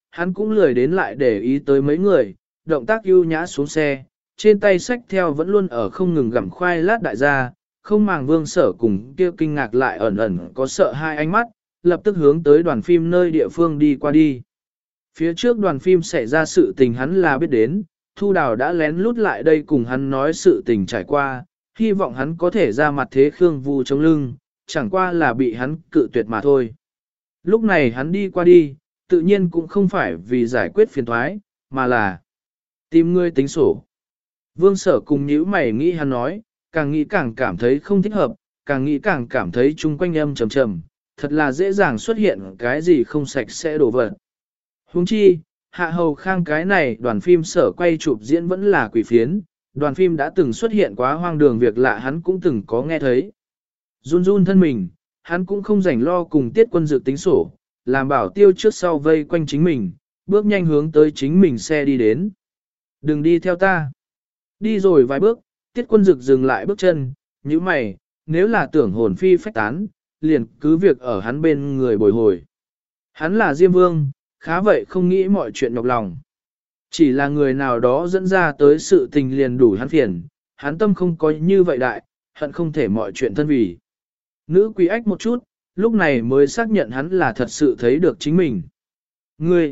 hắn cũng lười đến lại để ý tới mấy người, động tác ưu nhã xuống xe, trên tay xách theo vẫn luôn ở không ngừng gặm khoai lát đại gia, không màng Vương Sở cùng kia kinh ngạc lại ẩn ẩn có sợ hai ánh mắt, lập tức hướng tới đoàn phim nơi địa phương đi qua đi. Phía trước đoàn phim xảy ra sự tình hắn là biết đến, Thu Đào đã lén lút lại đây cùng hắn nói sự tình trải qua, hy vọng hắn có thể ra mặt thế Khương Vu chống lưng, chẳng qua là bị hắn cự tuyệt mà thôi. Lúc này hắn đi qua đi, tự nhiên cũng không phải vì giải quyết phiền thoái, mà là tìm ngươi tính sổ. Vương Sở cùng nhíu mày nghĩ hắn nói, càng nghĩ càng cảm thấy không thích hợp, càng nghĩ càng cảm thấy chung quanh âm trầm trầm, thật là dễ dàng xuất hiện cái gì không sạch sẽ đổ vật. Huống chi, Hạ Hầu Khang cái này đoàn phim Sở quay chụp diễn vẫn là quỷ phiến, đoàn phim đã từng xuất hiện quá hoang đường việc lạ hắn cũng từng có nghe thấy. Run run thân mình, hắn cũng không rảnh lo cùng Tiết Quân Dực tính sổ, làm bảo tiêu trước sau vây quanh chính mình, bước nhanh hướng tới chính mình xe đi đến. Đừng đi theo ta. Đi rồi vài bước, Tiết Quân Dực dừng lại bước chân, như mày, nếu là tưởng hồn phi phách tán, liền cứ việc ở hắn bên người bồi hồi. Hắn là Diêm Vương, khá vậy không nghĩ mọi chuyện nhọc lòng. Chỉ là người nào đó dẫn ra tới sự tình liền đủ hắn phiền, hắn tâm không có như vậy đại, hận không thể mọi chuyện thân vì. Nữ quý ách một chút, lúc này mới xác nhận hắn là thật sự thấy được chính mình. Ngươi,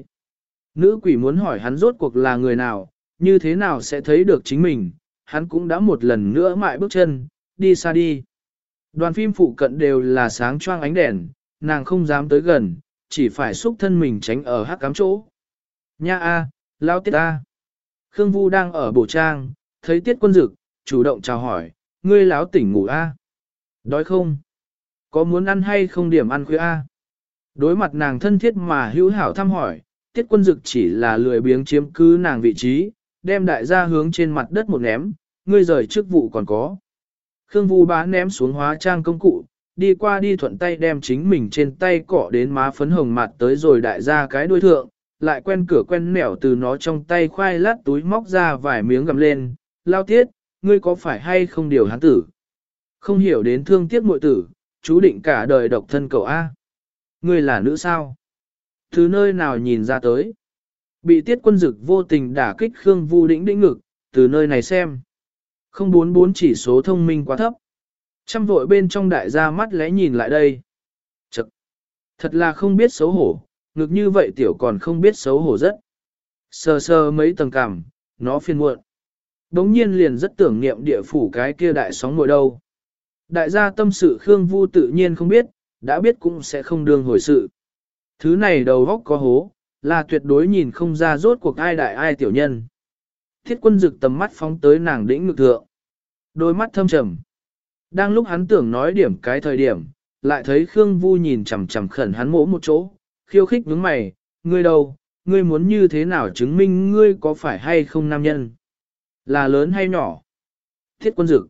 nữ quỷ muốn hỏi hắn rốt cuộc là người nào, như thế nào sẽ thấy được chính mình, hắn cũng đã một lần nữa mại bước chân, đi xa đi. Đoàn phim phụ cận đều là sáng choang ánh đèn, nàng không dám tới gần, chỉ phải xúc thân mình tránh ở hắc cám chỗ. Nha a, lao Tiết a. Khương Vu đang ở bổ trang, thấy Tiết Quân Dực, chủ động chào hỏi, ngươi láo tỉnh ngủ a? Đói không? Có muốn ăn hay không điểm ăn khuya a? Đối mặt nàng thân thiết mà hữu hảo thăm hỏi, Tiết Quân Dực chỉ là lười biếng chiếm cứ nàng vị trí, đem đại gia hướng trên mặt đất một ném, ngươi rời chức vụ còn có. Khương Vu bá ném xuống hóa trang công cụ, đi qua đi thuận tay đem chính mình trên tay cọ đến má phấn hồng mặt tới rồi đại gia cái đuôi thượng, lại quen cửa quen nẻo từ nó trong tay khoai lát túi móc ra vài miếng gầm lên, lao Tiết, ngươi có phải hay không điều hắn tử? Không hiểu đến thương tiếc muội tử, chú định cả đời độc thân cậu A. Ngươi là nữ sao? Từ nơi nào nhìn ra tới? Bị Tiết Quân Dực vô tình đả kích Khương Vu đĩnh đĩnh ngực, từ nơi này xem. 044 chỉ số thông minh quá thấp. Trăm vội bên trong đại gia mắt lẽ nhìn lại đây. Chật! Thật là không biết xấu hổ, ngực như vậy tiểu còn không biết xấu hổ rất. Sờ sờ mấy tầng cằm, nó phiền muộn. Đống nhiên liền rất tưởng niệm địa phủ cái kia đại sóng ngồi đâu. Đại gia tâm sự Khương Vu tự nhiên không biết, đã biết cũng sẽ không đương hồi sự. Thứ này đầu góc có hố, là tuyệt đối nhìn không ra rốt cuộc ai đại ai tiểu nhân. Thiết Quân Dực tầm mắt phóng tới nàng đĩnh ngực thượng. Đôi mắt thâm trầm. Đang lúc hắn tưởng nói điểm cái thời điểm, lại thấy Khương Vu nhìn chằm chằm khẩn hắn mỗ một chỗ, khiêu khích nhướng mày, ngươi đâu, ngươi muốn như thế nào chứng minh ngươi có phải hay không nam nhân? Là lớn hay nhỏ? Thiết Quân Dực.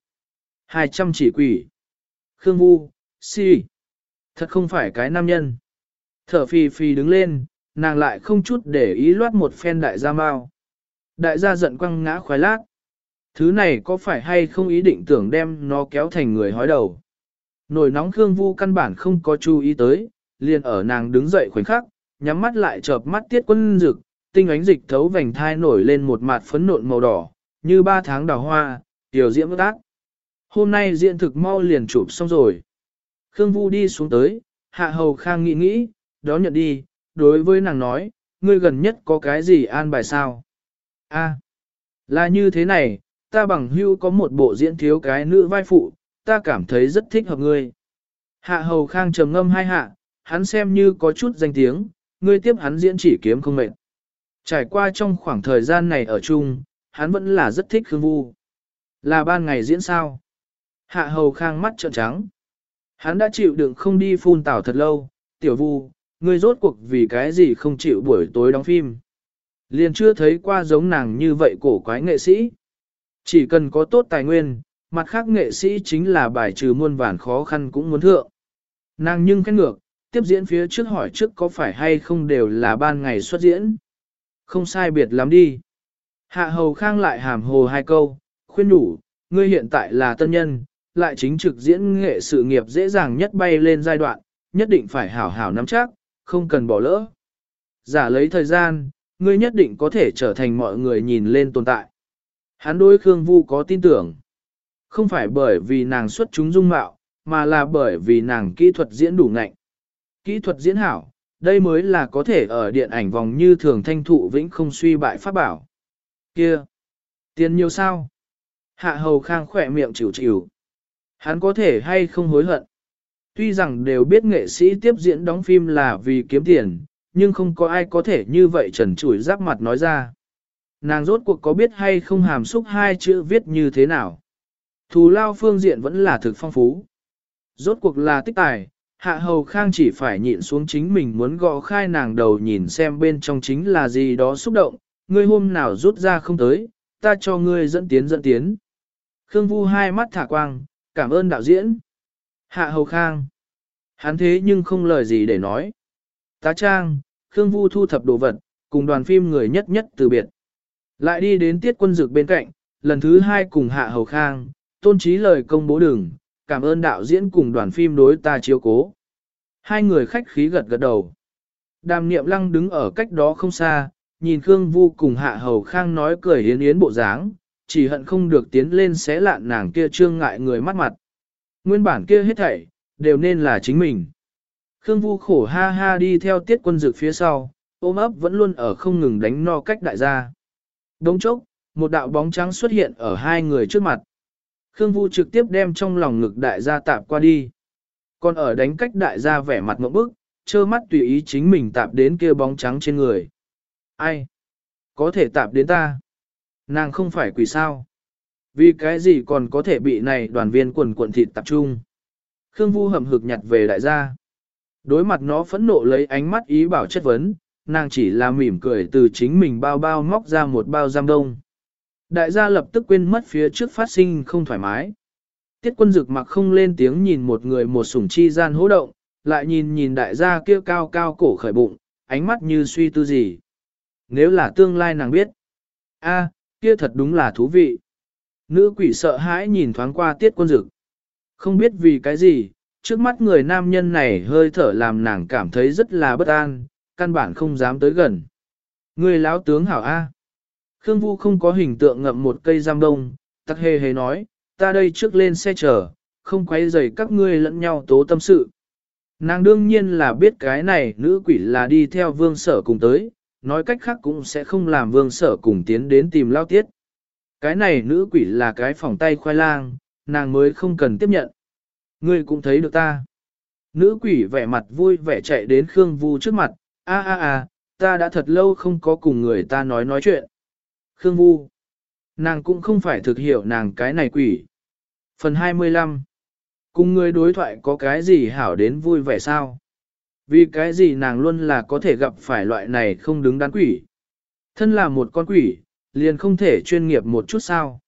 200 chỉ quỷ. Khương Vu, si. Thật không phải cái nam nhân. Thở phì phì đứng lên, nàng lại không chút để ý loát một phen đại gia mau. Đại gia giận quăng ngã khoái lát. Thứ này có phải hay không ý định tưởng đem nó kéo thành người hói đầu. Nổi nóng Khương Vu căn bản không có chú ý tới, liền ở nàng đứng dậy khoảnh khắc, nhắm mắt lại chợp mắt Tiết Quân Dực, tinh ánh dịch thấu vành thai nổi lên một mặt phấn nộn màu đỏ, như 3 tháng đào hoa, tiểu diễm ước ác. Hôm nay diễn thực mau liền chụp xong rồi. Khương Vu đi xuống tới, Hạ Hầu Khang nghĩ nghĩ, đó nhận đi, đối với nàng nói, ngươi gần nhất có cái gì an bài sao? A, là như thế này, ta bằng hưu có một bộ diễn thiếu cái nữ vai phụ, ta cảm thấy rất thích hợp ngươi. Hạ Hầu Khang trầm ngâm hai hạ, hắn xem như có chút danh tiếng, ngươi tiếp hắn diễn chỉ kiếm không mệt. Trải qua trong khoảng thời gian này ở chung, hắn vẫn là rất thích Khương Vu. Là ban ngày diễn sao? Hạ Hầu Khang mắt trợn trắng. Hắn đã chịu đựng không đi phun tảo thật lâu, tiểu Vu, ngươi rốt cuộc vì cái gì không chịu buổi tối đóng phim. Liền chưa thấy qua giống nàng như vậy cổ quái nghệ sĩ. Chỉ cần có tốt tài nguyên, mặt khác nghệ sĩ chính là bài trừ muôn vàn khó khăn cũng muốn thượng. Nàng nhưng cái ngược, tiếp diễn phía trước hỏi trước có phải hay không đều là ban ngày xuất diễn. Không sai biệt lắm đi. Hạ Hầu Khang lại hàm hồ hai câu, khuyên đủ, ngươi hiện tại là tân nhân, lại chính trực diễn nghệ sự nghiệp dễ dàng nhất bay lên giai đoạn, nhất định phải hảo hảo nắm chắc, không cần bỏ lỡ. Giả lấy thời gian, ngươi nhất định có thể trở thành mọi người nhìn lên tồn tại. Hắn đối Khương Vu có tin tưởng. Không phải bởi vì nàng xuất chúng dung mạo, mà là bởi vì nàng kỹ thuật diễn đủ ngạnh. Kỹ thuật diễn hảo, đây mới là có thể ở điện ảnh vòng như thường thanh thụ vĩnh không suy bại pháp bảo. Kia! Tiền nhiều sao? Hạ Hầu Khang khỏe miệng chịu chịu. Hắn có thể hay không hối hận. Tuy rằng đều biết nghệ sĩ tiếp diễn đóng phim là vì kiếm tiền, nhưng không có ai có thể như vậy trần trụi giáp mặt nói ra. Nàng rốt cuộc có biết hay không hàm xúc hai chữ viết như thế nào. Thù lao phương diện vẫn là thực phong phú. Rốt cuộc là tích tài, Hạ Hầu Khang chỉ phải nhịn xuống chính mình muốn gõ khai nàng đầu nhìn xem bên trong chính là gì đó xúc động, ngươi hôm nào rút ra không tới, ta cho ngươi dẫn tiến. Khương Vu hai mắt thả quang, cảm ơn đạo diễn. Hạ Hầu Khang. Hắn thế nhưng không lời gì để nói. Tá trang, Khương Vu thu thập đồ vật, cùng đoàn phim người nhất nhất từ biệt. Lại đi đến Tiết Quân Dực bên cạnh, lần thứ hai cùng Hạ Hầu Khang, tôn trí lời công bố đường, cảm ơn đạo diễn cùng đoàn phim đối ta chiếu cố. Hai người khách khí gật gật đầu. Đàm Niệm Lăng đứng ở cách đó không xa, nhìn Khương Vu cùng Hạ Hầu Khang nói cười yến yến bộ dáng, chỉ hận không được tiến lên xé lạn nàng kia trương ngại người mắt mặt. Nguyên bản kia hết thảy, đều nên là chính mình. Khương Vu khổ ha ha đi theo Tiết Quân Dực phía sau, ôm ấp vẫn luôn ở không ngừng đánh no cách đại gia. Đống chốc, một đạo bóng trắng xuất hiện ở hai người trước mặt. Khương Vu trực tiếp đem trong lòng ngực đại gia tạp qua đi. Còn ở đánh cách đại gia vẻ mặt ngộp bức, trơ mắt tùy ý chính mình tạp đến kia bóng trắng trên người. Ai? Có thể tạp đến ta? Nàng không phải quỷ sao? Vì cái gì còn có thể bị này đoàn viên quần cuộn thịt tập trung? Khương Vu hậm hực nhặt về đại gia. Đối mặt nó phẫn nộ lấy ánh mắt ý bảo chất vấn, nàng chỉ là mỉm cười từ chính mình bao bao móc ra một bao giam đông. Đại gia lập tức quên mất phía trước phát sinh không thoải mái. Tiết Quân Dực mặc không lên tiếng nhìn một người một sủng chi gian hỗ động, lại nhìn đại gia kia cao cao cổ khởi bụng, ánh mắt như suy tư gì. Nếu là tương lai nàng biết. A, kia thật đúng là thú vị. Nữ quỷ sợ hãi nhìn thoáng qua Tiết Quân Dực. Không biết vì cái gì, trước mắt người nam nhân này hơi thở làm nàng cảm thấy rất là bất an, căn bản không dám tới gần. Người láo tướng hảo A. Khương Vu không có hình tượng ngậm một cây giam đông, tắc hề hề nói, ta đây trước lên xe chờ, không quấy rầy các ngươi lẫn nhau tố tâm sự. Nàng đương nhiên là biết cái này nữ quỷ là đi theo vương sở cùng tới, nói cách khác cũng sẽ không làm vương sở cùng tiến đến tìm lao tiết. Cái này nữ quỷ là cái phòng tay khoai lang, nàng mới không cần tiếp nhận. Ngươi cũng thấy được ta. Nữ quỷ vẻ mặt vui vẻ chạy đến Khương Vu trước mặt, ta đã thật lâu không có cùng người ta nói chuyện. Khương Vu. Nàng cũng không phải thực hiểu nàng cái này quỷ. Phần 25. Cùng người đối thoại có cái gì hảo đến vui vẻ sao? Vì cái gì nàng luôn là có thể gặp phải loại này không đứng đắn quỷ. Thân là một con quỷ, liền không thể chuyên nghiệp một chút sao?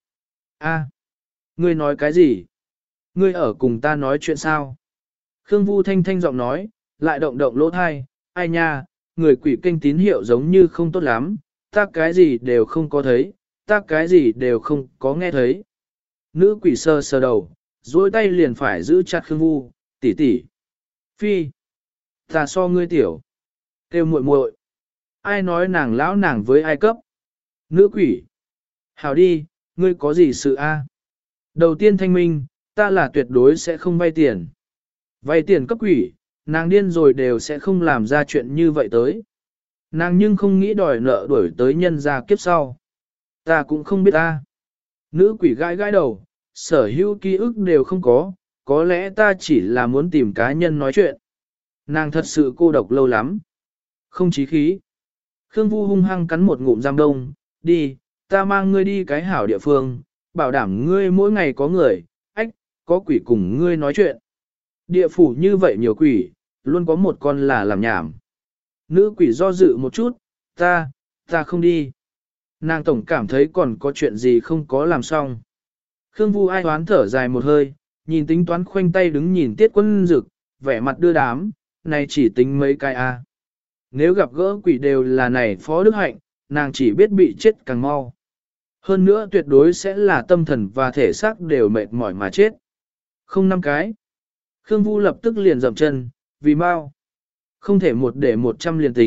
Ngươi nói cái gì? Ngươi ở cùng ta nói chuyện sao? Khương Vu thanh thanh giọng nói, lại động động lỗ thai, ai nha, người quỷ kênh tín hiệu giống như không tốt lắm, ta cái gì đều không có thấy, ta cái gì đều không có nghe thấy. Nữ quỷ sờ sờ đầu, duỗi tay liền phải giữ chặt Khương Vu, tỷ tỷ. Phi, ta so ngươi tiểu. Kêu muội muội. Ai nói nàng lão nàng với ai cấp? Nữ quỷ. Hảo đi, ngươi có gì sự a? Đầu tiên thanh minh, ta là tuyệt đối sẽ không vay tiền. Vay tiền cấp quỷ, nàng điên rồi đều sẽ không làm ra chuyện như vậy tới. Nàng nhưng không nghĩ đòi nợ đuổi tới nhân gia kiếp sau. Ta cũng không biết ta. Nữ quỷ gãi gãi đầu, sở hữu ký ức đều không có lẽ ta chỉ là muốn tìm cá nhân nói chuyện. Nàng thật sự cô độc lâu lắm. Không chí khí. Khương Vu hung hăng cắn một ngụm giam đông, đi, ta mang ngươi đi cái hảo địa phương, bảo đảm ngươi mỗi ngày có người, có quỷ cùng ngươi nói chuyện. Địa phủ như vậy nhiều quỷ, luôn có một con là làm nhảm. Nữ quỷ do dự một chút, ta không đi. Nàng tổng cảm thấy còn có chuyện gì không có làm xong. Khương Vu ai hoán thở dài một hơi, nhìn tính toán khoanh tay đứng nhìn Tiết Quân Dực, vẻ mặt đưa đám, này chỉ tính mấy cái a. Nếu gặp gỡ quỷ đều là này phó đức hạnh, nàng chỉ biết bị chết càng mau. Hơn nữa tuyệt đối sẽ là tâm thần và thể xác đều mệt mỏi mà chết. Không 5 cái. Khương Vu lập tức liền dậm chân, vì mau. Không thể một để 100 liền tính,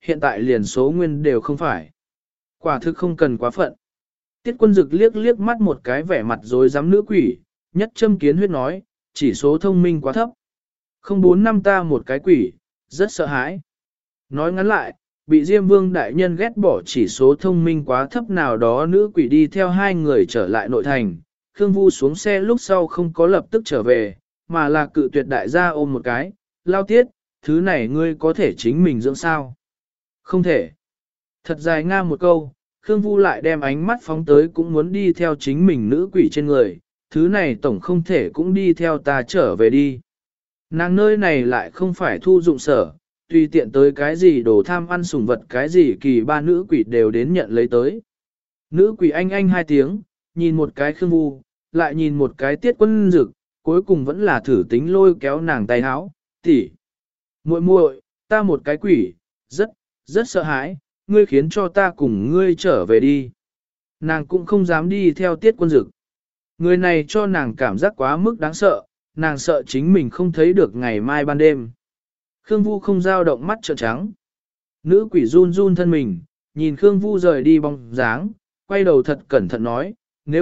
hiện tại liền số nguyên đều không phải. Quả thực không cần quá phận. Tiết Quân Dực liếc liếc mắt một cái vẻ mặt rối rắm nữ quỷ, nhất châm kiến huyết nói, chỉ số thông minh quá thấp. Không 4 năm ta một cái quỷ, rất sợ hãi. Nói ngắn lại, bị Diêm Vương đại nhân ghét bỏ chỉ số thông minh quá thấp nào đó nữ quỷ đi theo hai người trở lại nội thành. Khương Vu xuống xe lúc sau không có lập tức trở về, mà là cự tuyệt đại gia ôm một cái, Lao Tiết, thứ này ngươi có thể chính mình dưỡng sao? Không thể. Thật dài nga một câu, Khương Vu lại đem ánh mắt phóng tới cũng muốn đi theo chính mình nữ quỷ trên người, thứ này tổng không thể cũng đi theo ta trở về đi. Nàng nơi này lại không phải thu dụng sở, tùy tiện tới cái gì đồ tham ăn sủng vật cái gì kỳ ba nữ quỷ đều đến nhận lấy tới. Nữ quỷ anh hai tiếng, nhìn một cái Khương Vu, lại nhìn một cái Tiết Quân Dực, cuối cùng vẫn là thử tính lôi kéo nàng tay háo, tỷ, muội muội, ta một cái quỷ, rất sợ hãi, ngươi khiến cho ta cùng ngươi trở về đi. Nàng cũng không dám đi theo Tiết Quân Dực. Người này cho nàng cảm giác quá mức đáng sợ, nàng sợ chính mình không thấy được ngày mai ban đêm. Khương Vu không dao động mắt trợn trắng. Nữ quỷ run run thân mình, nhìn Khương Vu rời đi bóng dáng, quay đầu thật cẩn thận nói,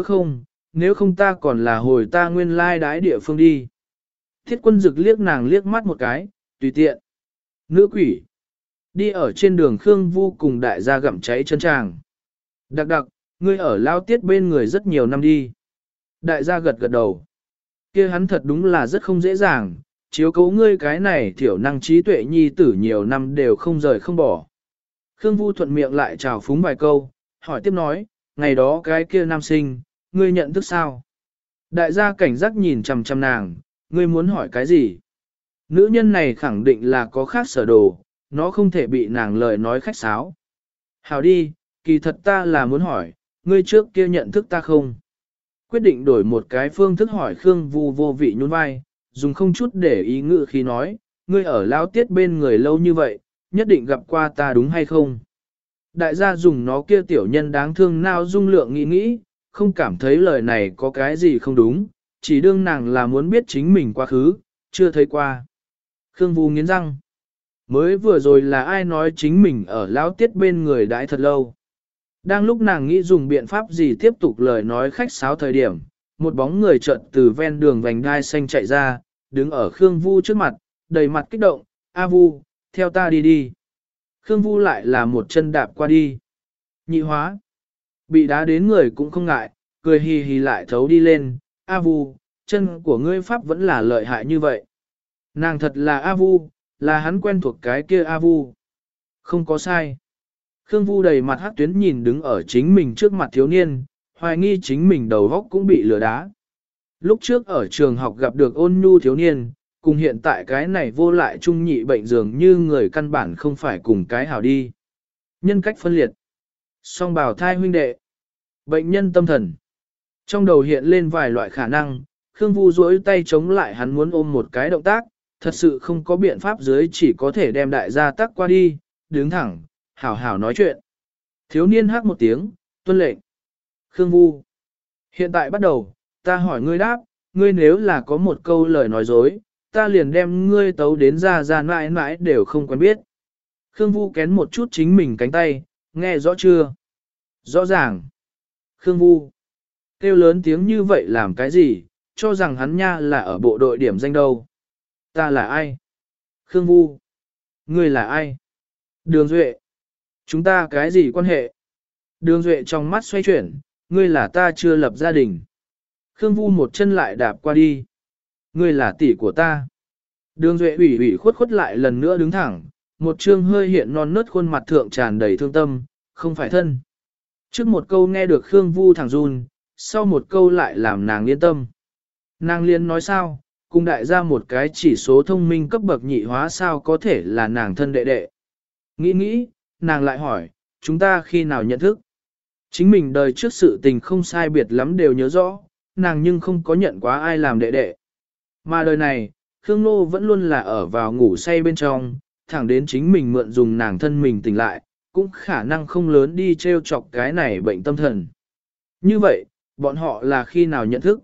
nếu không ta còn là hồi ta nguyên lai đái địa phương đi. Tiết Quân Dực liếc nàng liếc mắt một cái, tùy tiện. Nữ quỷ. Đi ở trên đường Khương Vu cùng đại gia gặm cháy chân tràng. Đặc, ngươi ở Lao Tiết bên người rất nhiều năm đi. Đại gia gật đầu. Kia hắn thật đúng là rất không dễ dàng, chiếu cố ngươi cái này thiểu năng trí tuệ nhi tử nhiều năm đều không rời không bỏ. Khương Vu thuận miệng lại chào phúng vài câu, hỏi tiếp nói, ngày đó cái kia nam sinh, ngươi nhận thức sao? Đại gia cảnh giác nhìn chằm chằm nàng, ngươi muốn hỏi cái gì? Nữ nhân này khẳng định là có khác sở đồ, nó không thể bị nàng lời nói khách sáo. Hảo đi, kỳ thật ta là muốn hỏi, ngươi trước kia nhận thức ta không? Quyết định đổi một cái phương thức hỏi Khương Vu vô vị nhún vai, dùng không chút để ý ngự khi nói, ngươi ở Lão Tiết bên người lâu như vậy, nhất định gặp qua ta đúng hay không? Đại gia dùng nó kia tiểu nhân đáng thương nào dung lượng nghĩ, không cảm thấy lời này có cái gì không đúng, chỉ đương nàng là muốn biết chính mình quá khứ, chưa thấy qua. Khương Vu nghiến răng. Mới vừa rồi là ai nói chính mình ở Lão Tiết bên người đãi thật lâu. Đang lúc nàng nghĩ dùng biện pháp gì tiếp tục lời nói khách sáo thời điểm, một bóng người chợt từ ven đường vành đai xanh chạy ra, đứng ở Khương Vu trước mặt, đầy mặt kích động, A Vu, theo ta đi đi. Khương Vu lại là một chân đạp qua đi. Nhị hóa. Bị đá đến người cũng không ngại, cười hì hì lại thấu đi lên, A Vu, chân của ngươi pháp vẫn là lợi hại như vậy. Nàng thật là A Vu, là hắn quen thuộc cái kia A Vu. Không có sai. Khương Vu đầy mặt hắc tuyến nhìn đứng ở chính mình trước mặt thiếu niên, hoài nghi chính mình đầu góc cũng bị lừa đá. Lúc trước ở trường học gặp được ôn nhu thiếu niên, cùng hiện tại cái này vô lại trung nhị bệnh dường như người căn bản không phải cùng cái hảo đi. Nhân cách phân liệt. Song bào thai huynh đệ. Bệnh nhân tâm thần. Trong đầu hiện lên vài loại khả năng, Khương Vu duỗi tay chống lại hắn muốn ôm một cái động tác, thật sự không có biện pháp dưới chỉ có thể đem đại gia tắc qua đi, đứng thẳng, hảo hảo nói chuyện. Thiếu niên hắc một tiếng, tuân lệnh. Khương Vu. Hiện tại bắt đầu, ta hỏi ngươi đáp, ngươi nếu là có một câu lời nói dối, ta liền đem ngươi tấu đến ra mãi mãi đều không quen biết. Khương Vu kén một chút chính mình cánh tay, nghe rõ chưa? Rõ ràng. Khương Vu. Kêu lớn tiếng như vậy làm cái gì, cho rằng hắn nha là ở bộ đội điểm danh đâu. Ta là ai? Khương Vu. Ngươi là ai? Đường Duệ. Chúng ta cái gì quan hệ? Đường Duệ trong mắt xoay chuyển, ngươi là ta chưa lập gia đình. Khương Vu một chân lại đạp qua đi. Ngươi là tỷ của ta. Đường Duệ ủy khuất lại lần nữa đứng thẳng, một trương hơi hiện non nớt khuôn mặt thượng tràn đầy thương tâm, không phải thân. Trước một câu nghe được Khương Vu thẳng run, sau một câu lại làm nàng yên tâm. Nàng liên nói sao, cùng đại gia một cái chỉ số thông minh cấp bậc nhị hóa sao có thể là nàng thân đệ đệ. Nghĩ, nàng lại hỏi, chúng ta khi nào nhận thức? Chính mình đời trước sự tình không sai biệt lắm đều nhớ rõ, nàng nhưng không có nhận quá ai làm đệ đệ. Mà đời này, Khương Nô vẫn luôn là ở vào ngủ say bên trong, thẳng đến chính mình mượn dùng nàng thân mình tỉnh lại, cũng khả năng không lớn đi treo chọc cái này bệnh tâm thần. Như vậy, bọn họ là khi nào nhận thức?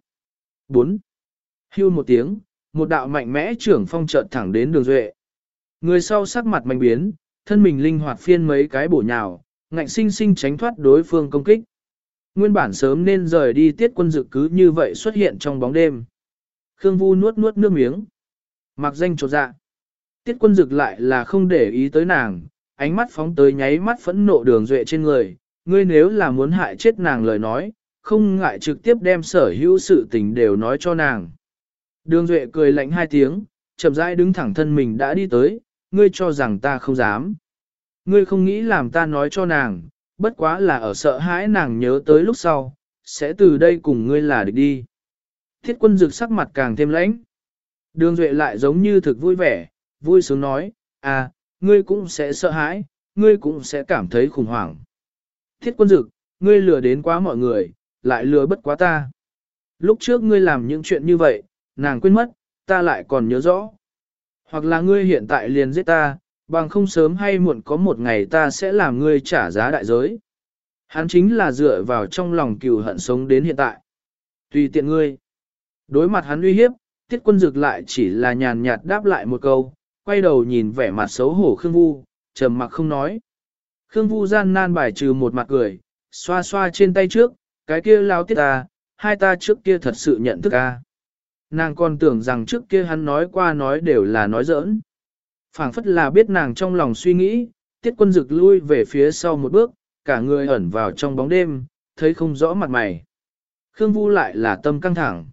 4. Hưu một tiếng, một đạo mạnh mẽ trưởng phong chợt thẳng đến Đường Duệ. Người sau sắc mặt mạnh biến, thân mình linh hoạt phiên mấy cái bổ nhào, ngạnh sinh sinh tránh thoát đối phương công kích. Nguyên bản sớm nên rời đi Tiết Quân Dực cứ như vậy xuất hiện trong bóng đêm. Khương Vu nuốt nuốt nước miếng. Mặc danh chột dạ. Tiết Quân Dực lại là không để ý tới nàng, ánh mắt phóng tới nháy mắt phẫn nộ Đường Duệ trên người. Ngươi nếu là muốn hại chết nàng lời nói, không ngại trực tiếp đem sở hữu sự tình đều nói cho nàng. Đường Duệ cười lạnh hai tiếng, chậm rãi đứng thẳng thân mình đã đi tới, ngươi cho rằng ta không dám. Ngươi không nghĩ làm ta nói cho nàng, bất quá là ở sợ hãi nàng nhớ tới lúc sau, sẽ từ đây cùng ngươi là địch đi. Thiết Quân Dực sắc mặt càng thêm lãnh. Đường Duệ lại giống như thực vui vẻ, vui sướng nói, à, ngươi cũng sẽ sợ hãi, ngươi cũng sẽ cảm thấy khủng hoảng. Thiết Quân Dực, ngươi lừa đến quá mọi người, lại lừa bất quá ta. Lúc trước ngươi làm những chuyện như vậy, nàng quên mất, ta lại còn nhớ rõ. Hoặc là ngươi hiện tại liền giết ta, bằng không sớm hay muộn có một ngày ta sẽ làm ngươi trả giá đại giới. Hắn chính là dựa vào trong lòng cừu hận sống đến hiện tại. Tùy tiện ngươi. Đối mặt hắn uy hiếp, Tiết Quân Dực lại chỉ là nhàn nhạt đáp lại một câu, quay đầu nhìn vẻ mặt xấu hổ Khương Vu, trầm mặc không nói. Khương Vu gian nan bài trừ một mặt cười, xoa xoa trên tay trước, cái kia lao Tiết ta, hai ta trước kia thật sự nhận thức a. Nàng còn tưởng rằng trước kia hắn nói qua nói đều là nói giỡn. Phảng phất là biết nàng trong lòng suy nghĩ, Tiết Quân Dực lui về phía sau một bước, cả người ẩn vào trong bóng đêm, thấy không rõ mặt mày. Khương Vu lại là tâm căng thẳng.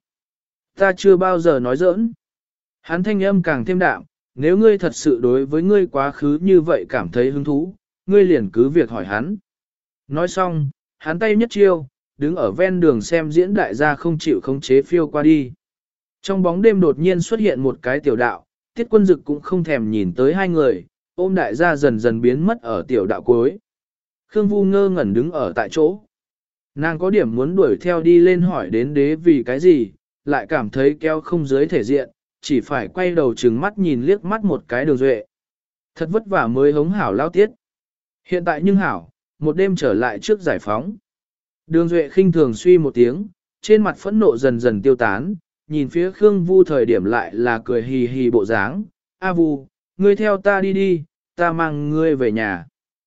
Ta chưa bao giờ nói giỡn. Hắn thanh âm càng thêm đạm, nếu ngươi thật sự đối với ngươi quá khứ như vậy cảm thấy hứng thú, ngươi liền cứ việc hỏi hắn. Nói xong, hắn tay nhất chiêu, đứng ở ven đường xem diễn đại gia không chịu khống chế phiêu qua đi. Trong bóng đêm đột nhiên xuất hiện một cái tiểu đạo, Tiết Quân Dực cũng không thèm nhìn tới hai người, ôm đại gia dần dần biến mất ở tiểu đạo cuối. Khương Vu ngơ ngẩn đứng ở tại chỗ. Nàng có điểm muốn đuổi theo đi lên hỏi đến đế vì cái gì, lại cảm thấy kéo không dưới thể diện, chỉ phải quay đầu trừng mắt nhìn liếc mắt một cái Đường Duệ. Thật vất vả mới hống hảo lao tiết. Hiện tại nhưng hảo, một đêm trở lại trước giải phóng. Đường Duệ khinh thường suy một tiếng, trên mặt phẫn nộ dần dần tiêu tán, nhìn phía Khương Vu thời điểm lại là cười hì hì bộ dáng. A Vu, ngươi theo ta đi đi, ta mang ngươi về nhà.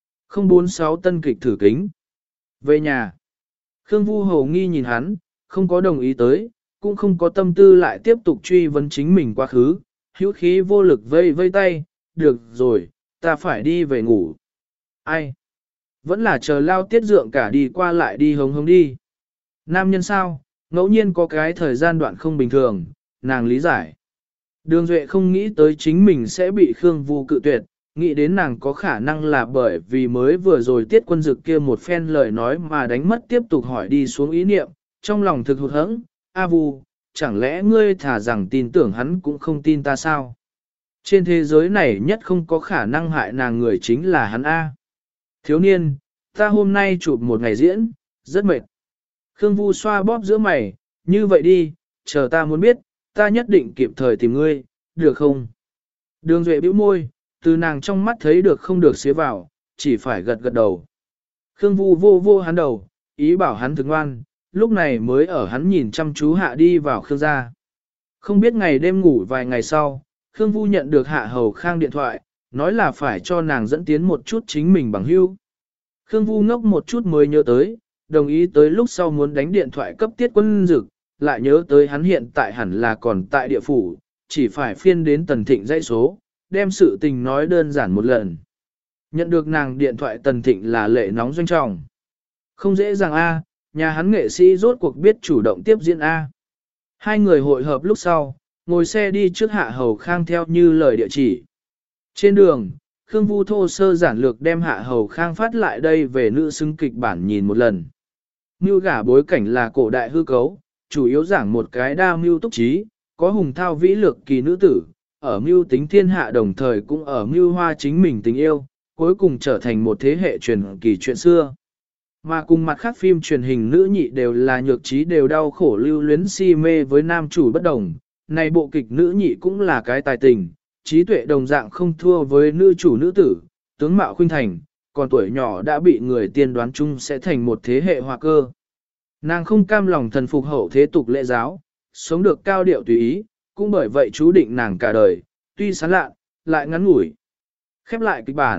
046 tân kịch thử kính. Về nhà. Khương Vu hầu nghi nhìn hắn, không có đồng ý tới, cũng không có tâm tư lại tiếp tục truy vấn chính mình quá khứ, hữu khí vô lực vây vây tay, được rồi, ta phải đi về ngủ. Ai? Vẫn là chờ lao tiết dượng cả đi qua lại đi hống hống đi. Nam nhân sao, ngẫu nhiên có cái thời gian đoạn không bình thường, nàng lý giải. Đường Duệ không nghĩ tới chính mình sẽ bị Khương Vu cự tuyệt, nghĩ đến nàng có khả năng là bởi vì mới vừa rồi Tiết Quân Dực kia một phen lời nói mà đánh mất tiếp tục hỏi đi xuống ý niệm, trong lòng thực hụt hẫng. A Vu, chẳng lẽ ngươi thả rằng tin tưởng hắn cũng không tin ta sao? Trên thế giới này nhất không có khả năng hại nàng người chính là hắn A. Thiếu niên, ta hôm nay chụp một ngày diễn, rất mệt. Khương Vu xoa bóp giữa mày, như vậy đi, chờ ta muốn biết, ta nhất định kịp thời tìm ngươi, được không? Đường Duệ bĩu môi, từ nàng trong mắt thấy được không được xía vào, chỉ phải gật gật đầu. Khương Vu vô vô hắn đầu, ý bảo hắn thức ngoan, lúc này mới ở hắn nhìn chăm chú hạ đi vào Khương gia. Không biết ngày đêm ngủ vài ngày sau, Khương Vu nhận được Hạ Hầu Khang điện thoại, nói là phải cho nàng dẫn tiến một chút chính mình bằng hữu. Khương Vu ngốc một chút mới nhớ tới, đồng ý tới lúc sau muốn đánh điện thoại cấp Tiết Quân Dực, lại nhớ tới hắn hiện tại hẳn là còn tại địa phủ, chỉ phải phiên đến Tần Thịnh dãy số, đem sự tình nói đơn giản một lần. Nhận được nàng điện thoại Tần Thịnh là lệ nóng doanh trọng. Không dễ dàng a, nhà hắn nghệ sĩ rốt cuộc biết chủ động tiếp diễn a. Hai người hội hợp lúc sau, ngồi xe đi trước Hạ Hầu Khang theo như lời địa chỉ. Trên đường, Khương Vu thô sơ giản lược đem Hạ Hầu Khang phát lại đây về nữ xứng kịch bản nhìn một lần. Mưu gả bối cảnh là cổ đại hư cấu, chủ yếu giảng một cái đa mưu túc trí, có hùng thao vĩ lược kỳ nữ tử, ở mưu tính thiên hạ đồng thời cũng ở mưu hoa chính mình tình yêu, cuối cùng trở thành một thế hệ truyền kỳ chuyện xưa. Mà cùng mặt khác phim truyền hình nữ nhị đều là nhược trí đều đau khổ lưu luyến si mê với nam chủ bất đồng, này bộ kịch nữ nhị cũng là cái tài tình, trí tuệ đồng dạng không thua với nữ chủ nữ tử, tướng mạo khuynh thành, còn tuổi nhỏ đã bị người tiên đoán chung sẽ thành một thế hệ hòa cơ. Nàng không cam lòng thần phục hậu thế tục lễ giáo, sống được cao điệu tùy ý, cũng bởi vậy chú định nàng cả đời, tuy sán lạ, lại ngắn ngủi. Khép lại kịch bản,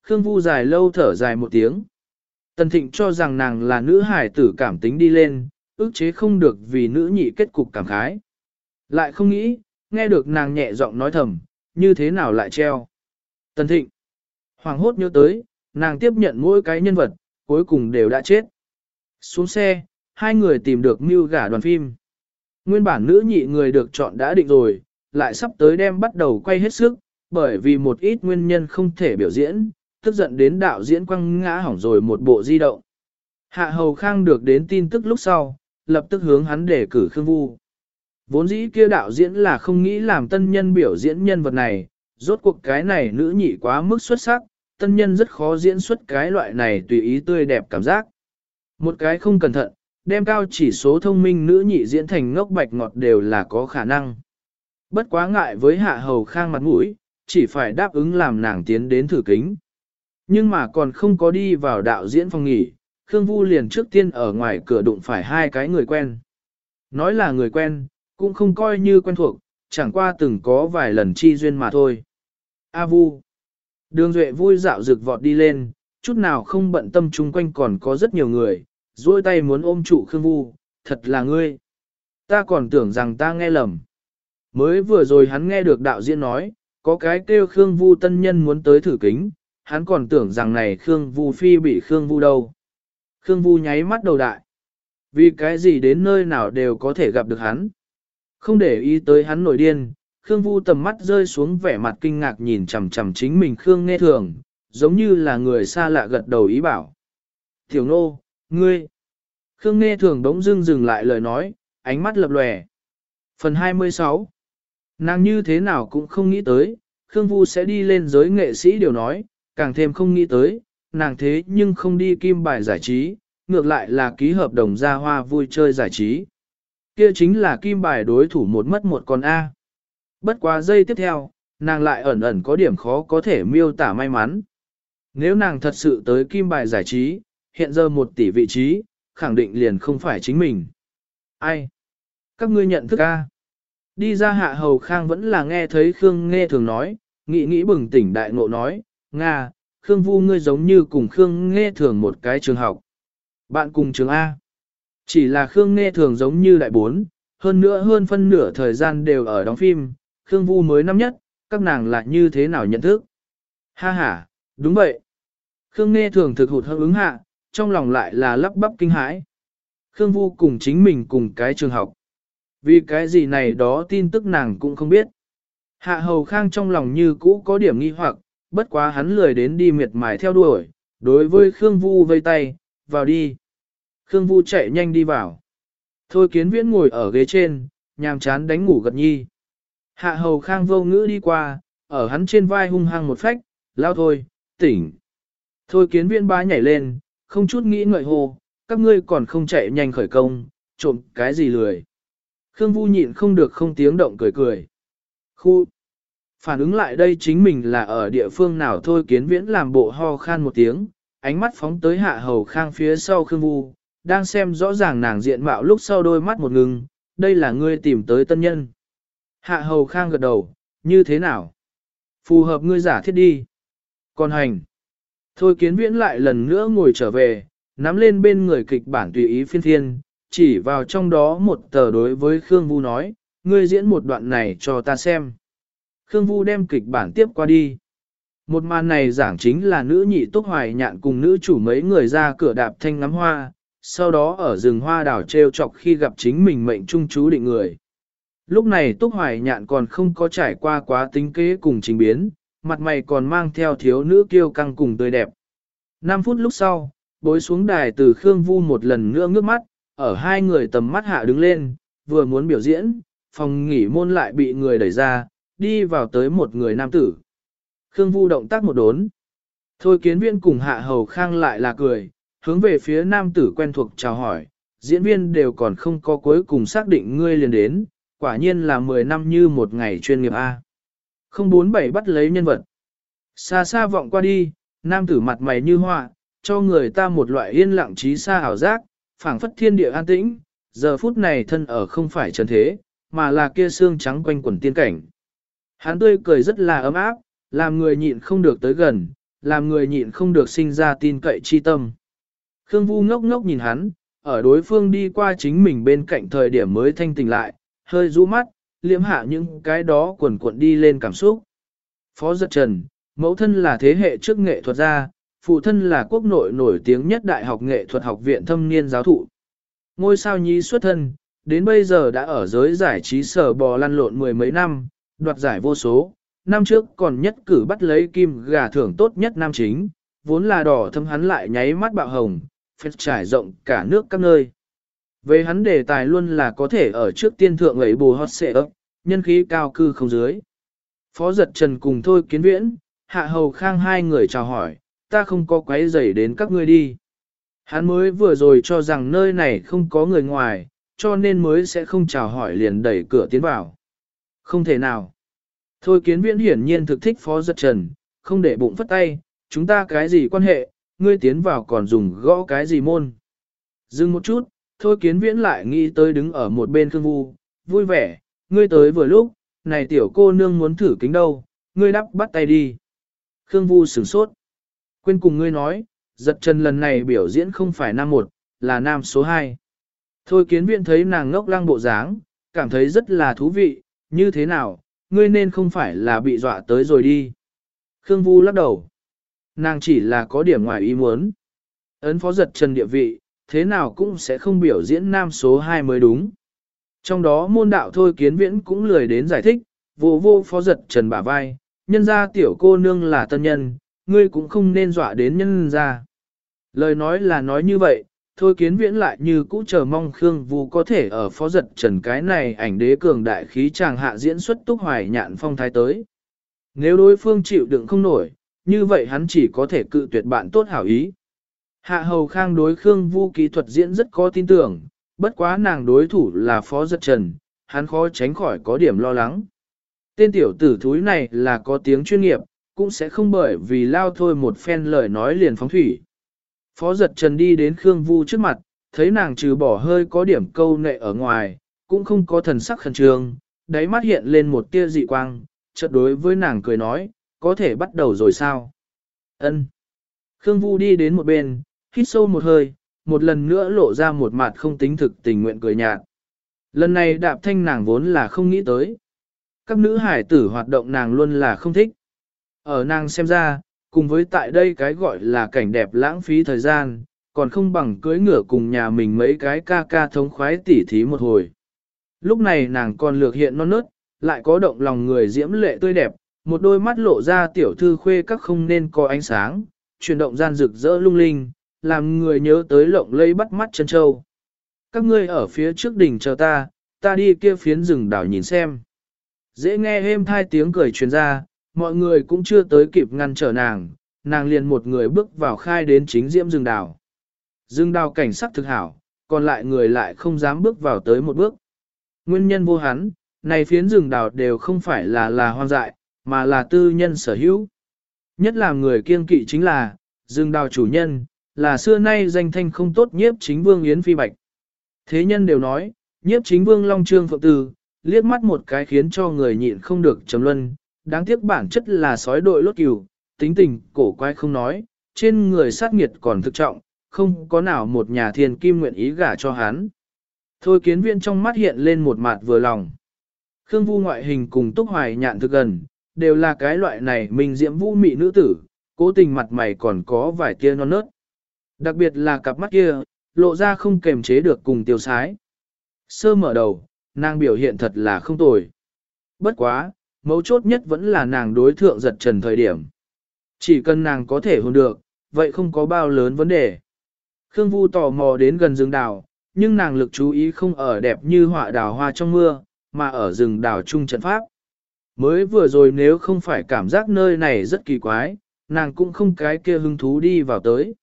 Khương Vu dài lâu thở dài một tiếng. Tần Thịnh cho rằng nàng là nữ hải tử cảm tính đi lên, ức chế không được vì nữ nhị kết cục cảm khái. Lại không nghĩ, nghe được nàng nhẹ giọng nói thầm, như thế nào lại treo. Tần Thịnh, hoàng hốt nhớ tới, nàng tiếp nhận mỗi cái nhân vật, cuối cùng đều đã chết. Xuống xe, hai người tìm được mưu gả đoàn phim. Nguyên bản nữ nhị người được chọn đã định rồi, lại sắp tới đem bắt đầu quay hết sức, bởi vì một ít nguyên nhân không thể biểu diễn, tức giận đến đạo diễn quăng ngã hỏng rồi một bộ di động. Hạ Hầu Khang được đến tin tức lúc sau, lập tức hướng hắn để cử Khương Vu. Vốn dĩ kia đạo diễn là không nghĩ làm tân nhân biểu diễn nhân vật này, rốt cuộc cái này nữ nhị quá mức xuất sắc, tân nhân rất khó diễn xuất cái loại này tùy ý tươi đẹp cảm giác. Một cái không cẩn thận, đem cao chỉ số thông minh nữ nhị diễn thành ngốc bạch ngọt đều là có khả năng. Bất quá ngại với Hạ Hầu Khang mặt mũi, chỉ phải đáp ứng làm nàng tiến đến thử kính. Nhưng mà còn không có đi vào đạo diễn phòng nghỉ, Khương Vu liền trước tiên ở ngoài cửa đụng phải hai cái người quen. Nói là người quen, cũng không coi như quen thuộc, chẳng qua từng có vài lần chi duyên mà thôi. A Vu. Đường Duệ vui dạo rực vọt đi lên, chút nào không bận tâm chung quanh còn có rất nhiều người, duỗi tay muốn ôm trụ Khương Vu, thật là ngươi. Ta còn tưởng rằng ta nghe lầm. Mới vừa rồi hắn nghe được đạo diễn nói, có cái kêu Khương Vu tân nhân muốn tới thử kính, hắn còn tưởng rằng này Khương Vu phi bị Khương Vu đâu. Khương Vu nháy mắt đầu đại. Vì cái gì đến nơi nào đều có thể gặp được hắn. Không để ý tới hắn nổi điên, Khương Vu tầm mắt rơi xuống vẻ mặt kinh ngạc nhìn chằm chằm chính mình Khương Nghe Thường, giống như là người xa lạ gật đầu ý bảo. Tiểu nô, ngươi. Khương Nghe Thường đống dưng dừng lại lời nói, ánh mắt lập lòe. Phần 26. Nàng như thế nào cũng không nghĩ tới, Khương Vu sẽ đi lên giới nghệ sĩ điều nói, càng thêm không nghĩ tới, nàng thế nhưng không đi kim bài giải trí, ngược lại là ký hợp đồng ra hoa vui chơi giải trí. Kia chính là kim bài đối thủ một mất một con A. Bất quá giây tiếp theo, nàng lại ẩn ẩn có điểm khó có thể miêu tả may mắn. Nếu nàng thật sự tới kim bài giải trí, hiện giờ 1 tỷ vị trí, khẳng định liền không phải chính mình. Ai? Các ngươi nhận thức A. Đi ra Hạ Hầu Khang vẫn là nghe thấy Khương Nghe Thường nói, nghĩ bừng tỉnh đại ngộ nói, Nga, Khương Vu ngươi giống như cùng Khương Nghe Thường một cái trường học. Bạn cùng trường A. Chỉ là Khương Nghe Thường giống như đại 4, hơn nữa hơn phân nửa thời gian đều ở đóng phim, Khương Vu mới năm nhất, các nàng lại như thế nào nhận thức? Ha ha, đúng vậy. Khương Nghe Thường thực hụt hẫng ứng hạ, trong lòng lại là lắp bắp kinh hãi. Khương Vu cùng chính mình cùng cái trường học. Vì cái gì này đó tin tức nàng cũng không biết. Hạ Hầu Khang trong lòng như cũ có điểm nghi hoặc, bất quá hắn lười đến đi miệt mài theo đuổi, đối với Khương Vu vây tay, vào đi. Khương Vu chạy nhanh đi vào. Thôi Kiến Viễn ngồi ở ghế trên, nhàm chán đánh ngủ gật nhi. Hạ Hầu Khang vô ngữ đi qua, ở hắn trên vai hung hăng một phách, lao thôi, tỉnh. Thôi Kiến Viễn bá nhảy lên, không chút nghĩ ngợi hồ, các ngươi còn không chạy nhanh khởi công, trộm cái gì lười. Khương Vu nhịn không được không tiếng động cười cười. Khu! Phản ứng lại đây chính mình là ở địa phương nào Thôi Kiến Viễn làm bộ ho khan một tiếng, ánh mắt phóng tới Hạ Hầu Khang phía sau Khương Vu, đang xem rõ ràng nàng diện mạo lúc sau đôi mắt một ngừng, đây là ngươi tìm tới tân nhân. Hạ Hầu Khang gật đầu, như thế nào? Phù hợp ngươi giả thiết đi. Còn hành. Thôi Kiến Viễn lại lần nữa ngồi trở về, nắm lên bên người kịch bản tùy ý phiên thiên, chỉ vào trong đó một tờ đối với Khương Vu nói, ngươi diễn một đoạn này cho ta xem. Khương Vu đem kịch bản tiếp qua đi. Một màn này giảng chính là nữ nhị Túc Hoài Nhạn cùng nữ chủ mấy người ra cửa đạp thanh ngắm hoa, sau đó ở rừng hoa đảo treo chọc khi gặp chính mình mệnh trung chú định người. Lúc này Túc Hoài Nhạn còn không có trải qua quá tính kế cùng trình biến, mặt mày còn mang theo thiếu nữ kiêu căng cùng tươi đẹp. 5 phút lúc sau, bối xuống đài từ Khương Vu một lần nữa ngước mắt, ở hai người tầm mắt hạ đứng lên, vừa muốn biểu diễn, phòng nghỉ môn lại bị người đẩy ra, đi vào tới một người nam tử. Khương Vu động tác một đốn. Thôi Kiến Viễn cùng Hạ Hầu Khang lại là cười, hướng về phía nam tử quen thuộc chào hỏi, diễn viên đều còn không có cuối cùng xác định ngươi liền đến, quả nhiên là 10 năm như một ngày chuyên nghiệp A. 047 bắt lấy nhân vật. Xa xa vọng qua đi, nam tử mặt mày như họa, cho người ta một loại yên lặng trí xa ảo giác, phảng phất thiên địa an tĩnh, giờ phút này thân ở không phải trần thế, mà là kia xương trắng quanh quần tiên cảnh. Hắn tươi cười rất là ấm áp, làm người nhịn không được tới gần, làm người nhịn không được sinh ra tin cậy chi tâm. Khương Vu ngốc ngốc nhìn hắn, ở đối phương đi qua chính mình bên cạnh thời điểm mới thanh tỉnh lại, hơi rũ mắt, liễm hạ những cái đó quần cuộn đi lên cảm xúc. Phó Giật Trần, mẫu thân là thế hệ trước nghệ thuật gia, phụ thân là quốc nội nổi tiếng nhất Đại học Nghệ thuật học viện thâm niên giáo thụ. Ngôi sao nhí xuất thân, đến bây giờ đã ở giới giải trí sở bò lăn lộn mười mấy năm, đoạt giải vô số. Năm trước còn nhất cử bắt lấy kim gà thưởng tốt nhất nam chính, vốn là đỏ thâm hắn lại nháy mắt bạo hồng, phết trải rộng cả nước các nơi. Về hắn đề tài luôn là có thể ở trước tiên thượng ấy bù hot xệ ấp, nhân khí cao cư không dưới. Phó Giật Trần cùng Thôi Kiến Viễn, Hạ Hầu Khang hai người chào hỏi, ta không có quấy rầy đến các ngươi đi. Hắn mới vừa rồi cho rằng nơi này không có người ngoài, cho nên mới sẽ không chào hỏi liền đẩy cửa tiến vào. Không thể nào. Thôi Kiến Viễn hiển nhiên thực thích Phó Giật Trần, không để bụng phất tay, chúng ta cái gì quan hệ, ngươi tiến vào còn dùng gõ cái gì môn. Dừng một chút, Thôi Kiến Viễn lại nghĩ tới đứng ở một bên Khương Vu, vui vẻ, ngươi tới vừa lúc, này tiểu cô nương muốn thử kính đâu, ngươi đắp bắt tay đi. Khương Vu sửng sốt. Quên cùng ngươi nói, Giật Trần lần này biểu diễn không phải nam 1, là nam số 2. Thôi Kiến Viễn thấy nàng ngốc lăng bộ dáng, cảm thấy rất là thú vị, như thế nào, ngươi nên không phải là bị dọa tới rồi đi. Khương Vu lắc đầu. Nàng chỉ là có điểm ngoài ý muốn. Ấn Phó Giật Trần địa vị, thế nào cũng sẽ không biểu diễn nam số 2 mới đúng. Trong đó môn đạo Thôi Kiến Viễn cũng lười đến giải thích, vô Phó Giật Trần bả vai, nhân ra tiểu cô nương là tân nhân, ngươi cũng không nên dọa đến nhân ra. Lời nói là nói như vậy, Thôi Kiến Viễn lại như cũ chờ mong Khương Vu có thể ở Phó Giật Trần cái này ảnh đế cường đại khí chàng hạ diễn xuất túc hoài nhạn phong thái tới. Nếu đối phương chịu đựng không nổi, như vậy hắn chỉ có thể cự tuyệt bạn tốt hảo ý. Hạ Hầu Khang đối Khương Vu kỹ thuật diễn rất có tin tưởng, bất quá nàng đối thủ là Phó Giật Trần, hắn khó tránh khỏi có điểm lo lắng. Tên tiểu tử thúi này là có tiếng chuyên nghiệp, cũng sẽ không bởi vì lao thôi một phen lời nói liền phóng thủy. Phó Giật Trần đi đến Khương Vu trước mặt, thấy nàng trừ bỏ hơi có điểm câu nệ ở ngoài, cũng không có thần sắc khẩn trương, đáy mắt hiện lên một tia dị quang, chợt đối với nàng cười nói, có thể bắt đầu rồi sao? Ân. Khương Vu đi đến một bên, hít sâu một hơi, một lần nữa lộ ra một mặt không tính thực tình nguyện cười nhạt. Lần này Đạp Thanh nàng vốn là không nghĩ tới. Các nữ hải tử hoạt động nàng luôn là không thích. Ở nàng xem ra, cùng với tại đây cái gọi là cảnh đẹp lãng phí thời gian, còn không bằng cưới ngựa cùng nhà mình mấy cái ca ca thống khoái tỉ thí một hồi. Lúc này nàng còn lược hiện non nớt, lại có động lòng người diễm lệ tươi đẹp, một đôi mắt lộ ra tiểu thư khuê các không nên có ánh sáng, chuyển động gian rực rỡ lung linh, làm người nhớ tới lộng lây bắt mắt chân châu. Các ngươi ở phía trước đỉnh chờ ta đi kia phiến rừng đảo nhìn xem. Dễ nghe êm thai tiếng cười truyền ra, mọi người cũng chưa tới kịp ngăn trở nàng liền một người bước vào khai đến chính diễm rừng đảo. Rừng đảo cảnh sắc thực hảo, còn lại người lại không dám bước vào tới một bước. Nguyên nhân vô hắn, này phiến rừng đảo đều không phải là hoang dại, mà là tư nhân sở hữu. Nhất là người kiêng kỵ chính là, rừng đảo chủ nhân, là xưa nay danh thanh không tốt nhiếp chính vương Yến Phi Bạch. Thế nhân đều nói, nhiếp chính vương Long Trương Phượng Tư, liếc mắt một cái khiến cho người nhịn không được trầm luân, đáng tiếc bản chất là sói đội lốt cừu, tính tình cổ quái không nói, trên người sát nghiệt còn thực trọng, không có nào một nhà thiên kim nguyện ý gả cho hắn. Thôi Kiến Viễn trong mắt hiện lên một mặt vừa lòng. Khương Vu ngoại hình cùng Túc Hoài Nhạn thực gần, đều là cái loại này mình diễm vũ mị nữ tử, cố tình mặt mày còn có vài tia non nớt. Đặc biệt là cặp mắt kia, lộ ra không kềm chế được cùng tiêu sái. Sơ mở đầu, nàng biểu hiện thật là không tồi. Bất quá, mấu chốt nhất vẫn là nàng đối thượng Giật Trần thời điểm. Chỉ cần nàng có thể hôn được, vậy không có bao lớn vấn đề. Khương Vu tò mò đến gần rừng đào, nhưng nàng lực chú ý không ở đẹp như họa đào hoa trong mưa, mà ở rừng đào trung trận pháp. Mới vừa rồi nếu không phải cảm giác nơi này rất kỳ quái, nàng cũng không cái kia hứng thú đi vào tới.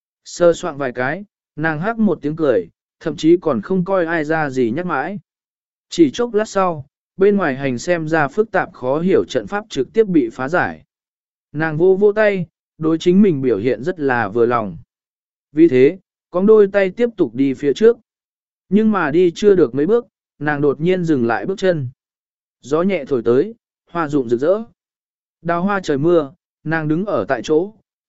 Sơ soạn vài cái, nàng hắc một tiếng cười, thậm chí còn không coi ai ra gì nhắc mãi. Chỉ chốc lát sau, bên ngoài hành xem ra phức tạp khó hiểu trận pháp trực tiếp bị phá giải. Nàng vô tay, đối chính mình biểu hiện rất là vừa lòng. Vì thế, có đôi tay tiếp tục đi phía trước. Nhưng mà đi chưa được mấy bước, nàng đột nhiên dừng lại bước chân. Gió nhẹ thổi tới, hoa rụng rực rỡ. Đào hoa trời mưa, nàng đứng ở tại chỗ,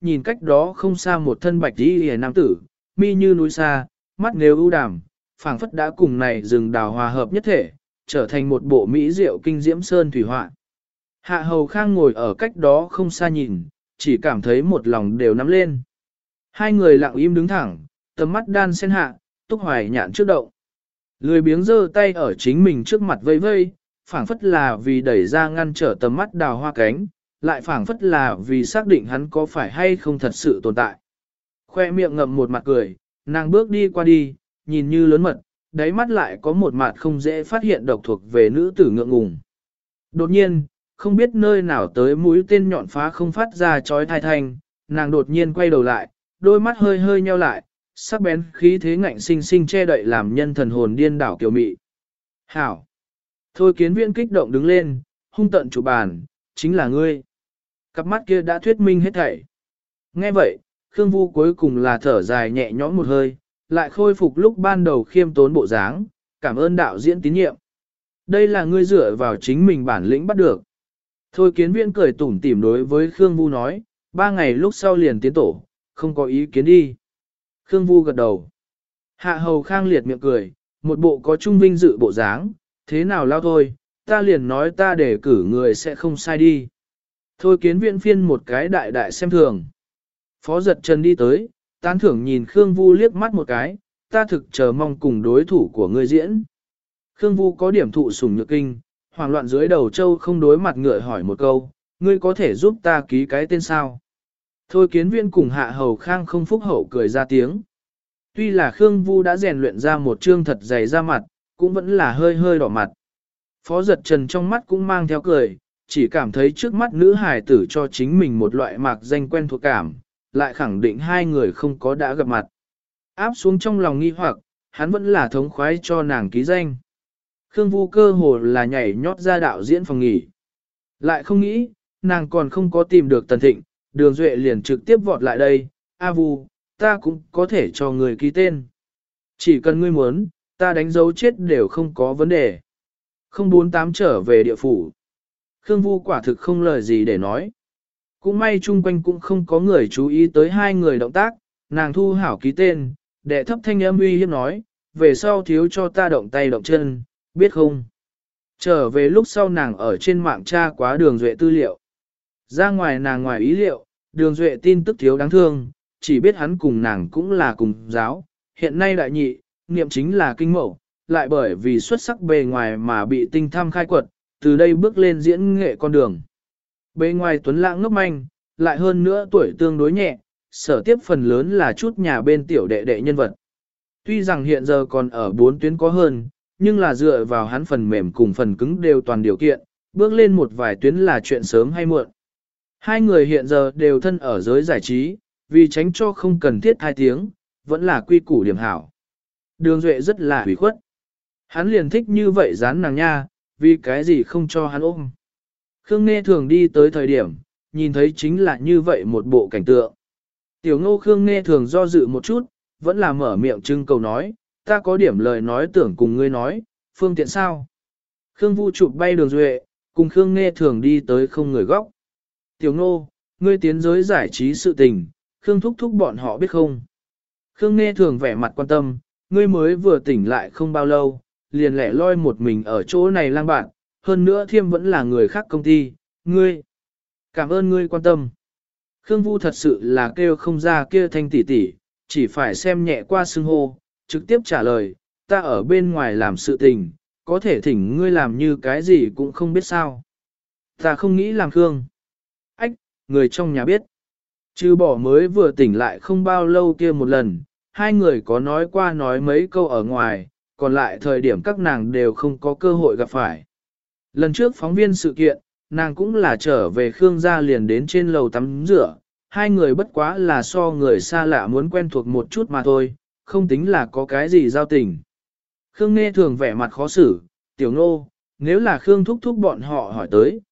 nhìn cách đó không xa một thân bạch y hề nam tử, mi như núi xa, mắt nếu ưu đàm, phảng phất đã cùng này rừng đào hòa hợp nhất thể, trở thành một bộ mỹ diệu kinh diễm sơn thủy họa. Hạ Hầu Khang ngồi ở cách đó không xa nhìn, chỉ cảm thấy một lòng đều nắm lên. Hai người lặng im đứng thẳng, tầm mắt đan xen hạ, Túc Hoài nhạn trước động. Lười biếng giơ tay ở chính mình trước mặt vây vây, phảng phất là vì đẩy ra ngăn trở tầm mắt đào hoa cánh, lại phảng phất là vì xác định hắn có phải hay không thật sự tồn tại. Khoe miệng ngậm một mặt cười, nàng bước đi qua đi, nhìn như lớn mật, đáy mắt lại có một mặt không dễ phát hiện độc thuộc về nữ tử ngượng ngùng. Đột nhiên, không biết nơi nào tới mũi tên nhọn phá không phát ra chói tai thanh, nàng đột nhiên quay đầu lại, đôi mắt hơi hơi nheo lại, sắc bén khí thế ngạnh sinh sinh che đậy làm nhân thần hồn điên đảo kiều mị. Hảo! Thôi Kiến Viễn kích động đứng lên, hung tận chủ bàn, chính là ngươi. Cặp mắt kia đã thuyết minh hết thảy. Nghe vậy, Khương Vu cuối cùng là thở dài nhẹ nhõm một hơi, lại khôi phục lúc ban đầu khiêm tốn bộ dáng, cảm ơn đạo diễn tín nhiệm. Đây là ngươi dựa vào chính mình bản lĩnh bắt được. Thôi Kiến Viễn cười tủm tỉm đối với Khương Vu nói, 3 ngày lúc sau liền tiến tổ, không có ý kiến đi. Khương Vu gật đầu. Hạ Hầu Khang liệt miệng cười, một bộ có trung vinh dự bộ dáng, thế nào lao thôi, ta liền nói ta để cử người sẽ không sai đi. Thôi Kiến Viễn phiên một cái đại đại xem thường. Phó Giật Trần đi tới, tán thưởng nhìn Khương Vu liếc mắt một cái, ta thực chờ mong cùng đối thủ của ngươi diễn. Khương Vu có điểm thụ sủng nhược kinh, hoảng loạn dưới đầu châu không đối mặt ngựa hỏi một câu, ngươi có thể giúp ta ký cái tên sao? Thôi Kiến Viễn cùng Hạ Hầu Khang không phúc hậu cười ra tiếng. Tuy là Khương Vu đã rèn luyện ra một trương thật dày ra mặt, cũng vẫn là hơi hơi đỏ mặt. Phó Giật Trần trong mắt cũng mang theo cười, chỉ cảm thấy trước mắt nữ hài tử cho chính mình một loại mạc danh quen thuộc cảm, lại khẳng định hai người không có đã gặp mặt. Áp xuống trong lòng nghi hoặc, hắn vẫn là thống khoái cho nàng ký danh. Khương Vu cơ hồ là nhảy nhót ra đạo diễn phòng nghỉ. Lại không nghĩ, nàng còn không có tìm được Tần Thịnh, Đường Duệ liền trực tiếp vọt lại đây, A Vu, ta cũng có thể cho người ký tên. Chỉ cần ngươi muốn, ta đánh dấu chết đều không có vấn đề. 048 trở về địa phủ. Khương Vu quả thực không lời gì để nói. Cũng may chung quanh cũng không có người chú ý tới hai người động tác, nàng thu hảo ký tên, đệ thấp thanh âm uy hiếp nói, về sau thiếu cho ta động tay động chân, biết không? Trở về lúc sau nàng ở trên mạng tra quá Đường Duệ tư liệu. Ra ngoài nàng ngoài ý liệu, Đường Duệ tin tức thiếu đáng thương, chỉ biết hắn cùng nàng cũng là cùng giáo, hiện nay đại nhị, niệm chính là kinh mẫu, lại bởi vì xuất sắc bề ngoài mà bị tinh thăm khai quật, từ đây bước lên diễn nghệ con đường. Bề ngoài tuấn lãng ngốc manh, lại hơn nữa tuổi tương đối nhẹ, sở tiếp phần lớn là chút nhà bên tiểu đệ đệ nhân vật. Tuy rằng hiện giờ còn ở 4 tuyến có hơn, nhưng là dựa vào hắn phần mềm cùng phần cứng đều toàn điều kiện, bước lên một vài tuyến là chuyện sớm hay muộn. Hai người hiện giờ đều thân ở giới giải trí, vì tránh cho không cần thiết hai tiếng, vẫn là quy củ điểm hảo. Đường Duệ rất là hủy khuất. Hắn liền thích như vậy dán nàng nha, vì cái gì không cho hắn ôm. Khương Nghe Thường đi tới thời điểm, nhìn thấy chính là như vậy một bộ cảnh tượng. Tiểu Ngô Khương Nghe Thường do dự một chút, vẫn là mở miệng trưng cầu nói, ta có điểm lời nói tưởng cùng ngươi nói, phương tiện sao? Khương Vu chụp bay Đường Duệ, cùng Khương Nghe Thường đi tới không người góc. Tiểu Ngô, ngươi tiến giới giải trí sự tình, Khương thúc thúc bọn họ biết không? Khương Nghe Thường vẻ mặt quan tâm, ngươi mới vừa tỉnh lại không bao lâu, liền lẻ loi một mình ở chỗ này lang bạn, hơn nữa Thiêm vẫn là người khác công ty, ngươi. Cảm ơn ngươi quan tâm. Khương Vu thật sự là kêu không ra kia thanh tỷ tỷ, chỉ phải xem nhẹ qua xưng hô, trực tiếp trả lời, ta ở bên ngoài làm sự tình, có thể thỉnh ngươi làm như cái gì cũng không biết sao. Ta không nghĩ làm Khương. Ách, người trong nhà biết. Chứ bỏ mới vừa tỉnh lại không bao lâu kia một lần, hai người có nói qua nói mấy câu ở ngoài, còn lại thời điểm các nàng đều không có cơ hội gặp phải. Lần trước phóng viên sự kiện, nàng cũng là trở về Khương gia liền đến trên lầu tắm rửa, hai người bất quá là so người xa lạ muốn quen thuộc một chút mà thôi, không tính là có cái gì giao tình. Khương Nghe Thường vẻ mặt khó xử, Tiểu Ngô, nếu là Khương thúc thúc bọn họ hỏi tới,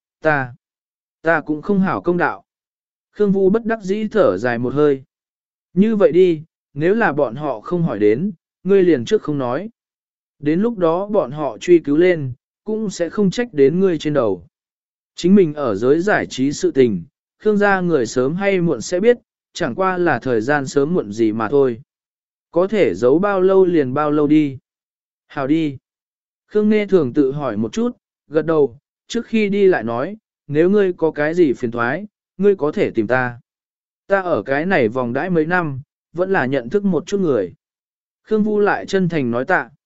ta cũng không hảo công đạo. Khương Vu bất đắc dĩ thở dài một hơi. Như vậy đi, nếu là bọn họ không hỏi đến, ngươi liền trước không nói. Đến lúc đó bọn họ truy cứu lên, cũng sẽ không trách đến ngươi trên đầu. Chính mình ở giới giải trí sự tình, Khương gia người sớm hay muộn sẽ biết, chẳng qua là thời gian sớm muộn gì mà thôi. Có thể giấu bao lâu liền bao lâu đi. Hào đi. Khương Nghe thường tự hỏi một chút, gật đầu, trước khi đi lại nói, nếu ngươi có cái gì phiền thoái, ngươi có thể tìm ta. Ta ở cái này vòng đãi mấy năm, vẫn là nhận thức một chút người. Khương Vu lại chân thành nói tạ.